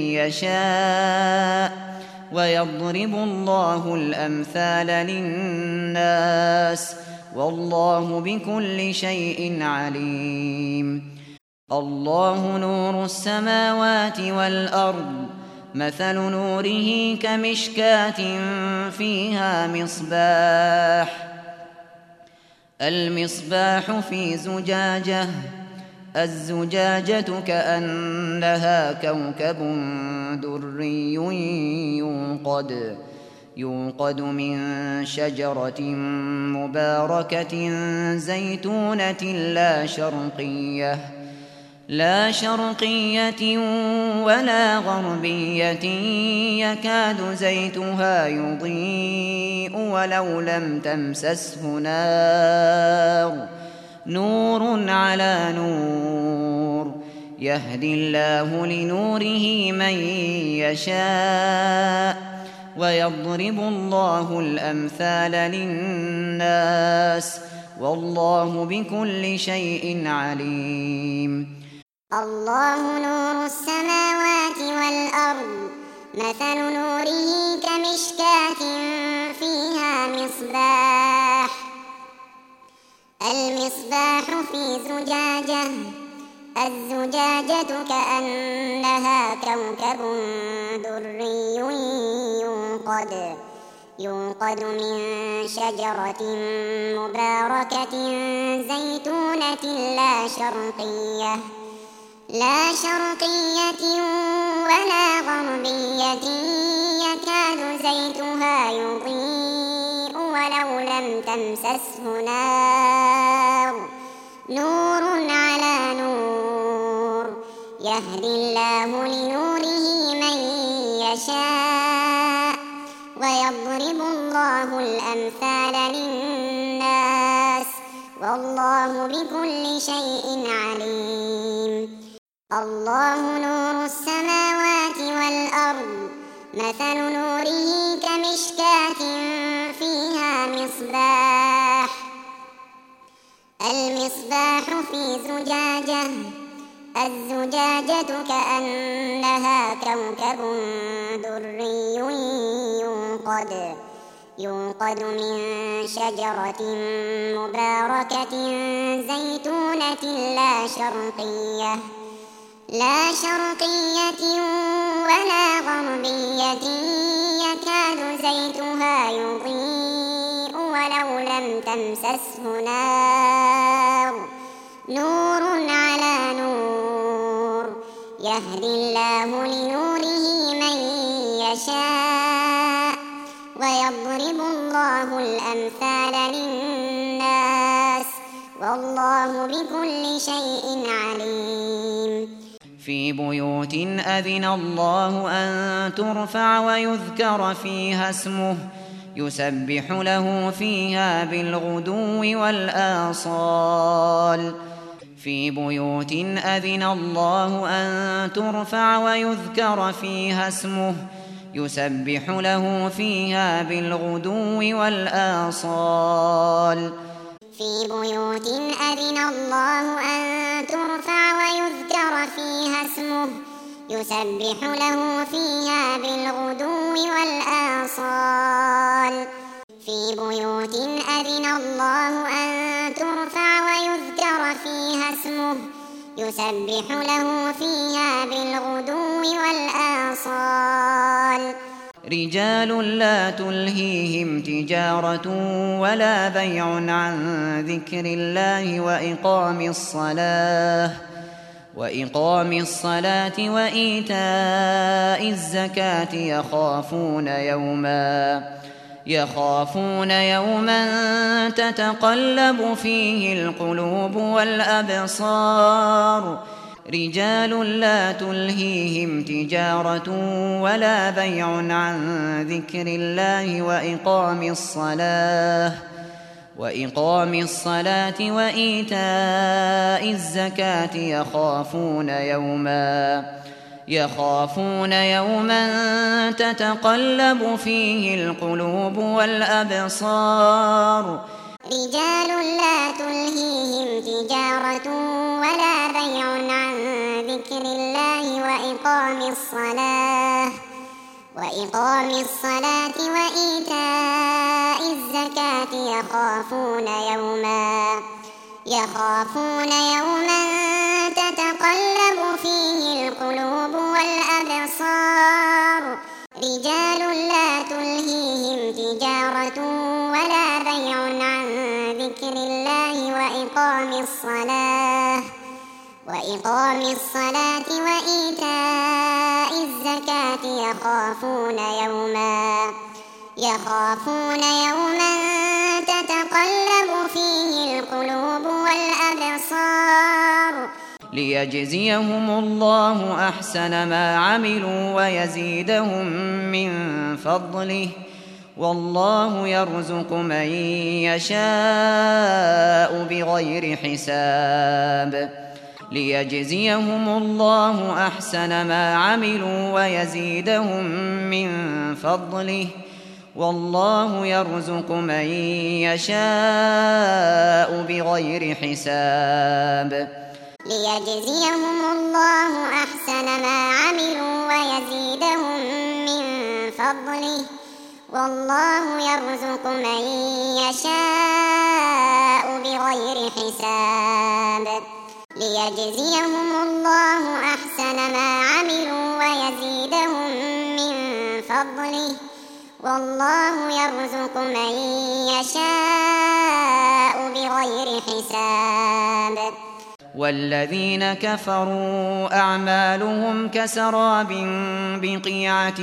A: يشاء ويضرب الله الأمثال للناس والله بكل شيء عليم الله نور السماوات والأرض مثل نوره كمشكاة فيها مصباح المصباح في زجاجة الزجاجة كأنها كوكب دري يوقد من شجرة مباركة زيتونة لا شرقية ولا غربية يكاد زيتها يضيء ولو لم تمسسه نور على نور يهدي الله لنوره من يشاء ويضرب الله الأمثال للناس والله بكل شيء عليم
B: الله نور السماوات والأرض مثل نوره كمشكاة فيها مصباح المصباح في زجاجة الزجاجة كأنها كوكب دري يوقد من شجرة مباركة زيتونة لا شرقية ولا غربية يكاد زيتها يضيء ولو لم تمسسه نور على نور يهدي الله لنوره من يشاء ويضرب الله الأمثال للناس والله بكل شيء عليم الله نور السماوات والأرض مثل نوره كمشكاة فيها مصباح المصباح في زجاجة الزجاجة كأنها كوكب دري يوقد من شجرة مباركة زيتونة لا شرقية ولا غربية يكاد زيتها يضيء ولو لم تمسسه نور على نور يهدي الله لنوره من يشاء ويضرب الله الأمثال للناس والله بكل شيء عليم
A: في بيوت أذن الله أن ترفع ويذكر فيها اسمه يسبح له فيها بالغدو والآصال في بيوت أذن الله أن ترفع ويذكر فيها اسمه يسبح له فيها بالغدو والآصال
B: في بيوت أذن الله أن ترفع ويذكر فيها اسمه يسبح له فيها بالغدو والآصال في بيوت أذن الله أن ترفع ويذكر فيها اسمه يسبح له فيها بالغدو والآصال
A: رجال لا تلهيهم تجارة ولا بيع عن ذكر الله وإقام الصلاة وإيتاء الزكاة يخافون يوما تتقلب فيه القلوب والأبصار رجال لا تلهيهم تجارة ولا بيع عن ذكر الله وإقام الصلاة وإيتاء الزكاة يخافون يوما تتقلب فيه القلوب والأبصار
B: رجال لا تلهيهم تجارة ولا بيع عن ذكر الله وإقام الصلاة وإيتاء الزكاة يخافون يوما تتقلب فيه القلوب والأبصار رجال لا تلهيهم تجارة ولا بيع عن ذكر الله وإقام الصلاة وإيتاء الزكاة يخافون يوما تتقلب فيه القلوب والأبصار
A: ليجزيهم الله أحسن ما عملوا ويزيدهم من فضله والله يرزق من يشاء بغير حساب ليجزيهم الله أحسن ما عملوا ويزيدهم من فضله والله يرزق من يشاء بغير حساب
B: ليجزيهم الله أحسن ما عملوا ويزيدهم من فضله والله يرزق من يشاء بغير حساب ليجزيهم الله أحسن ما عملوا ويزيدهم من فضله والله يرزق من يشاء بغير حساب
A: والذين كفروا أعمالهم كسراب بقيعة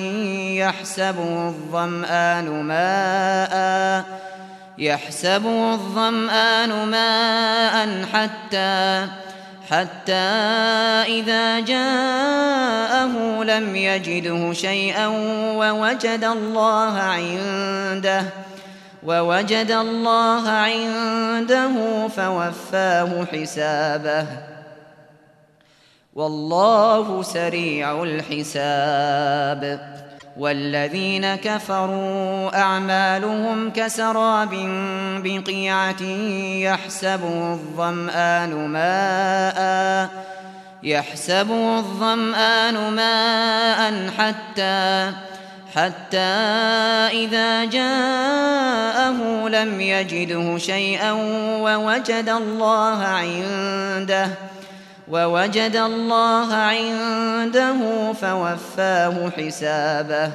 A: يحسبه الظمآن ماء حتى إذا جاءه لم يجده شيئا ووجد الله عنده فوفاه حسابه والله سريع الحساب والذين كفروا أعمالهم كسراب بقيعة يحسبه الظمآن ماء حتى إذا جاءه لم يجده شيئا ووجد الله عنده فوفاه حسابه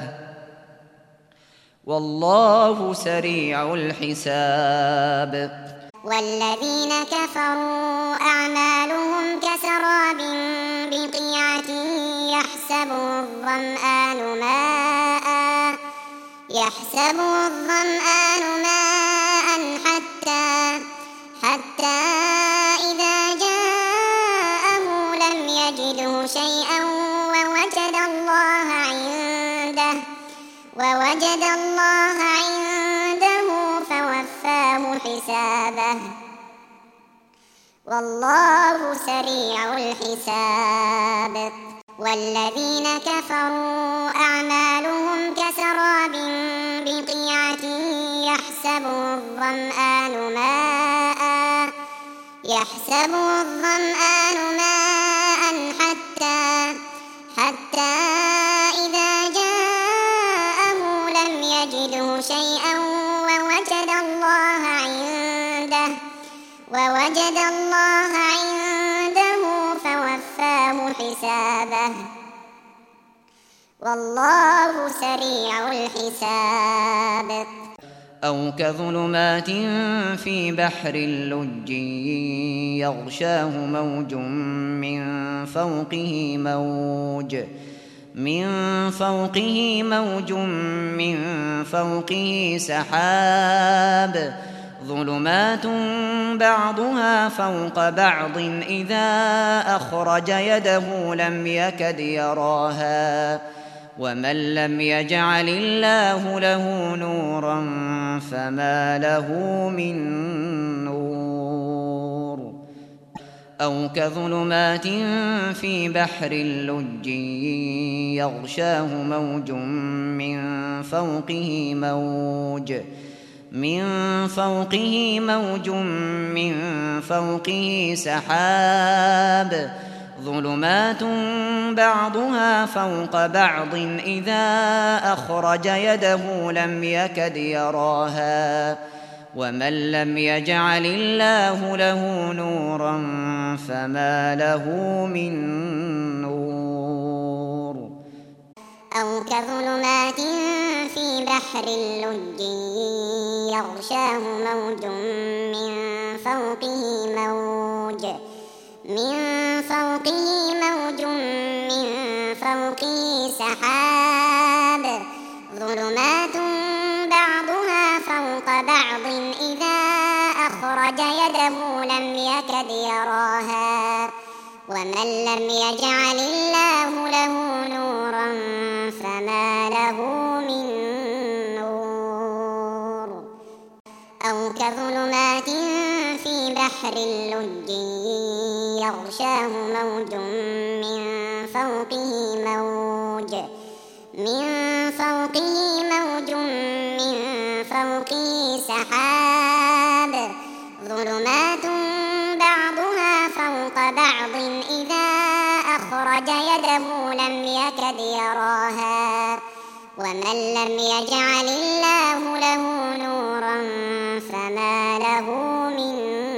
A: والله سريع الحساب.
B: والذين كفروا أعمالهم كسراب بقيعة يحسبه الظمآن ماء حتى إذا جاءه لم يجده شيئا ووجد الله عنده فوفاه حسابه والله سريع الحساب. والذين كفروا أعمالهم كسراب بقيعة يحسبه الظمآن ماء حتى إذا جاءه لم يجده شيئا ووجد الله عنده فوفاه حسابه والله سريع الحساب.
A: أو كظلمات في بحر لج يغشاه موج من فوقه سحاب ظلمات بعضها فوق بعض إذا أخرج يده لم يكد يراها ومن لم يجعل الله له نورا فما له من نور. أو كظلمات في بحر لج يغشاه موج من فوقه سحاب ظلمات بعضها فوق بعض إذا أخرج يده لم يكد يراها ومن لم يجعل الله له نورا فما له من نور.
B: أو كظلمات في بحر لج يغشاه موج من فوقه سحاب ظلمات بعضها فوق بعض إذا أخرج يده لم يكد يراها ومن لم يجعل الله له نورا فما له من نور. أو كظلمات في بحر لج يغشاه موج من فوقه سحاب ظلمات بعضها فوق بعض إذا أخرج يده لم يكد يراها ومن لم يجعل الله له نورا فما له من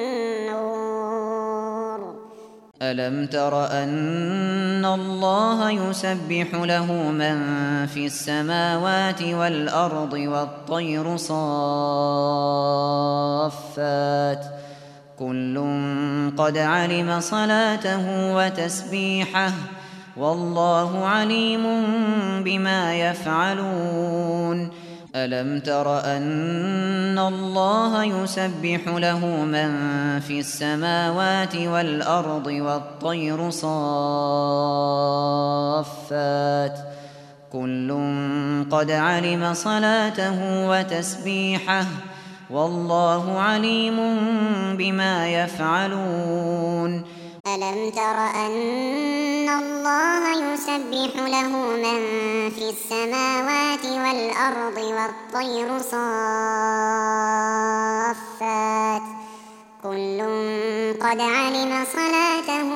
B: نور.
A: ألم تر أن الله يسبح له من في السماوات والأرض والطير صافات كل قد علم صلاته وتسبيحه والله عليم بما يفعلون. ألم تر أن الله يسبح له من في السماوات والأرض والطير صافات كل قد علم صلاته وتسبيحه والله عليم بما يفعلون.
B: ألم تر أن الله يسبح له من في السماوات والأرض والطير صافات كل قد علم صلاته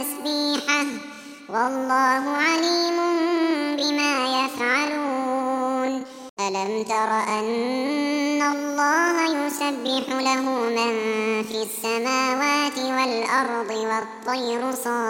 B: وتسبيحه والله عليم بما يفعلون. ألم تر أن الله يسبح له من في السماوات والأرض والطير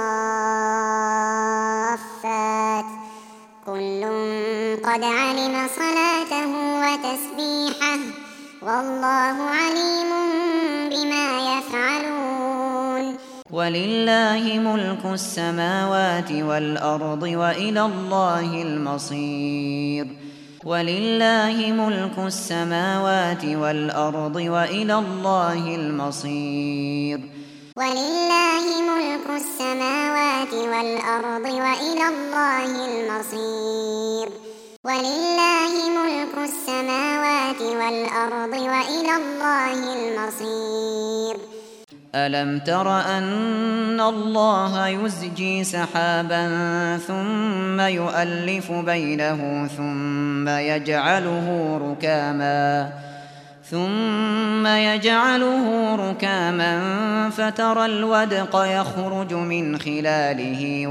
B: صافات كل قد علم صلاته وتسبيحه والله عليم بما يفعلون
A: ولله ملك السماوات والأرض وإلى الله المصير ولله ملك السماوات والأرض وإلى الله المصير
B: ولله ملك السماوات والأرض وإلى الله المصير ولله ملك السماوات والأرض وإلى الله المصير
A: ألم تر أن الله يزجي سحابا ثم يؤلف بينه ثم يجعله ركاما فترى الودق يخرج من خلاله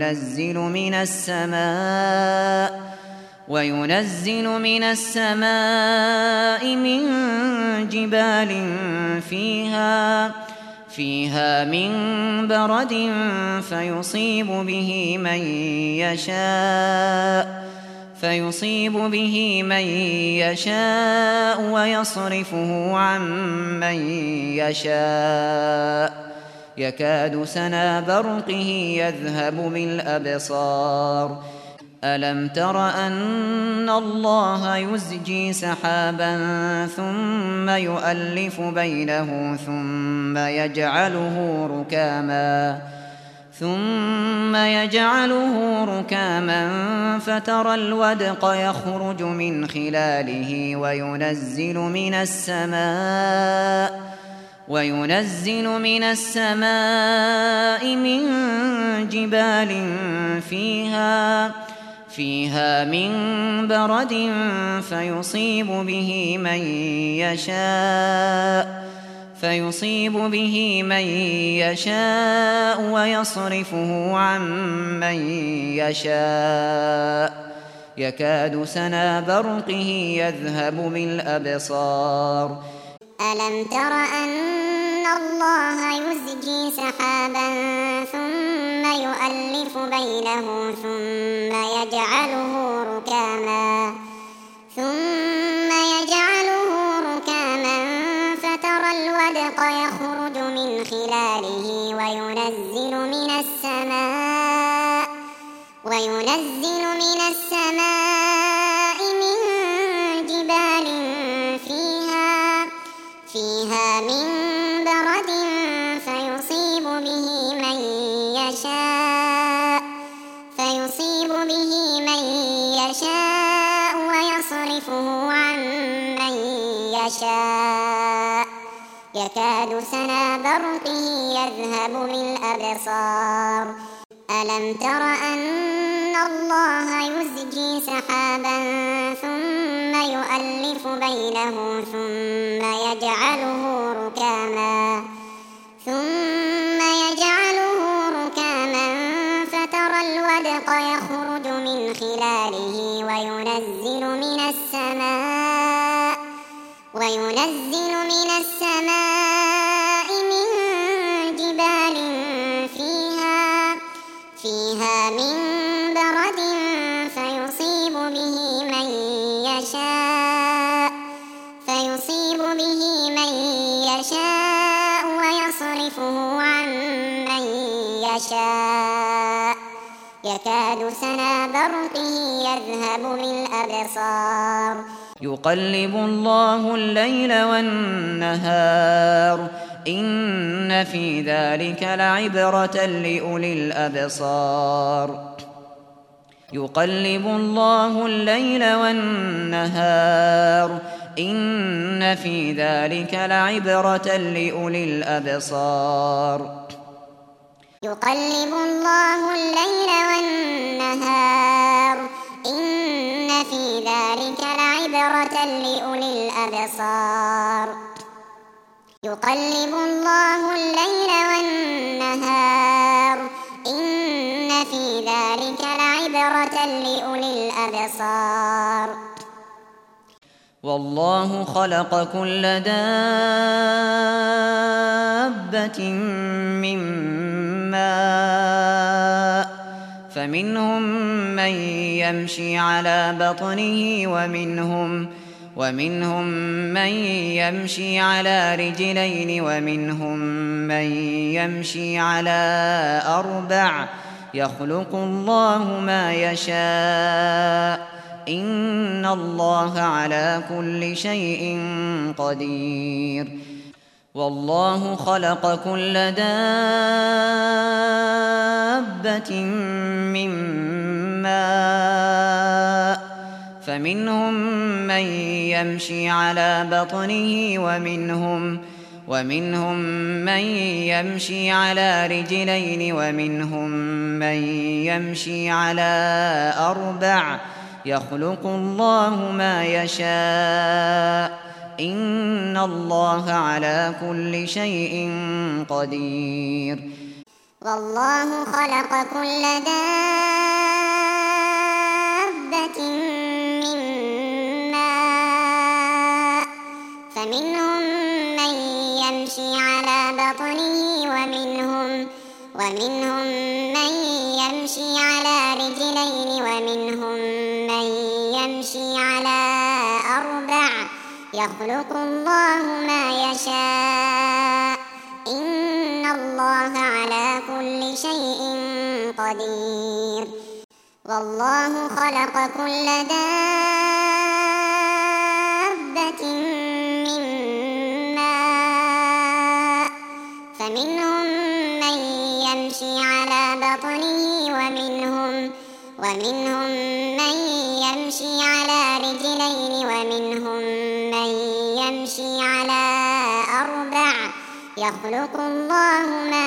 A: وينزل من السماء من جبال فيها من برد فيصيب به من يشاء ويصرفه عن من يشاء يكاد سنا برقه يذهب بالأبصار ألم تر أن الله يزجي سحابا ثم يؤلف بينه ثم يجعله ركاما فترى الودق يخرج من خلاله وينزل من السماء من جبال فيها من برد فيصيب به من يشاء ويصرفه عن من يشاء يكاد سنا برقه يذهب بالأبصار
B: ألم تر أن الله يزجي سحابا ثم يؤلف بينه ثم يجعله ركاما فترى الودق يخرج من خلاله وينزل من السماء من جبال فيها من برد فيصيب به من يشاء ويصرفه عن من يشاء يكاد سنا برقه يذهب بالأبصار ألم تر أن الله يزجي سحابا ثم يؤلف بينه ثم يجعله ركاما فترى الودق يخرج من خلاله وينزل من السماء من جبال فيها من برد فيصيب به من يشاء ويصرفه عن من يشاء يكاد سنا برقه يذهب بالأبصار
A: يقلب الله الليل والنهار إن في ذلك لعبرة لأولي الأبصار يقلب الله الليل والنهار إن في ذلك لعبرة لأولي الأبصار
B: يقلب الله الليل والنهار إن في ذلك لعبرة لأولي الأبصار يقلب الله الليل والنهار إن في ذلك لعبرة لأولي الأبصار
A: والله خلق كل دابة من ماء فمنهم من يمشي على بطنه ومنهم من يمشي على رجلين ومنهم من يمشي على أربع يخلق الله ما يشاء إن الله على كل شيء قدير والله خلق كل دابة من ماء فمنهم من يمشي على بطنه ومنهم من يمشي على رجلين ومنهم من يمشي على أربع يخلق الله ما يشاء إن الله على كل شيء قدير
B: والله خلق كل دابة من ماء فمنهم من يمشي على بطنه ومنهم من يمشي على رجلين ومنهم من يمشي على أربع يخلق الله ما يشاء إن الله على كل شيء قدير والله خلق كل دابة من ماء فمنهم من يمشي على بطنه ومنهم من يمشي على رجلين ومنهم من يمشي على أربع يخلق الله ما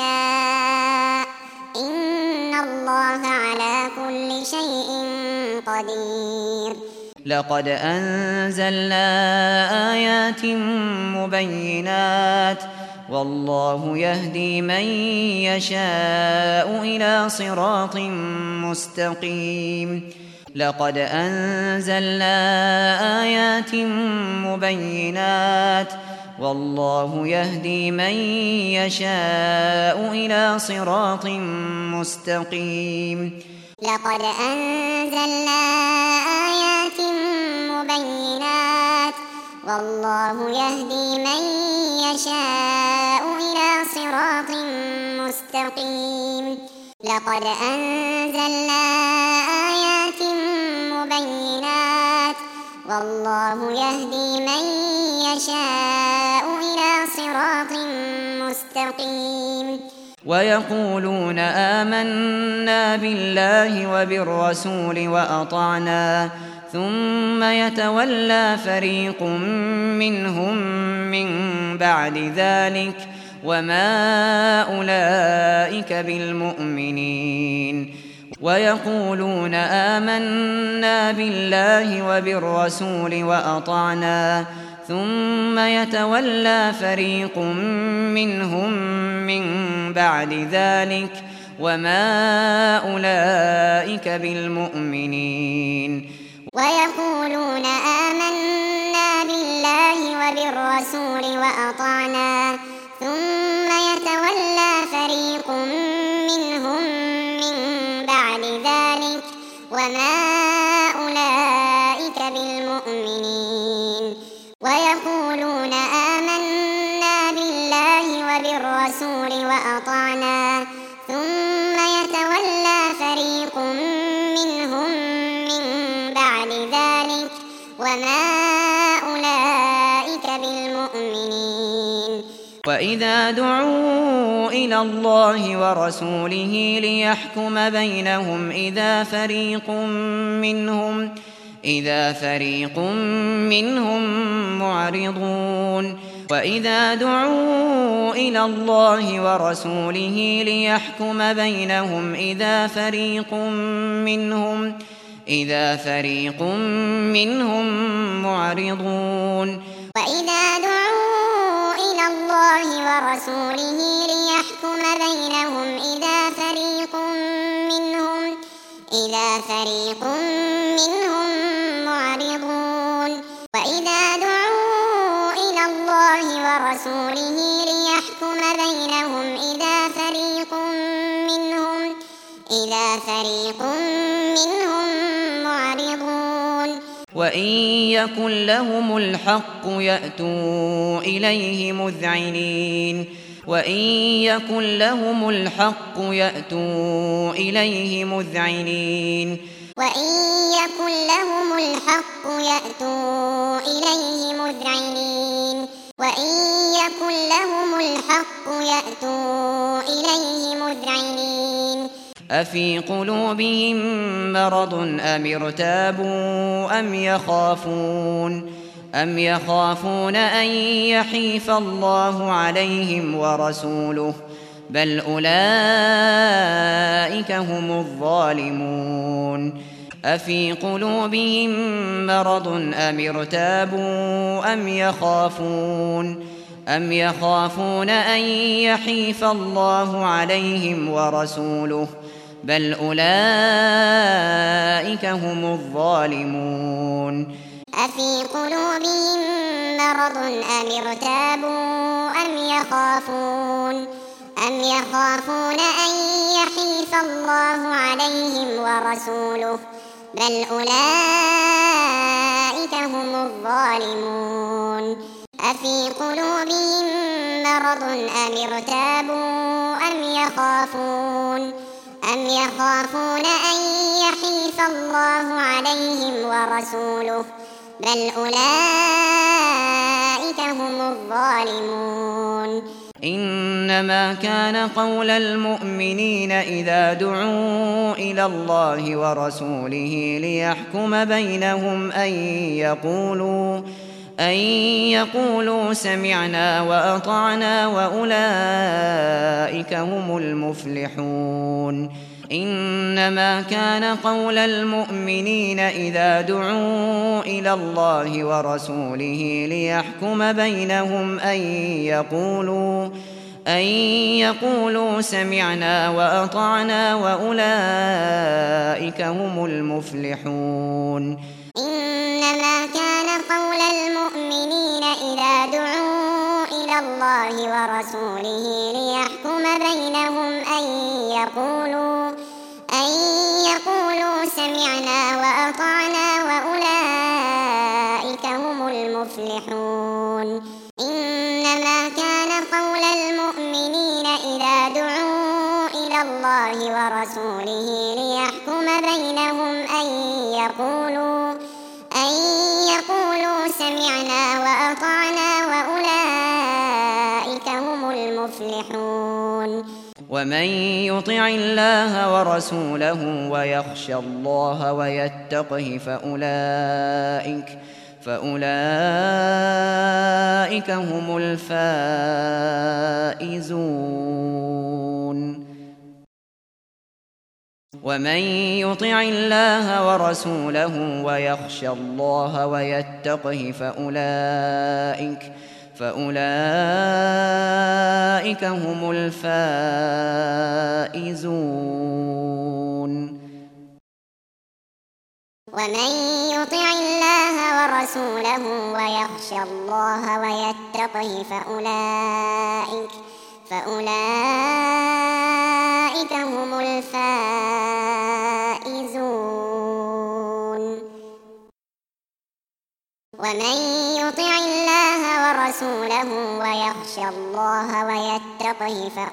B: يشاء إن الله على كل شيء قدير
A: لقد أنزلنا آيات مبينات والله يهدي من يشاء إلى صراط مستقيم لقد أنزلنا آيات مبينات والله يهدي من يشاء إلى صراط مستقيم
B: لقد أنزلنا آيات مبينات والله يهدي من يشاء إلى صراط مستقيم لقد أنزلنا آيات مبينات والله يهدي من يشاء إلى صراط مستقيم
A: ويقولون آمنا بالله وبالرسول وأطعنا ثم يتولى فريق منهم من بعد ذلك وما أولئك بالمؤمنين ويقولون آمنا بالله وبالرسول وأطعنا ثم يتولى فريق منهم من بعد ذلك وما أولئك بالمؤمنين
B: ويقولون آمنا بالله وبالرسول وأطعنا ثم يتولى فريق منهم من بعد ذلك وما أولئك بالمؤمنين ويقولون آمنا بالله وبالرسول وأطعنا ثم يتولى فريق منهم من بعد ذلك وما أولئك بالمؤمنين
A: وإذا دعوا إلى الله ورسوله ليحكم بينهم إذا فريق منهم معرضون وإذا دعوا إلى الله ورسوله ليحكم بينهم إذا فريق منهم معرضون
B: وإذا دعوا إلى الله ورسوله ليحكم بينهم إذا فريق منهم معرضون ورسوله ليحكم بينهم إذا فريق منهم معرضون
A: وإن يكن لهم الحق يأتوا إليه مذعنين وإن يكن لهم الحق يأتوا إليه مذعنين
B: وإن يكن لهم الحق يأتوا إليه مذعنين وإن يكن لهم الحق يأتوا إليه مذعنين
A: أفي قلوبهم مرض أم ارتابوا أم يخافون أن يحيف الله عليهم ورسوله بل أولئك هم الظالمون أفي قلوبهم مرض أم ارتابوا أم يخافون أن يحيف الله عليهم ورسوله بل أولئك هم الظالمون
B: أفي قلوبهم مرض أم ارتابوا أم يخافون أن يحيف الله عليهم ورسوله بل أولئك هم الظالمون أفي قلوبهم مرض أم ارتابوا أم يخافون أن يحيف الله عليهم ورسوله بل أولئك هم الظالمون
A: إنما كان قول المؤمنين إذا دعوا إلى الله ورسوله ليحكم بينهم أن يقولوا سمعنا وأطعنا وأولئك هم المفلحون إنما كان قول المؤمنين إذا دعوا إلى الله ورسوله ليحكم بينهم أن يقولوا سمعنا وأطعنا وأولئك هم المفلحون
B: إنما كان قول المؤمنين إذا دعوا إلى الله ورسوله ليحكم بينهم أن يقولوا سمعنا وأطعنا وأولئك هم المفلحون إنما كان قول المؤمنين إذا دعوا إلى الله ورسوله ليحكم بينهم أن يقولوا سمعنا وأطعنا وأولئك هم المفلحون
A: ومن يطع الله ورسوله ويخشى الله ويتقه فأولئك هم الفائزون ومن يطع الله ورسوله ويخشى الله ويتقه فأولئك هم الفائزون
B: ومن يطع الله ورسوله ويخشى الله ويتقه فأولئك هم الفائزون ومن يطع الله ورسوله ويخشى الله ويتقه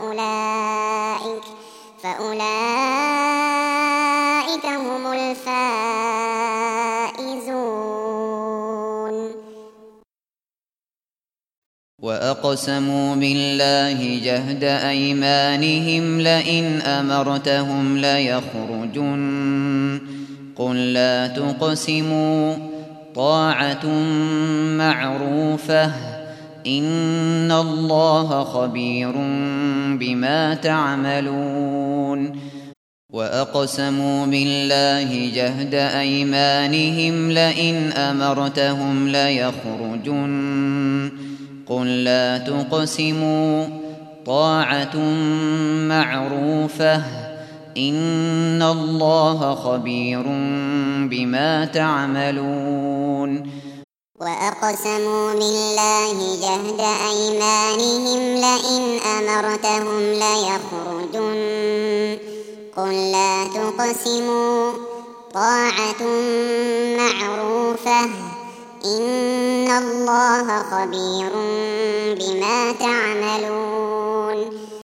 B: فأولئك هم الفائزون
A: وأقسموا بالله جهد أيمانهم لئن أمرتهم ليخرجن قل لا تقسموا طاعة معروفة إن الله خبير بما تعملون وأقسموا بالله جهد أيمانهم لئن أمرتهم ليخرجن قل لا تقسموا طاعة معروفة إن الله خبير بما تعملون
B: وأقسموا بالله جهد أيمانهم لئن أمرتهم ليخرجن قل لا تقسموا طاعة معروفة إن الله خبير بما تعملون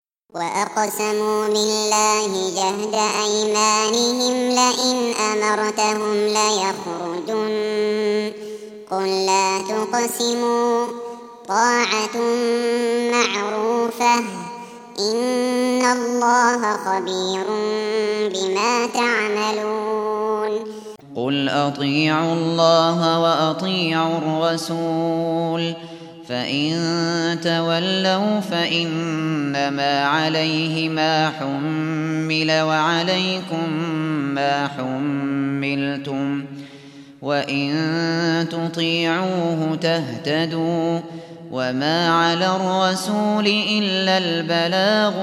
B: وأقسموا بالله جهد أيمانهم لئن أمرتهم ليخرجن قل لا تقسموا طاعة معروفة إن الله خبير بما تعملون
A: قل أطيعوا الله وأطيعوا الرسول فإن تولوا فإنما عليه ما حمل وعليكم ما حملتم وإن تطيعوه تهتدوا وما على الرسول إلا البلاغ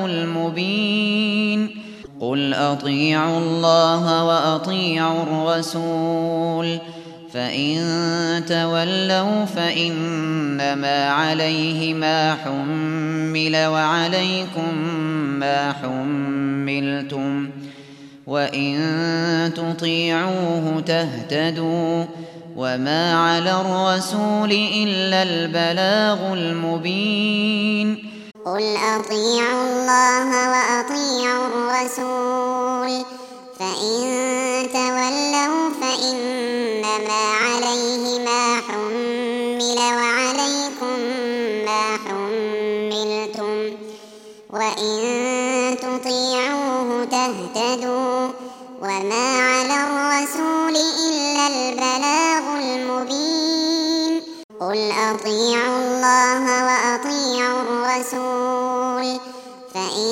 A: المبين قل أطيعوا الله وأطيعوا الرسول فإن تولوا فإنما عليه ما حمل وعليكم ما حملتم وإن تطيعوه تهتدوا وما على الرسول إلا البلاغ المبين
B: قل أطيعوا الله وأطيعوا الرسول فإن تولوا فإنما عليه ما حمل وعليكم ما حملتم وإن تطيعوه تهتدوا وما على الرسول إلا البلاغ المبين قل أطيعوا الله وأطيعوا الرسول فإن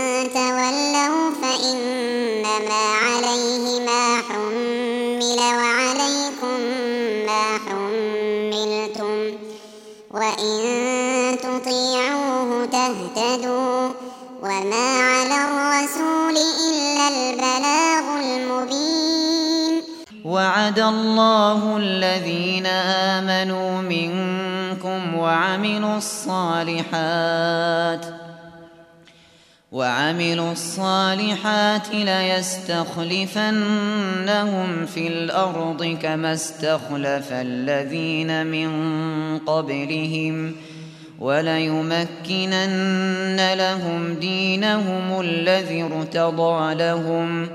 B: تولوا فإنما عليه ما حمل وعليكم ما حملتم وإن تطيعوه تهتدوا وما على الرسول إلا البلاغ المبين
A: وعد الله الذين آمنوا منكم وعملوا الصالحات ليستخلفنهم في الأرض كما استخلف الذين من قبلهم وليمكنن لهم دينهم الذي ارتضى لهم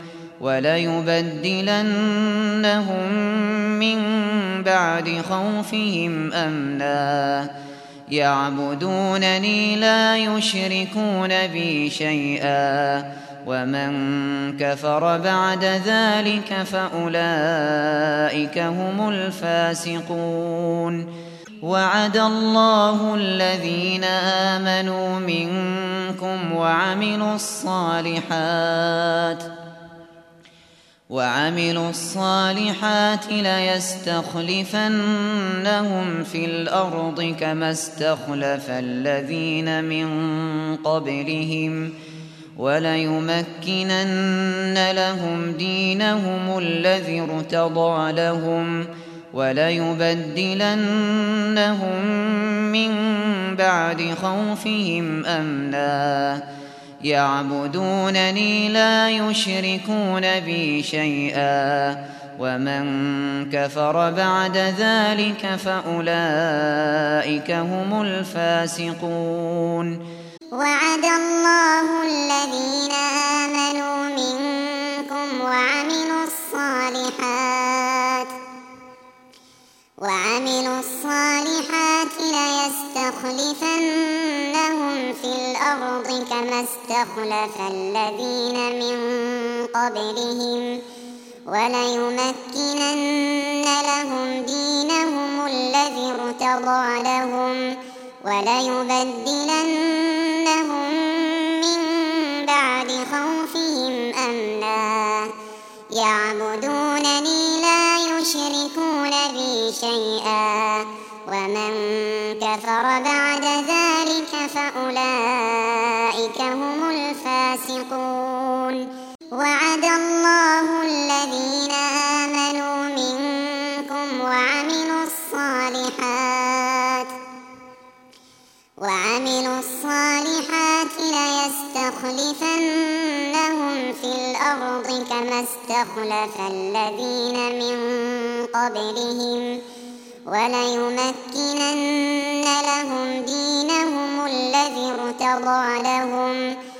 A: وليبدلنهم من بعد خوفهم أمنا يعبدونني لا يشركون بي شيئا ومن كفر بعد ذلك فأولئك هم الفاسقون وعد الله الذين آمنوا منكم وعملوا الصالحات ليستخلفنهم في الأرض كما استخلف الذين من قبلهم وليمكنن لهم دينهم الذي ارتضى لهم وليبدلنهم من بعد خوفهم أمنا يعبدونني لا يشركون بي شيئا ومن كفر بعد ذلك فأولئك هم الفاسقون
B: وعد الله الذين آمنوا منكم وعملوا الصالحات ليستخلفنهم في الأرض كما استخلف الذين من قبلهم وليمكنن لهم دينهم الذي ارتضى لهم وليبدلنهم من بعد خوفهم أمنا يعبدونني لا يشركون بي شيئا ومن كفر بعد ذلك فأولئك هم الفاسقون وعد الله الذين آمنوا منكم وعملوا الصالحات لَيَسْتَخْلِفَنَّهُمْ فِي الْأَرْضِ كَمَا اسْتَخْلَفَ الَّذِينَ مِن قَبْلِهِمْ وَلَيُمَكِّنَنَّ لَهُمْ دِينَهُمُ الَّذِي ارْتَضَىٰ لَهُمْ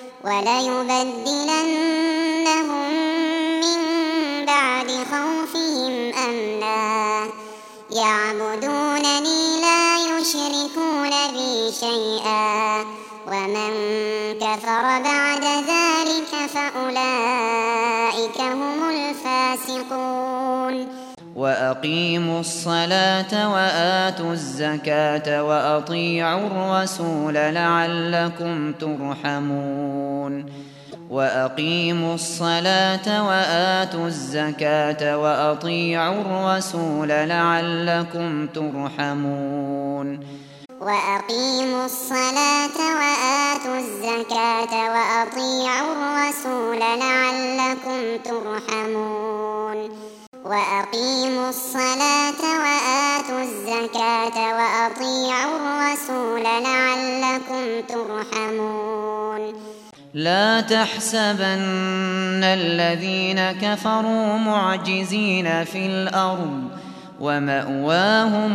B: وَلَيُبَدِّلَنَّهُم مِّن بَعْدِ خَوْفِهِمْ أَمْنًا يَعْبُدُونَنِي لَا يُشْرِكُونَ بِي شَيْئًا وَمَن كَفَرَ بَعْدَ ذَلِكَ فَأُولَٰئِكَ هُمُ الْفَاسِقُونَ
A: وَأَقِيمُوا الصَّلَاةَ وَآتُوا الزَّكَاةَ وَأَطِيعُوا الرَّسُولَ لَعَلَّكُمْ تُرْحَمُونَ وَأَقِيمُوا الصَّلَاةَ وَآتُوا الزَّكَاةَ وَأَطِيعُوا الرَّسُولَ لَعَلَّكُمْ تُرْحَمُونَ
B: وَأَقِيمُوا الصَّلَاةَ وَآتُوا الزَّكَاةَ وَأَطِيعُوا الرَّسُولَ لَعَلَّكُمْ تُرْحَمُونَ وَأَقِيمُوا الصَّلَاةَ وَآتُوا الزَّكَاةَ وَأَطِيعُوا الرَّسُولَ لَعَلَّكُمْ تُرْحَمُونَ
A: لا تحسبن الذين كفروا معجزين في الأرض ومأواهم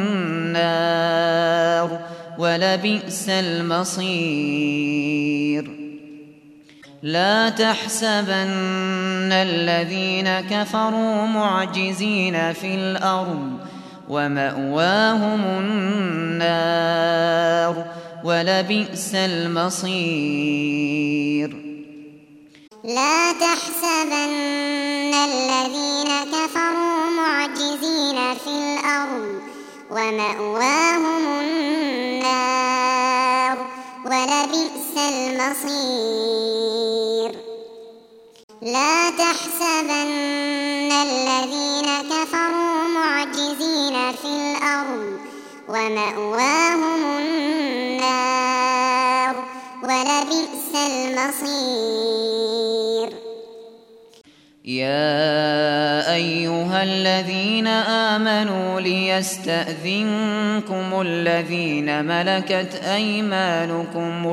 A: النار ولبئس المصير لا تحسبن الذين كفروا معجزين في الأرض ومأواهم النار ولبئس المصير
B: لا تحسبن الذين كفروا معجزين في الأرض ومأواهم النار ولبئس المصير لا تحسبن الذين كفروا معجزين في الأرض ومأواهم النار ولبئس المصير
A: يا أيها الذين آمنوا ليستأذنكم الذين ملكت أيمانكم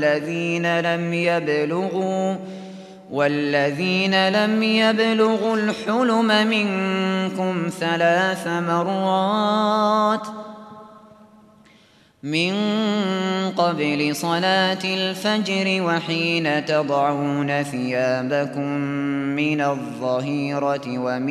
A: والذين لم يبلغوا الحلم منكم 3 مرات من قبل صلاة الفجر وحين تضعون ثيابكم من الظهيرة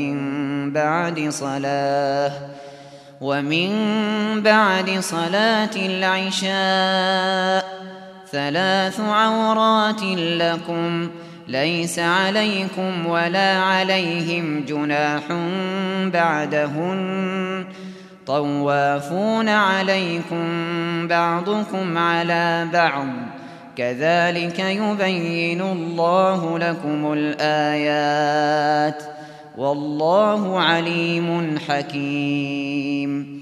A: ومن بعد صلاة العشاء 3 عورات لكم ليس عليكم ولا عليهم جناح بعدهن طوافون عليكم بعضكم على بعض كذلك يبين الله لكم الآيات والله عليم حكيم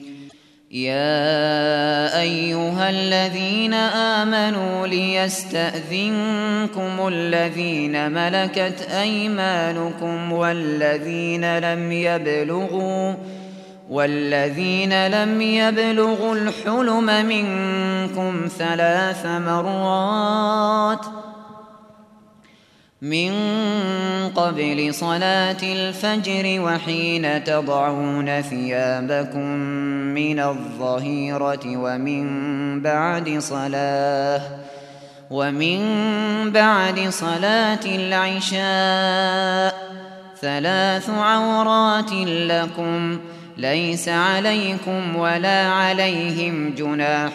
A: يا أيها الذين آمنوا ليستأذنكم الذين ملكت أيمانكم والذين لم يبلغوا الحلم منكم 3 مرات من قبل صلاة الفجر وحين تضعون ثيابكم من الظهيرة ومن بعد صلاة العشاء 3 عورات لكم ليس عليكم ولا عليهم جناح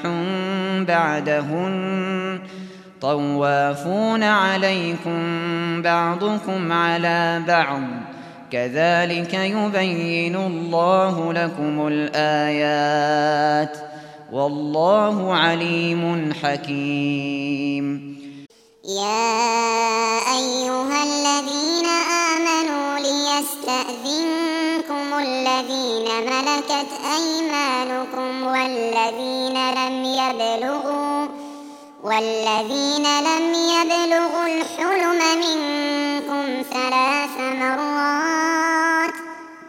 A: بعدهن طوافون عليكم بعضكم على بعض كذلك يبين الله لكم الآيات والله عليم حكيم
B: يا أيها الذين آمنوا ليستأذنكم الذين ملكت أيمانكم والذين لم يبلغوا الحلم منكم 3 مرات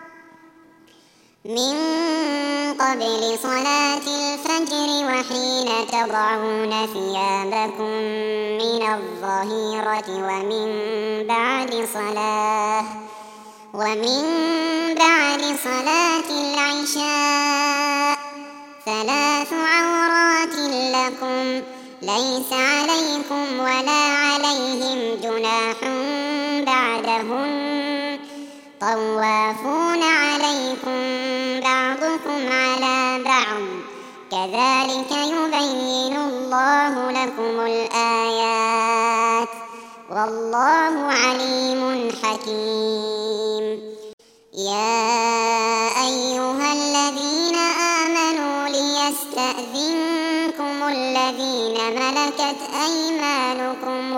B: من قبل صلاة الفجر وحين تضعون ثيابكم من الظهيرة ومن بعد صلاة العشاء 3 عورات لكم ليس عليكم ولا عليهم جناح بعدهن طوافون عليكم بعضكم على بعض كذلك يبين الله لكم الآيات والله عليم حكيم. يا أيها الذين آمنوا ليستأذنكم الذين ملكت أيمانكم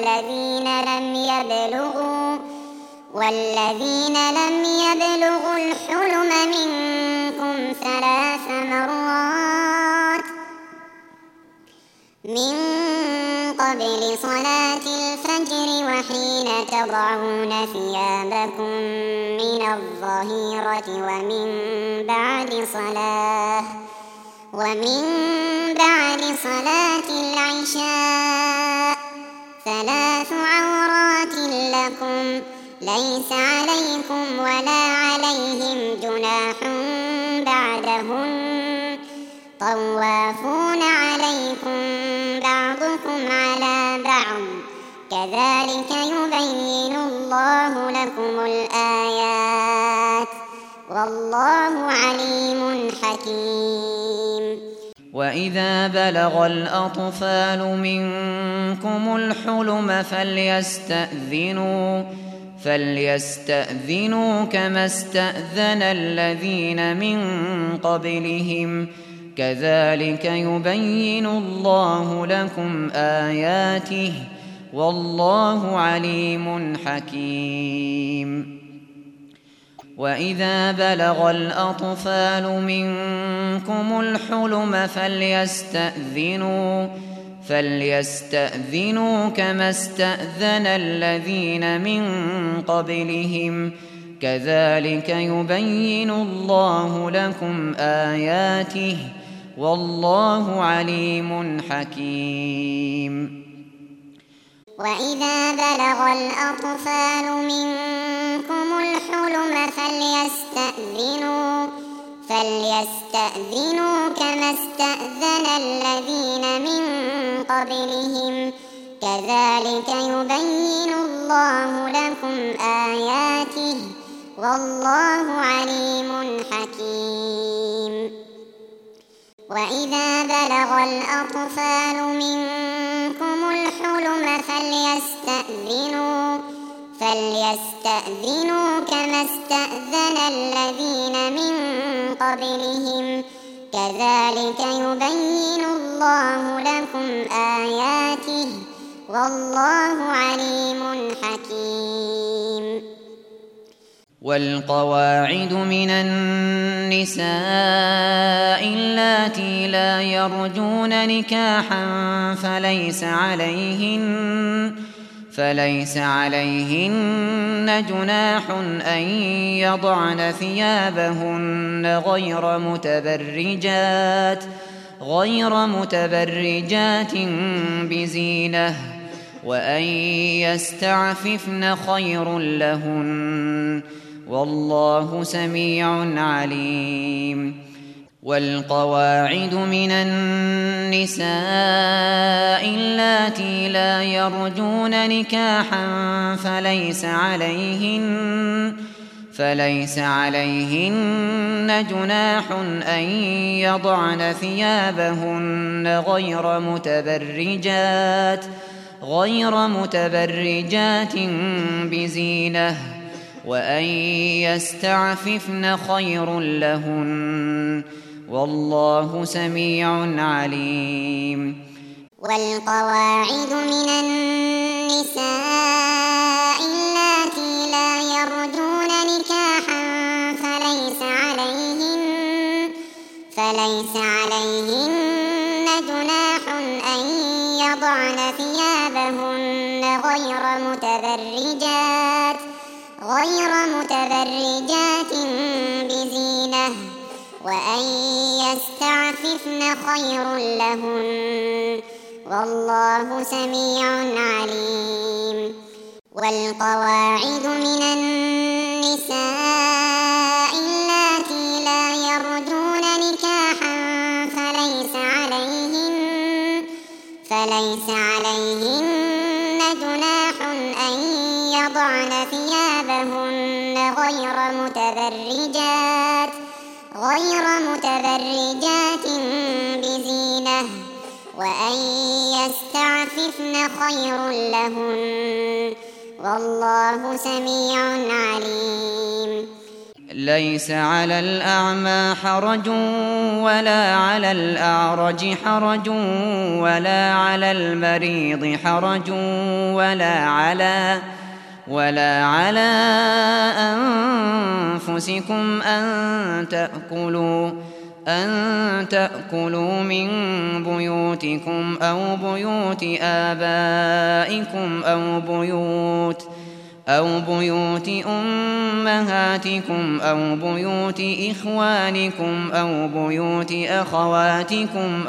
B: والذين لم يبلغوا الحلم منكم 3 مرات من قبل صلاة الفجر وحين تضعون ثيابكم من الظهيرة ومن بعد صلاة العشاء 3 عورات لكم ليس عليكم ولا عليهم جناح بعدهن طوافون عليكم بعضكم على بعض كذلك يبين الله لكم الآيات والله عليم حكيم.
A: وإذا بلغ الأطفال منكم الحلم فليستأذنوا كما استأذن الذين من قبلهم كذلك يبين الله لكم آياته والله عليم حكيم. وإذا بلغ الأطفال منكم الحلم فليستأذنوا كما استأذن الذين من قبلهم كذلك يبين الله لكم آياته والله عليم حكيم.
B: وإذا بلغ الأطفال منكم الحلم فليستأذنوا كما استأذن الذين من قبلهم كذلك يبين الله لكم آياته والله عليم حكيم. وإذا بلغ الأطفال منكم الحلم فليستأذنوا كما استأذن الذين من قبلهم كذلك يبين الله لكم آياته والله عليم حكيم.
A: والقواعد من النساء اللاتي لا يرجون نكاحا فليس عليهن جناح أن يضعن ثيابهن غير متبرجات بزينة وأن يستعففن خير لهن والله سميع عليم. والقواعد من النساء اللاتي لا يرجون نكاحا فليس عليهن جناح أن يضعن ثيابهن غير متبرجات بزينة وأن يستعففن خير لهن والله سميع عليم.
B: والقواعد من النساء اللاتي لا يرجون نكاحا فليس عليهن جناح أن يضعن ثيابهن غير متبرجات بزينة وأن يستعففن خير لهن والله سميع عليم والقواعد من النساء اللاتي لا يرجون نكاحا فليس عليهن جناح أن يضعن ثيابهن غير متبرجات بزينة وأن يستعففن خير لهن والله سميع عليم
A: ليس على الأعمى حرج ولا على الأعرج حرج ولا على المريض حرج ولا على أنفسكم أن تأكلوا من بيوتكم أو بيوت آبائكم أو بيوت أمهاتكم أو بيوت إخوانكم أو بيوت أخواتكم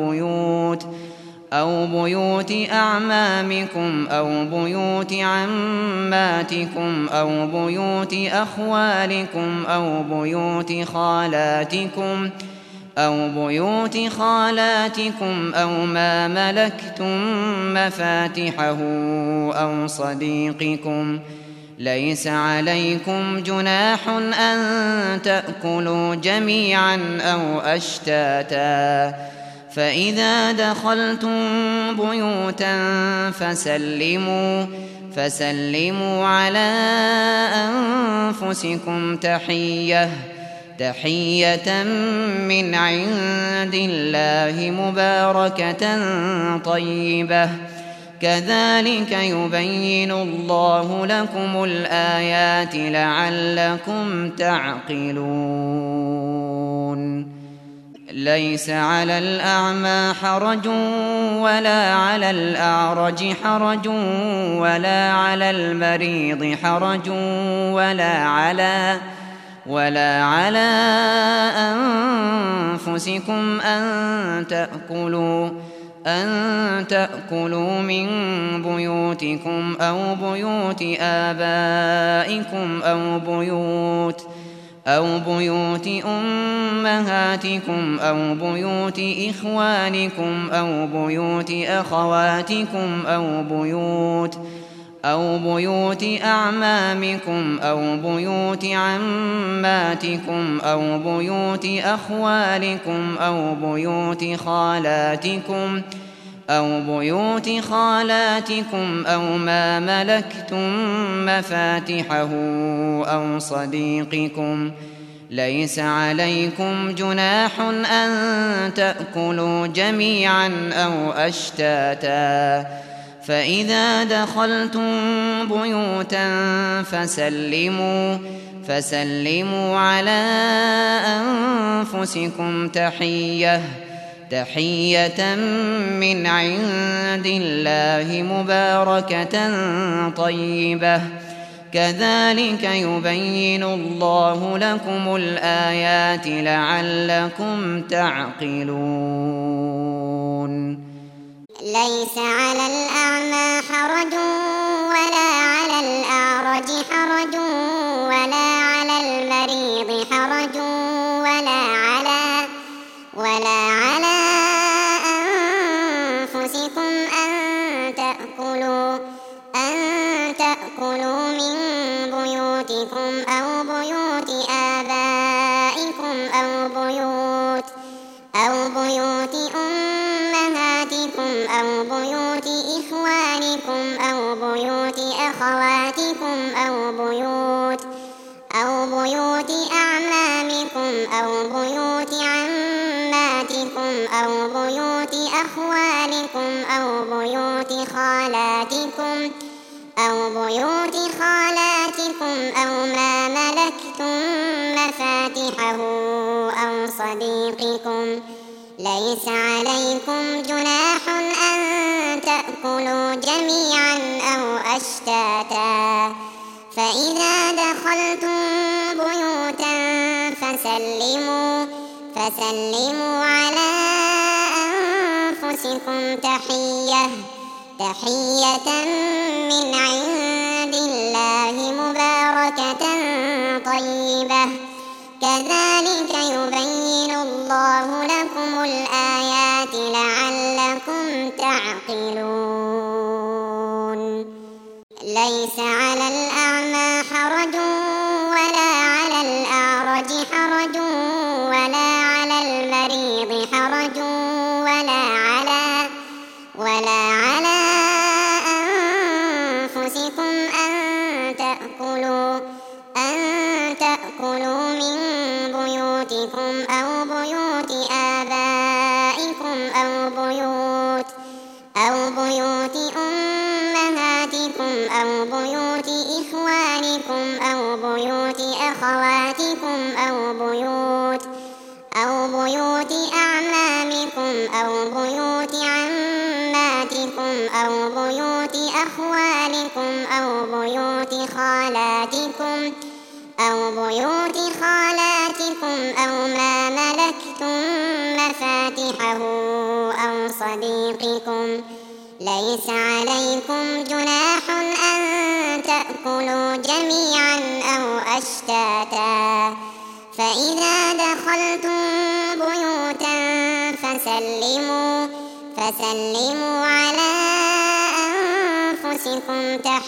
A: أو بيوت أعمامكم أو بيوت عماتكم أو بيوت أخوالكم أو بيوت خالاتكم أو ما ملكتم مفاتحه أو صديقكم ليس عليكم جناح أن تأكلوا جميعا أو أشتاتا فإذا دخلتم بيوتا فسلموا على أنفسكم تحية من عند الله مباركة طيبة كذلك يبين الله لكم الآيات لعلكم تعقلون ليس على الأعمى حرج ولا على الأعرج حرج ولا على المريض حرج ولا على أنفسكم أن تأكلوا من بيوتكم أو بيوت آبائكم أو بيوت أمهاتكم أو بيوت إخوانكم أو بيوت أخواتكم أو بيوت أعمامكم أو بيوت عماتكم أو بيوت أخوالكم أو بيوت خالاتكم أو ما ملكتم مفاتحه أو صديقكم ليس عليكم جناح أن تأكلوا جميعا أو أشتاتا فإذا دخلتم بيوتا فسلموا على أنفسكم تحية من عند الله مباركة طيبة كذلك يبين الله لكم الآيات لعلكم تعقلون
B: ليس على الأعمى حرج ولا على الأعرج حرج ولا على المريض حرج ولا على أنفسكم أن تأكلوا من بيوتكم أو بيوت آبائكم أو بيوت أمهاتكم أو بيوت إخوانكم أو بيوت أخواتكم أو بيوت أعمامكم أو بيوت عماتكم أو بيوت أخوالكم أو بيوت خالاتكم أو ما ملكتم مفاتحه أو صديقكم ليس عليكم جناح أن تأكلوا جميعا أو أشتاتا فإذا دخلتم بيوتا فسلموا على أنفسكم تحية من عند الله مباركة طيبة كذلك يبين الله لكم الآيات لعلكم تعقلون ليس على الأعمى حرج ولا على الأعرج حرج ولا على المريض حرج ولا على أنفسكم أن تأكلوا من بيوتكم أو بيوت آبائكم أو بيوت أمهاتكم أو بيوت إخوانكم أو بيوت أخواتكم أو بيوت أعمامكم أو بيوت عماتكم أو بيوت أخوالكم أو بيوت خالاتكم أو ما ملكتم مفاتحه أو صديقكم ليس عليكم جناح أن تأكلوا جميعا أو أشتاتا فإذا دخلتم بيوتا فسلموا على أنفسكم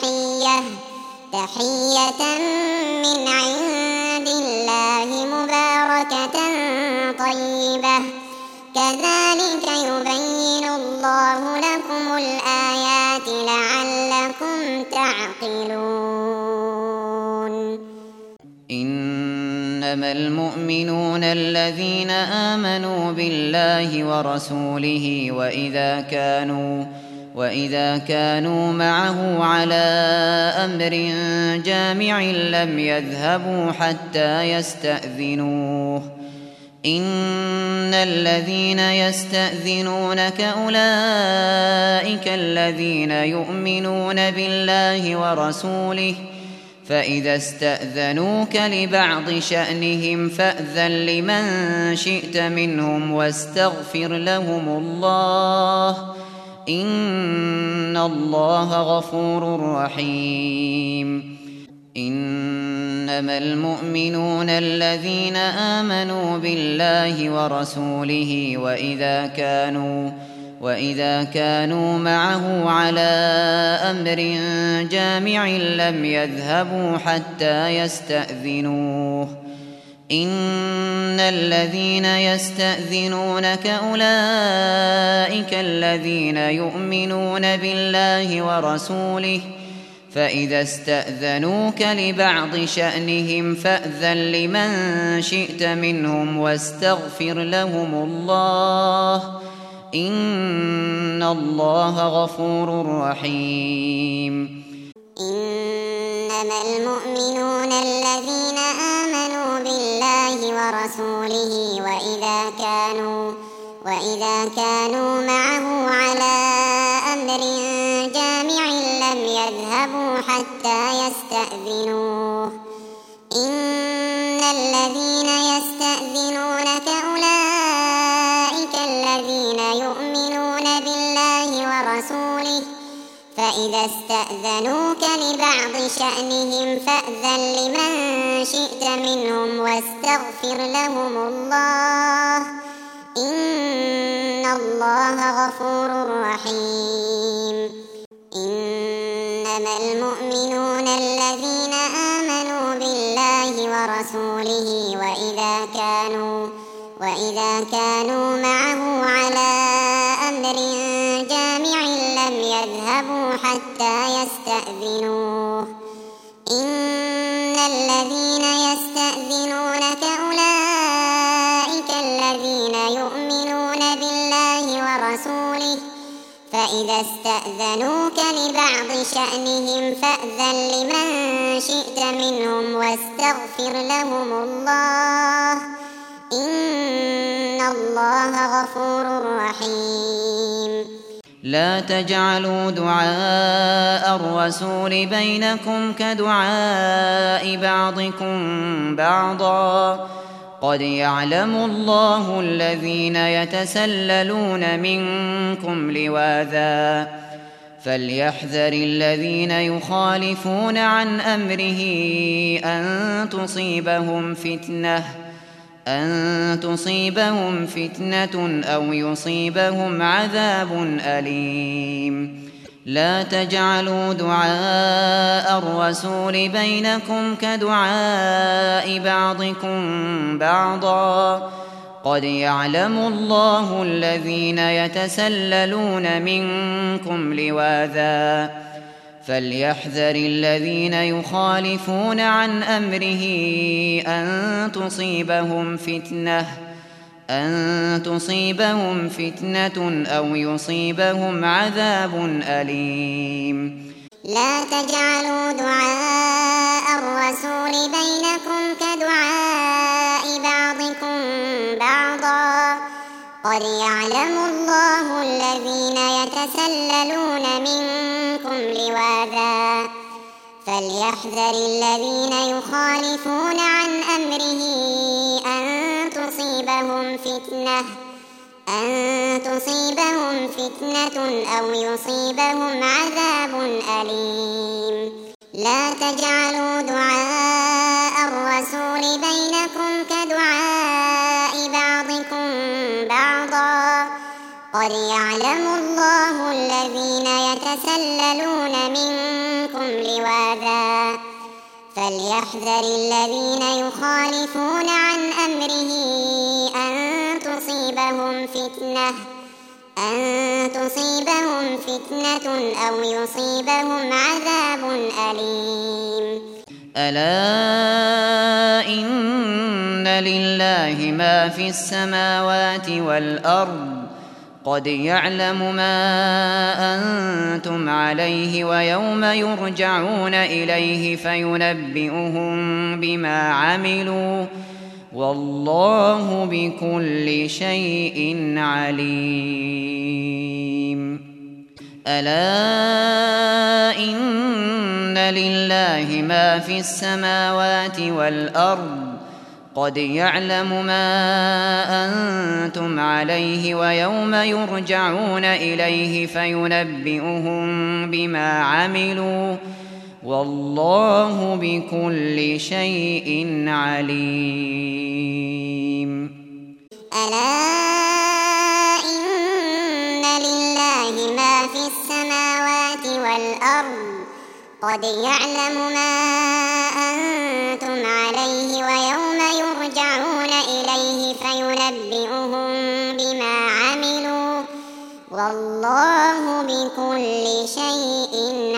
B: تحية من عند الله مباركة طيبة كذلك يبين الله لكم الآيات لعلكم تعقلون
A: إنما المؤمنون الذين آمنوا بالله ورسوله وإذا كانوا معه على أمر جامع لم يذهبوا حتى يستأذنوه إن الذين يستأذنونك أولئك الذين يؤمنون بالله ورسوله فإذا استأذنوك لبعض شأنهم فأذن لمن شئت منهم واستغفر لهم الله إن الله غفور رحيم إنما المؤمنون الذين آمنوا بالله ورسوله وإذا كانوا معه على أمر جامع لم يذهبوا حتى يستأذنوه إن الذين يستأذنونك أولئك الذين يؤمنون بالله ورسوله فإذا استأذنوك لبعض شأنهم فأذن لمن شئت منهم واستغفر لهم الله إن الله غفور رحيم
B: إنما المؤمنون الذين آمنوا بالله ورسوله وإذا كانوا معه على أمر جامع لم يذهبوا حتى يستأذنوه إن الذين يستأذنونك أولئك الذين يؤمنون بالله ورسوله فإذا استأذنوك لبعض شأنهم فأذن لمن شئت منهم واستغفر لهم الله إن الله غفور رحيم إنما المؤمنون الذين آمنوا بالله ورسوله وإذا كانوا معه على أمر جامع لم يذهبوا حتى يستأذنوه إن الذين يستأذنونك أولئك الذين يؤمنون بالله ورسوله فإذا استأذنوك لبعض شأنهم فأذن لمن شئت منهم واستغفر لهم الله إن الله غفور رحيم
A: لا تجعلوا دعاء الرسول بينكم كدعاء بعضكم بعضا قد يعلم الله الذين يتسللون منكم لواذا فليحذر الذين يخالفون عن أمره أن تصيبهم فتنة أو يصيبهم عذاب أليم. لا تجعلوا دعاء الرسول بينكم كدعاء بعضكم بعضا قد يعلم الله الذين يتسللون منكم لواذا فليحذر الذين يخالفون عن أمره أن تصيبهم فتنة أو يصيبهم عذاب أليم.
B: لا تجعلوا دعاء الرسول بينكم كدعاء بعضكم بعضا قد يعلم الله الذين يتسللون منكم لواذا فليحذر الذين يخالفون عن أمره أن تصيبهم فتنة أو يصيبهم عذاب أليم. لا تجعلوا دعاء الرسول بينكم كدعاء بعضكم بعضا قد يعلم الله الذين يتسللون منكم لواذا فليحذر الذين يخالفون عن أمره أن تصيبهم فتنة أو يصيبهم عذاب أليم.
A: ألا إن لله ما في السماوات والأرض قد يعلم ما أنتم عليه ويوم يرجعون إليه فينبئهم بما عملوا والله بكل شيء عليم. ألا إن لله ما في السماوات والأرض قد يعلم ما أنتم عليه ويوم يرجعون إليه فينبئهم بما عملوا والله بكل شيء عليم.
B: ألا إن لله ما في السماوات والأرض قد يعلم ما أنتم عليه ويوم يرجعون إليه فينبئهم بما عملوا والله بكل شيء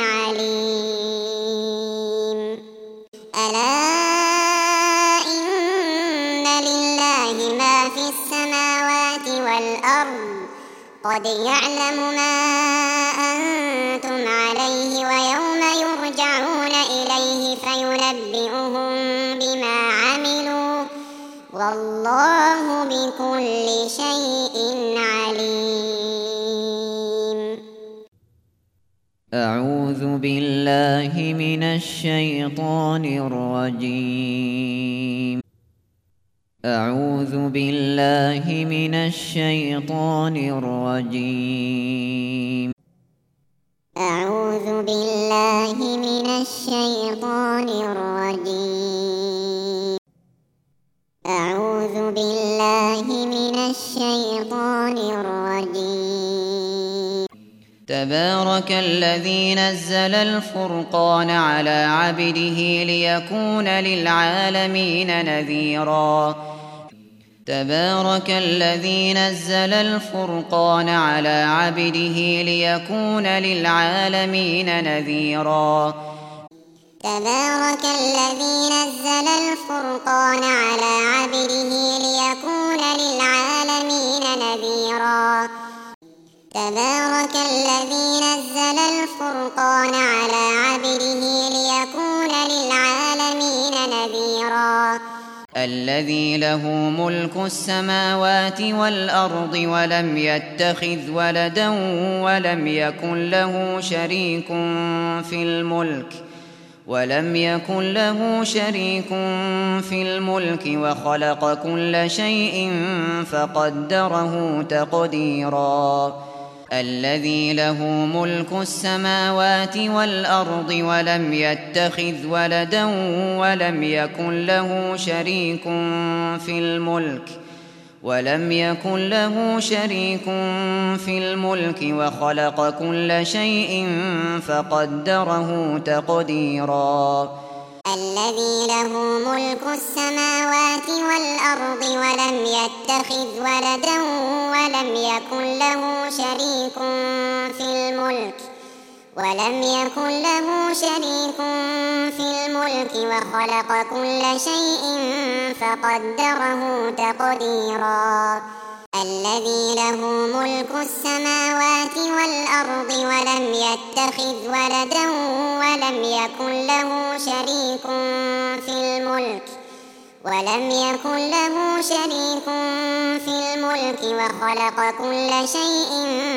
B: عليم. ألا إن لله ما في السماوات والأرض قد يعلم ما أنتم عليه ويوم يرجعون إليه فينبئهم بما عملوا والله بكل شيء عليم.
A: أعوذ بالله من الشيطان الرجيم. أعوذ بالله من الشيطان الرجيم.
B: أعوذ بالله من الشيطان الرجيم. أعوذ بالله من الشيطان الرجيم.
A: تبارك الذي نزل الفرقان على عبده ليكون للعالمين نذيرا. تبارك الذي نزل الفرقان على عبده ليكون للعالمين نذيرا.
B: تبارك الذي نزل الفرقان على عبده ليكون للعالمين نذيرا. تبارك الذي نزل الفرقان على عبده ليكون للعالمين نذيرا.
A: الذي له ملك السماوات والأرض ولم يتخذ ولدا ولم يكن له شريك في الملك ولم يكن له شريك في الملك وخلق كل شيء فقدره تقديرا الذي له ملك السماوات والأرض ولم يتخذ ولدا ولم يكن له شريك في الملك وخلق كل شيء فقدره تقديرا
B: الذي له ملك السماوات والأرض ولم يتخذ ولدا ولم يكن له شريك في الملك وخلق كل شيء فقدره تقديرا الذي له ملك السماوات والأرض ولم يتخذ ولدا ولم يكن له شريك في الملك وخلق كل شيء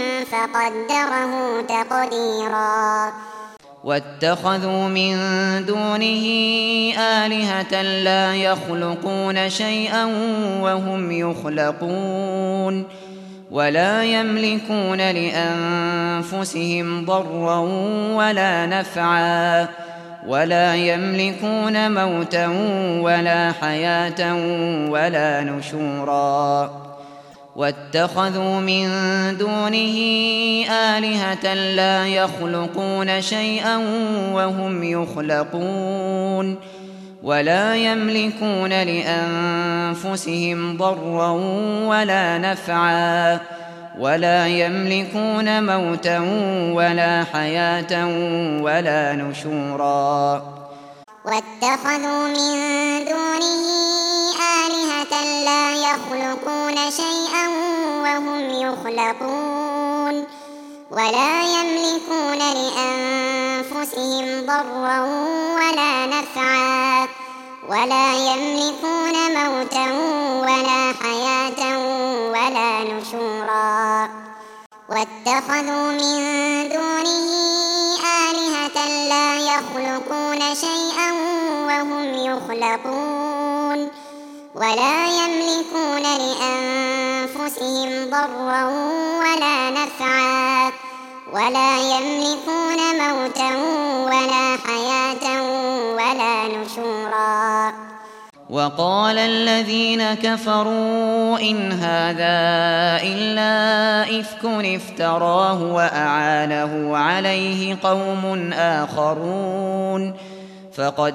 B: فقدره تقديرا
A: واتخذوا من دونه آلهة لا يخلقون شيئا وهم يخلقون ولا يملكون لأنفسهم ضرا ولا نفعا ولا يملكون موتا ولا حياة ولا نشورا واتخذوا من دونه آلهة لا يخلقون شيئا وهم يخلقون ولا يملكون لأنفسهم ضرا ولا نفعا ولا يملكون موتا ولا حياة ولا نشورا
B: واتخذوا من دونه آلهة لا يخلقون شيئا وهم يخلقون ولا يملكون لأنفسهم ضرا ولا نفعا ولا يملكون موتا ولا حياة ولا نشورا واتخذوا من دونه آلهة لا يخلقون شيئا وهم يخلقون ولا يملكون لأنفسهم ضرا ولا نفعا ولا يملكون موتا ولا حياة ولا نشورا
A: وقال الذين كفروا إن هذا إلا إفك افتراه وأعانه عليه قوم آخرون فقد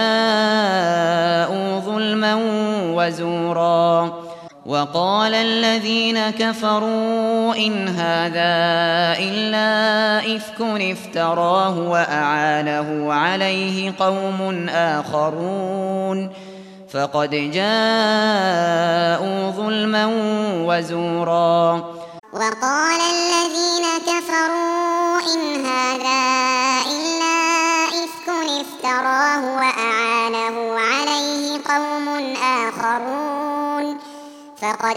A: جاءوا ظلما وزورا وقال الذين كفروا إن هذا إلا إفك افتراه وأعانه عليه قوم آخرون فقد جاءوا ظلما وزورا
B: وقال الذين كفروا إن هذا إلا إفك افتراه وأعانه عليه قوم آخرون فقد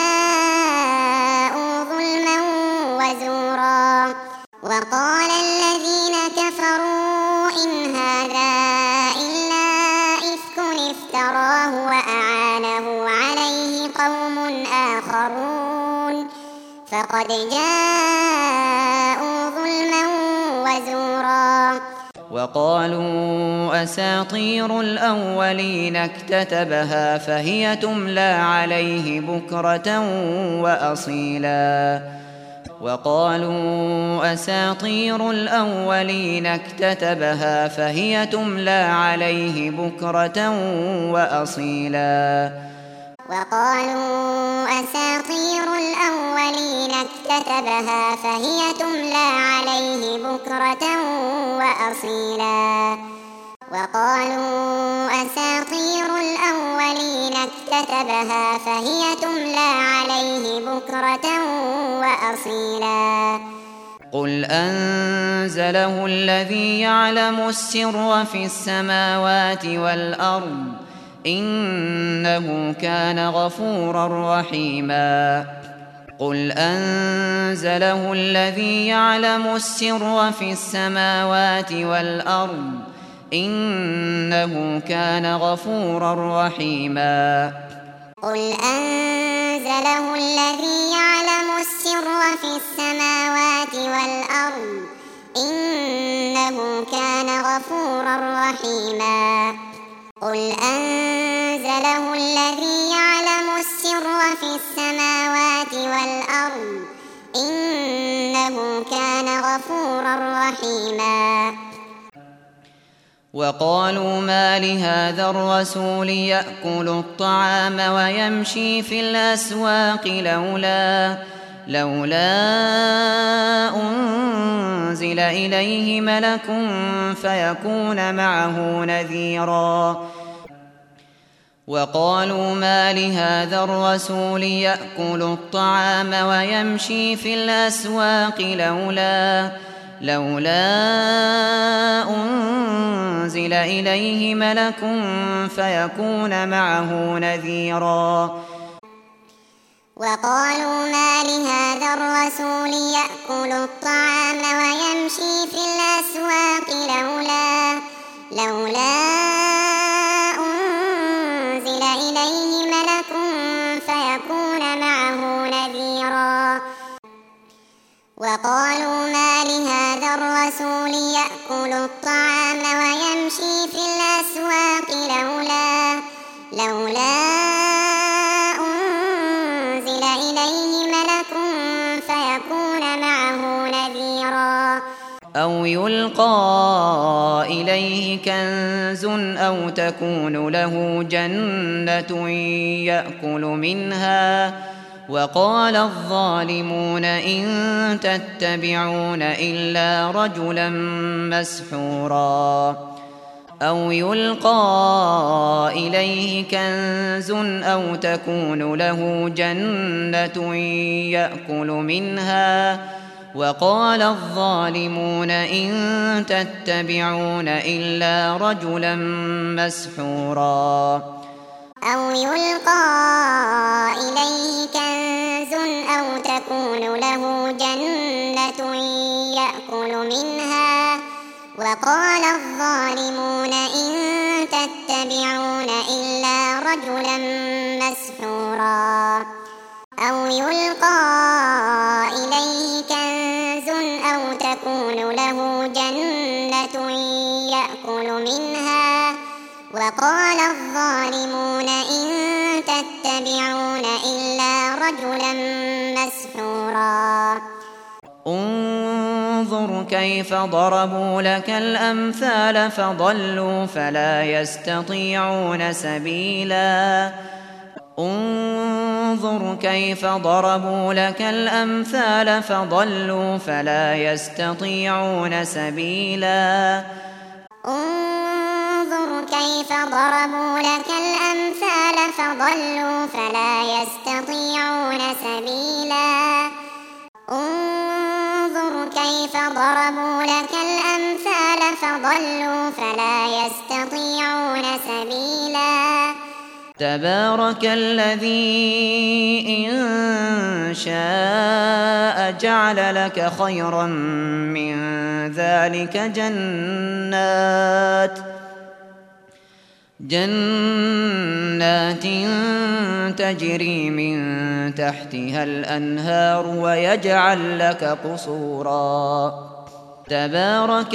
B: جاءوا ظلما وزورا وقال الذين كفروا إن هذا إلا إفك افتراه وأعانه عليه قوم آخرون فقد جاءوا ظلما وزورا
A: وقالوا أساطير الأولين اكتتبها فهي تملى عليه بكرة وأصيلا وقالوا أساطير الأولين اكتتبها فهي تملى عليه بكرة وأصيلا
B: وقالوا أساطير الأولين اكتتبها فهي تملى عليه بكرة وأصيلا وقالوا أساطير الأولين اكتتبها فهي تملى عليه بكرة وأصيلا
A: قل أنزله الذي يعلم السر في السماوات والأرض إنه كان غفورا رحيما قل أنزله الذي يعلم السر في السماوات والأرض إنه كان غفورا رحيما
B: قل أنزله الذي يعلم السر في السماوات والأرض إنه كان غفورا رحيما قل أنزله الذي يعلم السر في السماوات والأرض إنه كان غفورا رحيما
A: وقالوا ما لهذا الرسول يأكل الطعام ويمشي في الأسواق لولا أنزل إليه ملك فيكون معه نذيرا وقالوا ما لهذا الرسول يأكل الطعام ويمشي في الأسواق لولا أنزل إليه ملك فيكون معه نذيرا
B: وقالوا ما لهذا الرسول يأكل الطعام ويمشي في الأسواق لولا أنزل إليه ملك فيكون معه نذيرا وقالوا ما لهذا الرسول يأكل الطعام ويمشي في الأسواق لولا أنزل إليه ملك فيكون معه نذيرا
A: أو يلقى إليه كنز أو تكون له جنة يأكل منها وقال الظالمون إن تتبعون إلا رجلا مسحورا أو يلقى إليه كنز أو تكون له جنة يأكل منها وقال الظالمون إن تتبعون إلا رجلا مسحورا
B: أو يلقى إليه كنز أو تكون له جنة يأكل منها وقال الظالمون إن تتبعون إلا رجلا مسحورا أو يلقى إليه كنز أو تكون له جنة يأكل منها وقال الظالمون إن تتبعون إلا رجلا مسحورا
A: انظر كيف ضربوا لك الأمثال فضلوا فلا يستطيعون سبيلا انظر كيف ضربوا لك الأمثال فضلوا فلا يستطيعون سبيلا
B: انظر كيف ضربوا لك الأمثال فضلوا فلا يستطيعون سبيلا انظر كيف ضربوا لك الأمثال فضلوا فلا يستطيعون سبيلا
A: تبارك الذي إن شاء جعل لك خيرا من ذلك جنات تجري من تحتها الأنهار ويجعل لك قصورا تبارك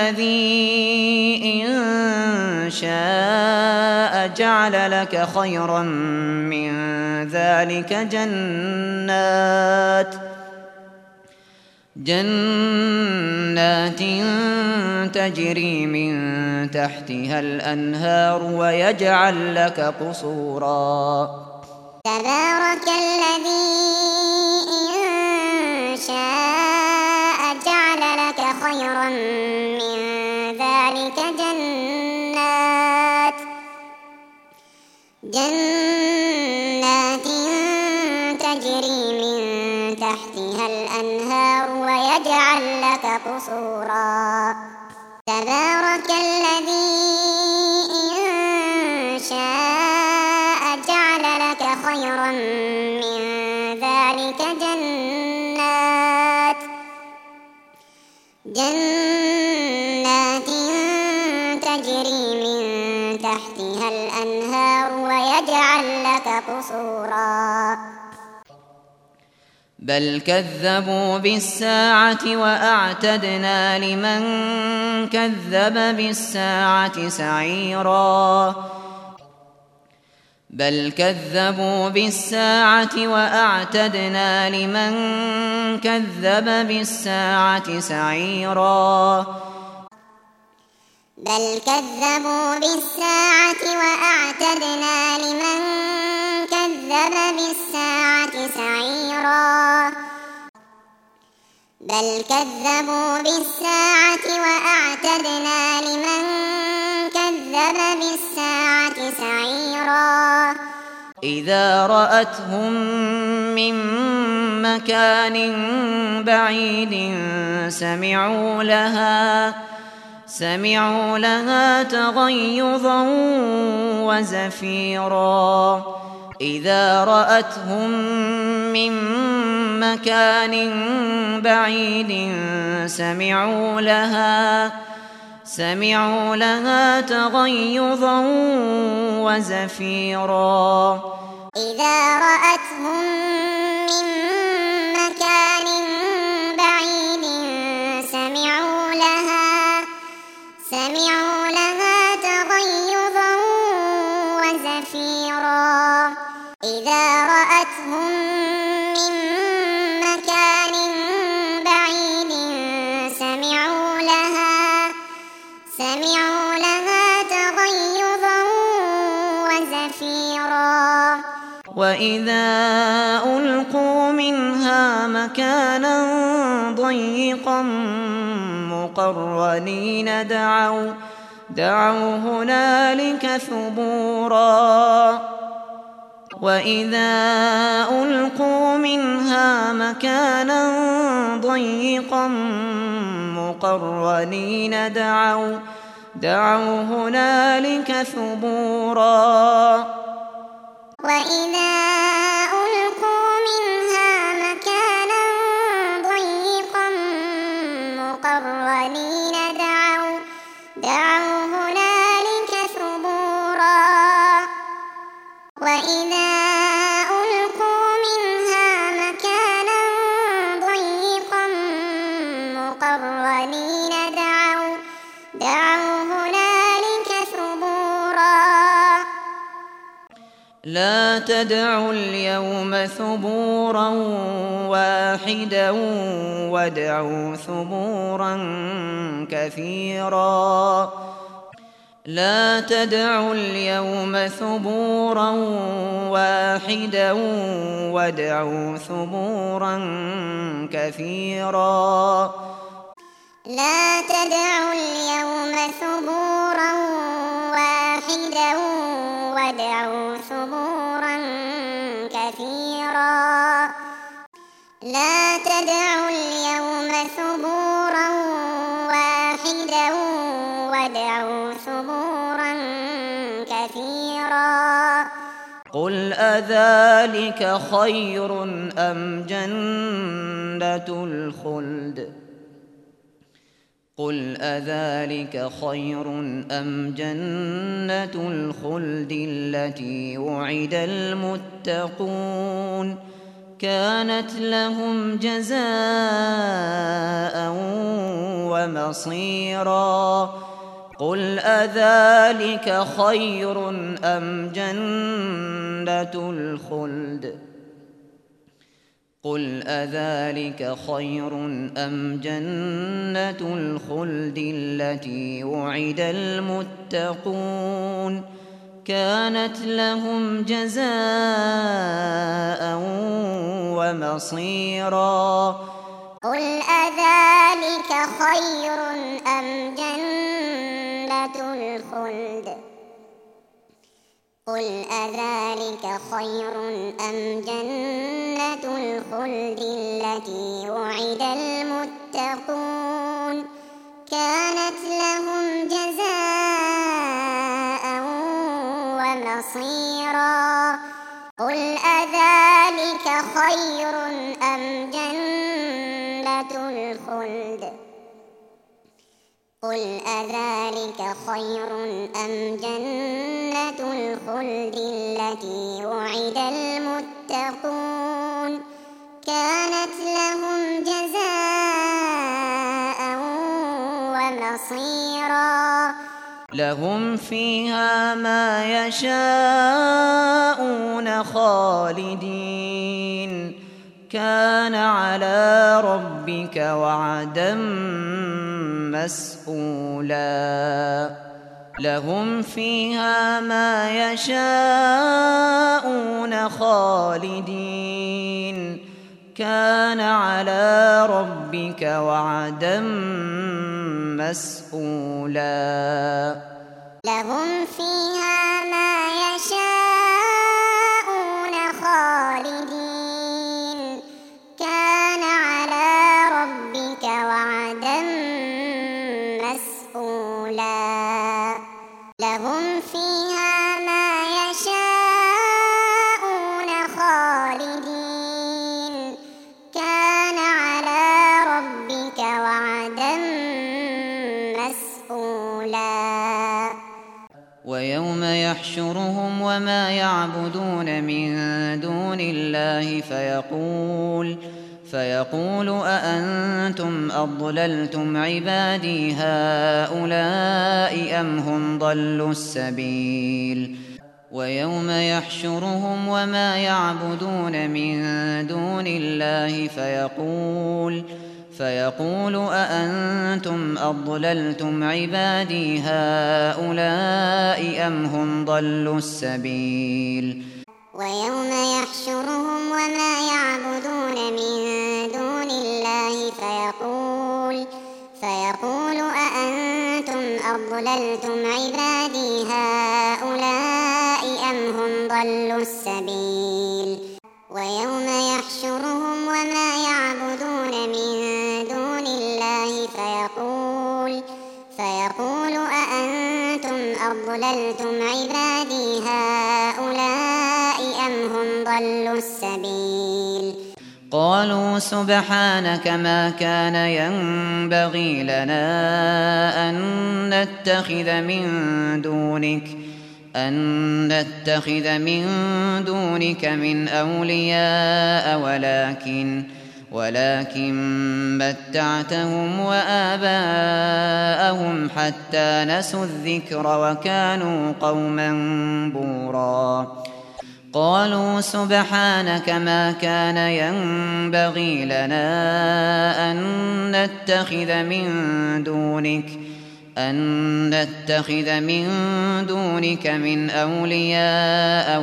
A: الذي إن شاء جعل لك خيرا من ذلك جنات تجري من تحتها الأنهار ويجعل لك قصورا
B: تبارك الذي إن شاء جعل لك خيرا من ذلك جنات تجري من تحتها الأنهار ويجعل لك قصورا تبارك الذي إن شاء جعل لك خيرا من ذلك جنات تجري تحتها الأنهار ويجعل لك قصورا
A: بل كذبوا بالساعة وأعتدنا لمن كذب بالساعة سعيرا بل كذبوا بالساعة وأعتدنا لمن كذب بالساعة سعيرا
B: بل كذبوا بالساعة وأعتدنا لمن كذب بالساعة سعيرا بل كذبوا بالساعة وأعتدنا لمن كذب بالساعة سعيرا
A: إذا رأتهم من مكان بعيد سمعوا لها تغيظا وزفيرا إذا رأتهم من مكان بعيد سمعوا لها تغيظا وزفيرا
B: إذا رأتهم من مكان بعيد سمعوا لها تغيظا وزفيرا إذا رأتهم من مكان بعيد سمعوا لها تغيظا وزفيرا
A: وإذا ألقوا منها مكانا ضيقا مقرنين دعوا هنالك ثبورا وإذا ألقوا منها مكانا ضيقا مقرنين دعوا هنالك ثبورا
B: وإذا ألقوا منها مكانا ضيقا مقرنين دعوا هنالك ثبورا وإذا ألقوا منها مكانا ضيقا مقرنين دعوا هنالك ثبورا
A: لا تدعوا اليوم ثبورا واحدا وادعوا ثبورا كثيرا لا تدعوا اليوم ثبورا واحدا وادعوا ثبورا كثيرا
B: لا تدعوا اليوم ثبورا واحدا وادعوا ثبورا كثيرا لا تدعوا اليوم ثبورا واحدا وادعوا ثبورا كثيرا
A: قل أذلك خير أم جنة الخلد قل أذلك خير أم جنة الخلد التي وعد المتقون كانت لهم جزاء ومصيرا قل أذلك خير أم جنة الخلد قل أذلك خير أم جنة الخلد التي وعد المتقون كانت لهم جزاء ومصيرا
B: قل أذلك خير أم جنة الخلد قل أذلك خير أم جنة الخلد التي وعد المتقون كانت لهم جزاء ومصيرا قل أذلك خير أم جنة الخلد قل أذلك خير أم جنة الخلد التي وعد المتقون كانت لهم جزاء ومصيرا
A: لهم فيها ما يشاءون خالدين كان على ربك وعدا مسئولا لهم فيها ما يشاءون خالدين كان على ربك وعدا مسئولا
B: لهم فيها ما يشاءون خالدين كان على ربك وعدا مسئولا لهم فيها ما يشاءون خالدين كان على ربك وعدا مسئولا
A: ويوم يحشرهم وما يعبدون من دون الله فيقول أأنتم أضللتم عبادي هؤلاء أم هم ضلوا السبيل ويوم يحشرهم وما يعبدون من دون الله فيقول أأنتم أضللتم عبادي هؤلاء أم هم ضلوا السبيل
B: ويوم يحشرهم وما يعبدون من دون الله فيقول أأنتم أضللتم عبادي هؤلاء أم هم ضلوا السبيل ويوم يحشرهم وما يعبدون من دون الله فيقول أأنتم أضللتم عبادي هؤلاء أم هم ضلوا السبيل
A: قالوا سبحانك ما كان ينبغي لنا أن نتخذ من دونك من أولياء ولكن متعتهم وآباءهم حتى نسوا الذكر وكانوا قوما بورا قالوا سبحانك ما كان ينبغي لنا أن نتخذ من دونك من أولياء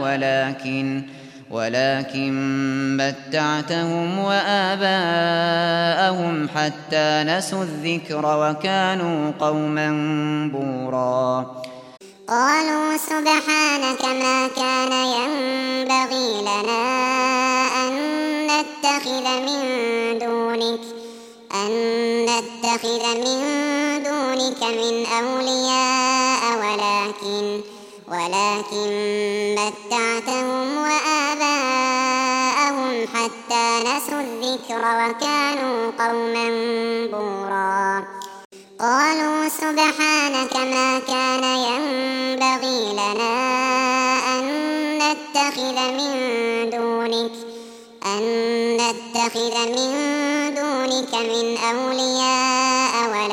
A: ولكن متعتهم وآباءهم حتى نسوا الذكر وكانوا قوما بورا
B: قالوا سبحانك ما كان ينبغي لنا أن نتخذ من دونك من أولياء ولكن متعتهم وآباءهم حتى نسوا الذكر وكانوا قوما بورا قالوا سبحانك ما كان ينبغي لنا أن نتخذ من دونك من أولياء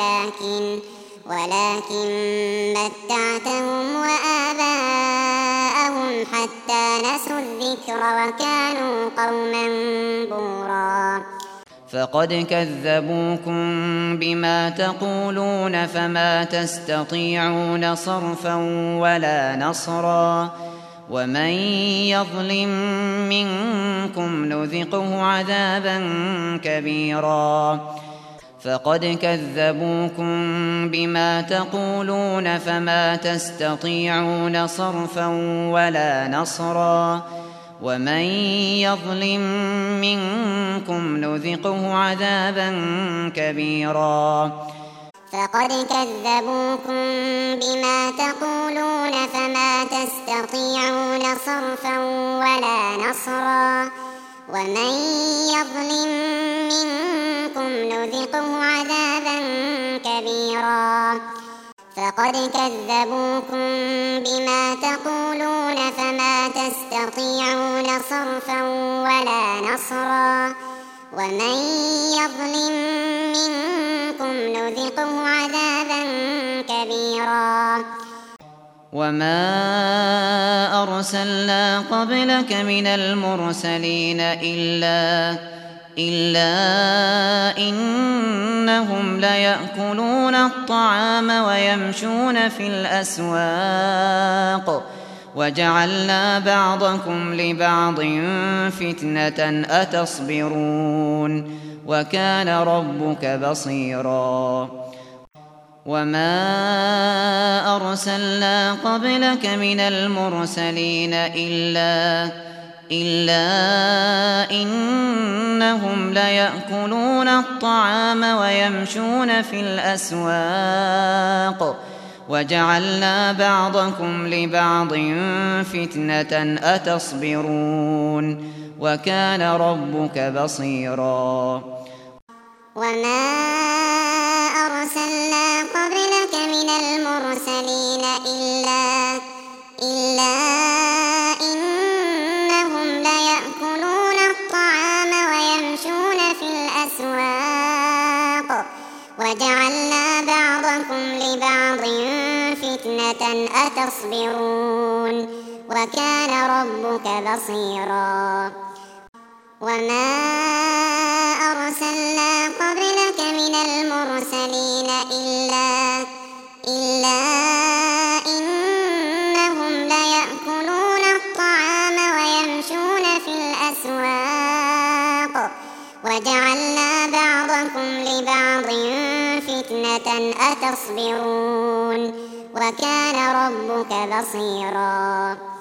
B: ولكن متعتهم وآباءهم حتى نسوا الذكر وكانوا قوما بورا
A: فقد كذبوكم بما تقولون فما تستطيعون صرفا ولا نصرا ومن يظلم منكم نذقه عذابا كبيرا فقد كذبوكم بما تقولون فما تستطيعون صرفا ولا نصرا ومن يظلم منكم نذقه عذابا كبيرا
B: فقد كذبوكم بما تقولون فما تستطيعون صرفا ولا نصرا ومن يظلم منكم نذقه عذابا كبيرا كبيرا فقد كذبوكم بما تقولون فما تستطيعون صرفا ولا نصرا ومن يظلم منكم نذقه عذابا كبيرا
A: وما أرسلنا قبلك من المرسلين إلا إنهم ليأكلون الطعام ويمشون في الأسواق وجعلنا بعضكم لبعض فتنة أتصبرون وكان ربك بصيرا وما أرسلنا قبلك من المرسلين إلا إنهم ليأكلون الطعام ويمشون في الأسواق وجعلنا بعضكم لبعض فتنة أتصبرون وكان ربك بصيرا
B: وما أرسلنا قبلك من المرسلين إلا إنهم ليأكلون الطعام ويمشون في الأسواق وجعلنا بعضكم لبعض فتنة أتصبرون وكان ربك بصيرا وما أرسلنا قبلك من المرسلين إلا إنهم ليأكلون الطعام ويمشون في الأسواق وجعلنا بعضكم لبعض فتنة أتصبرون وكان ربك بصيرا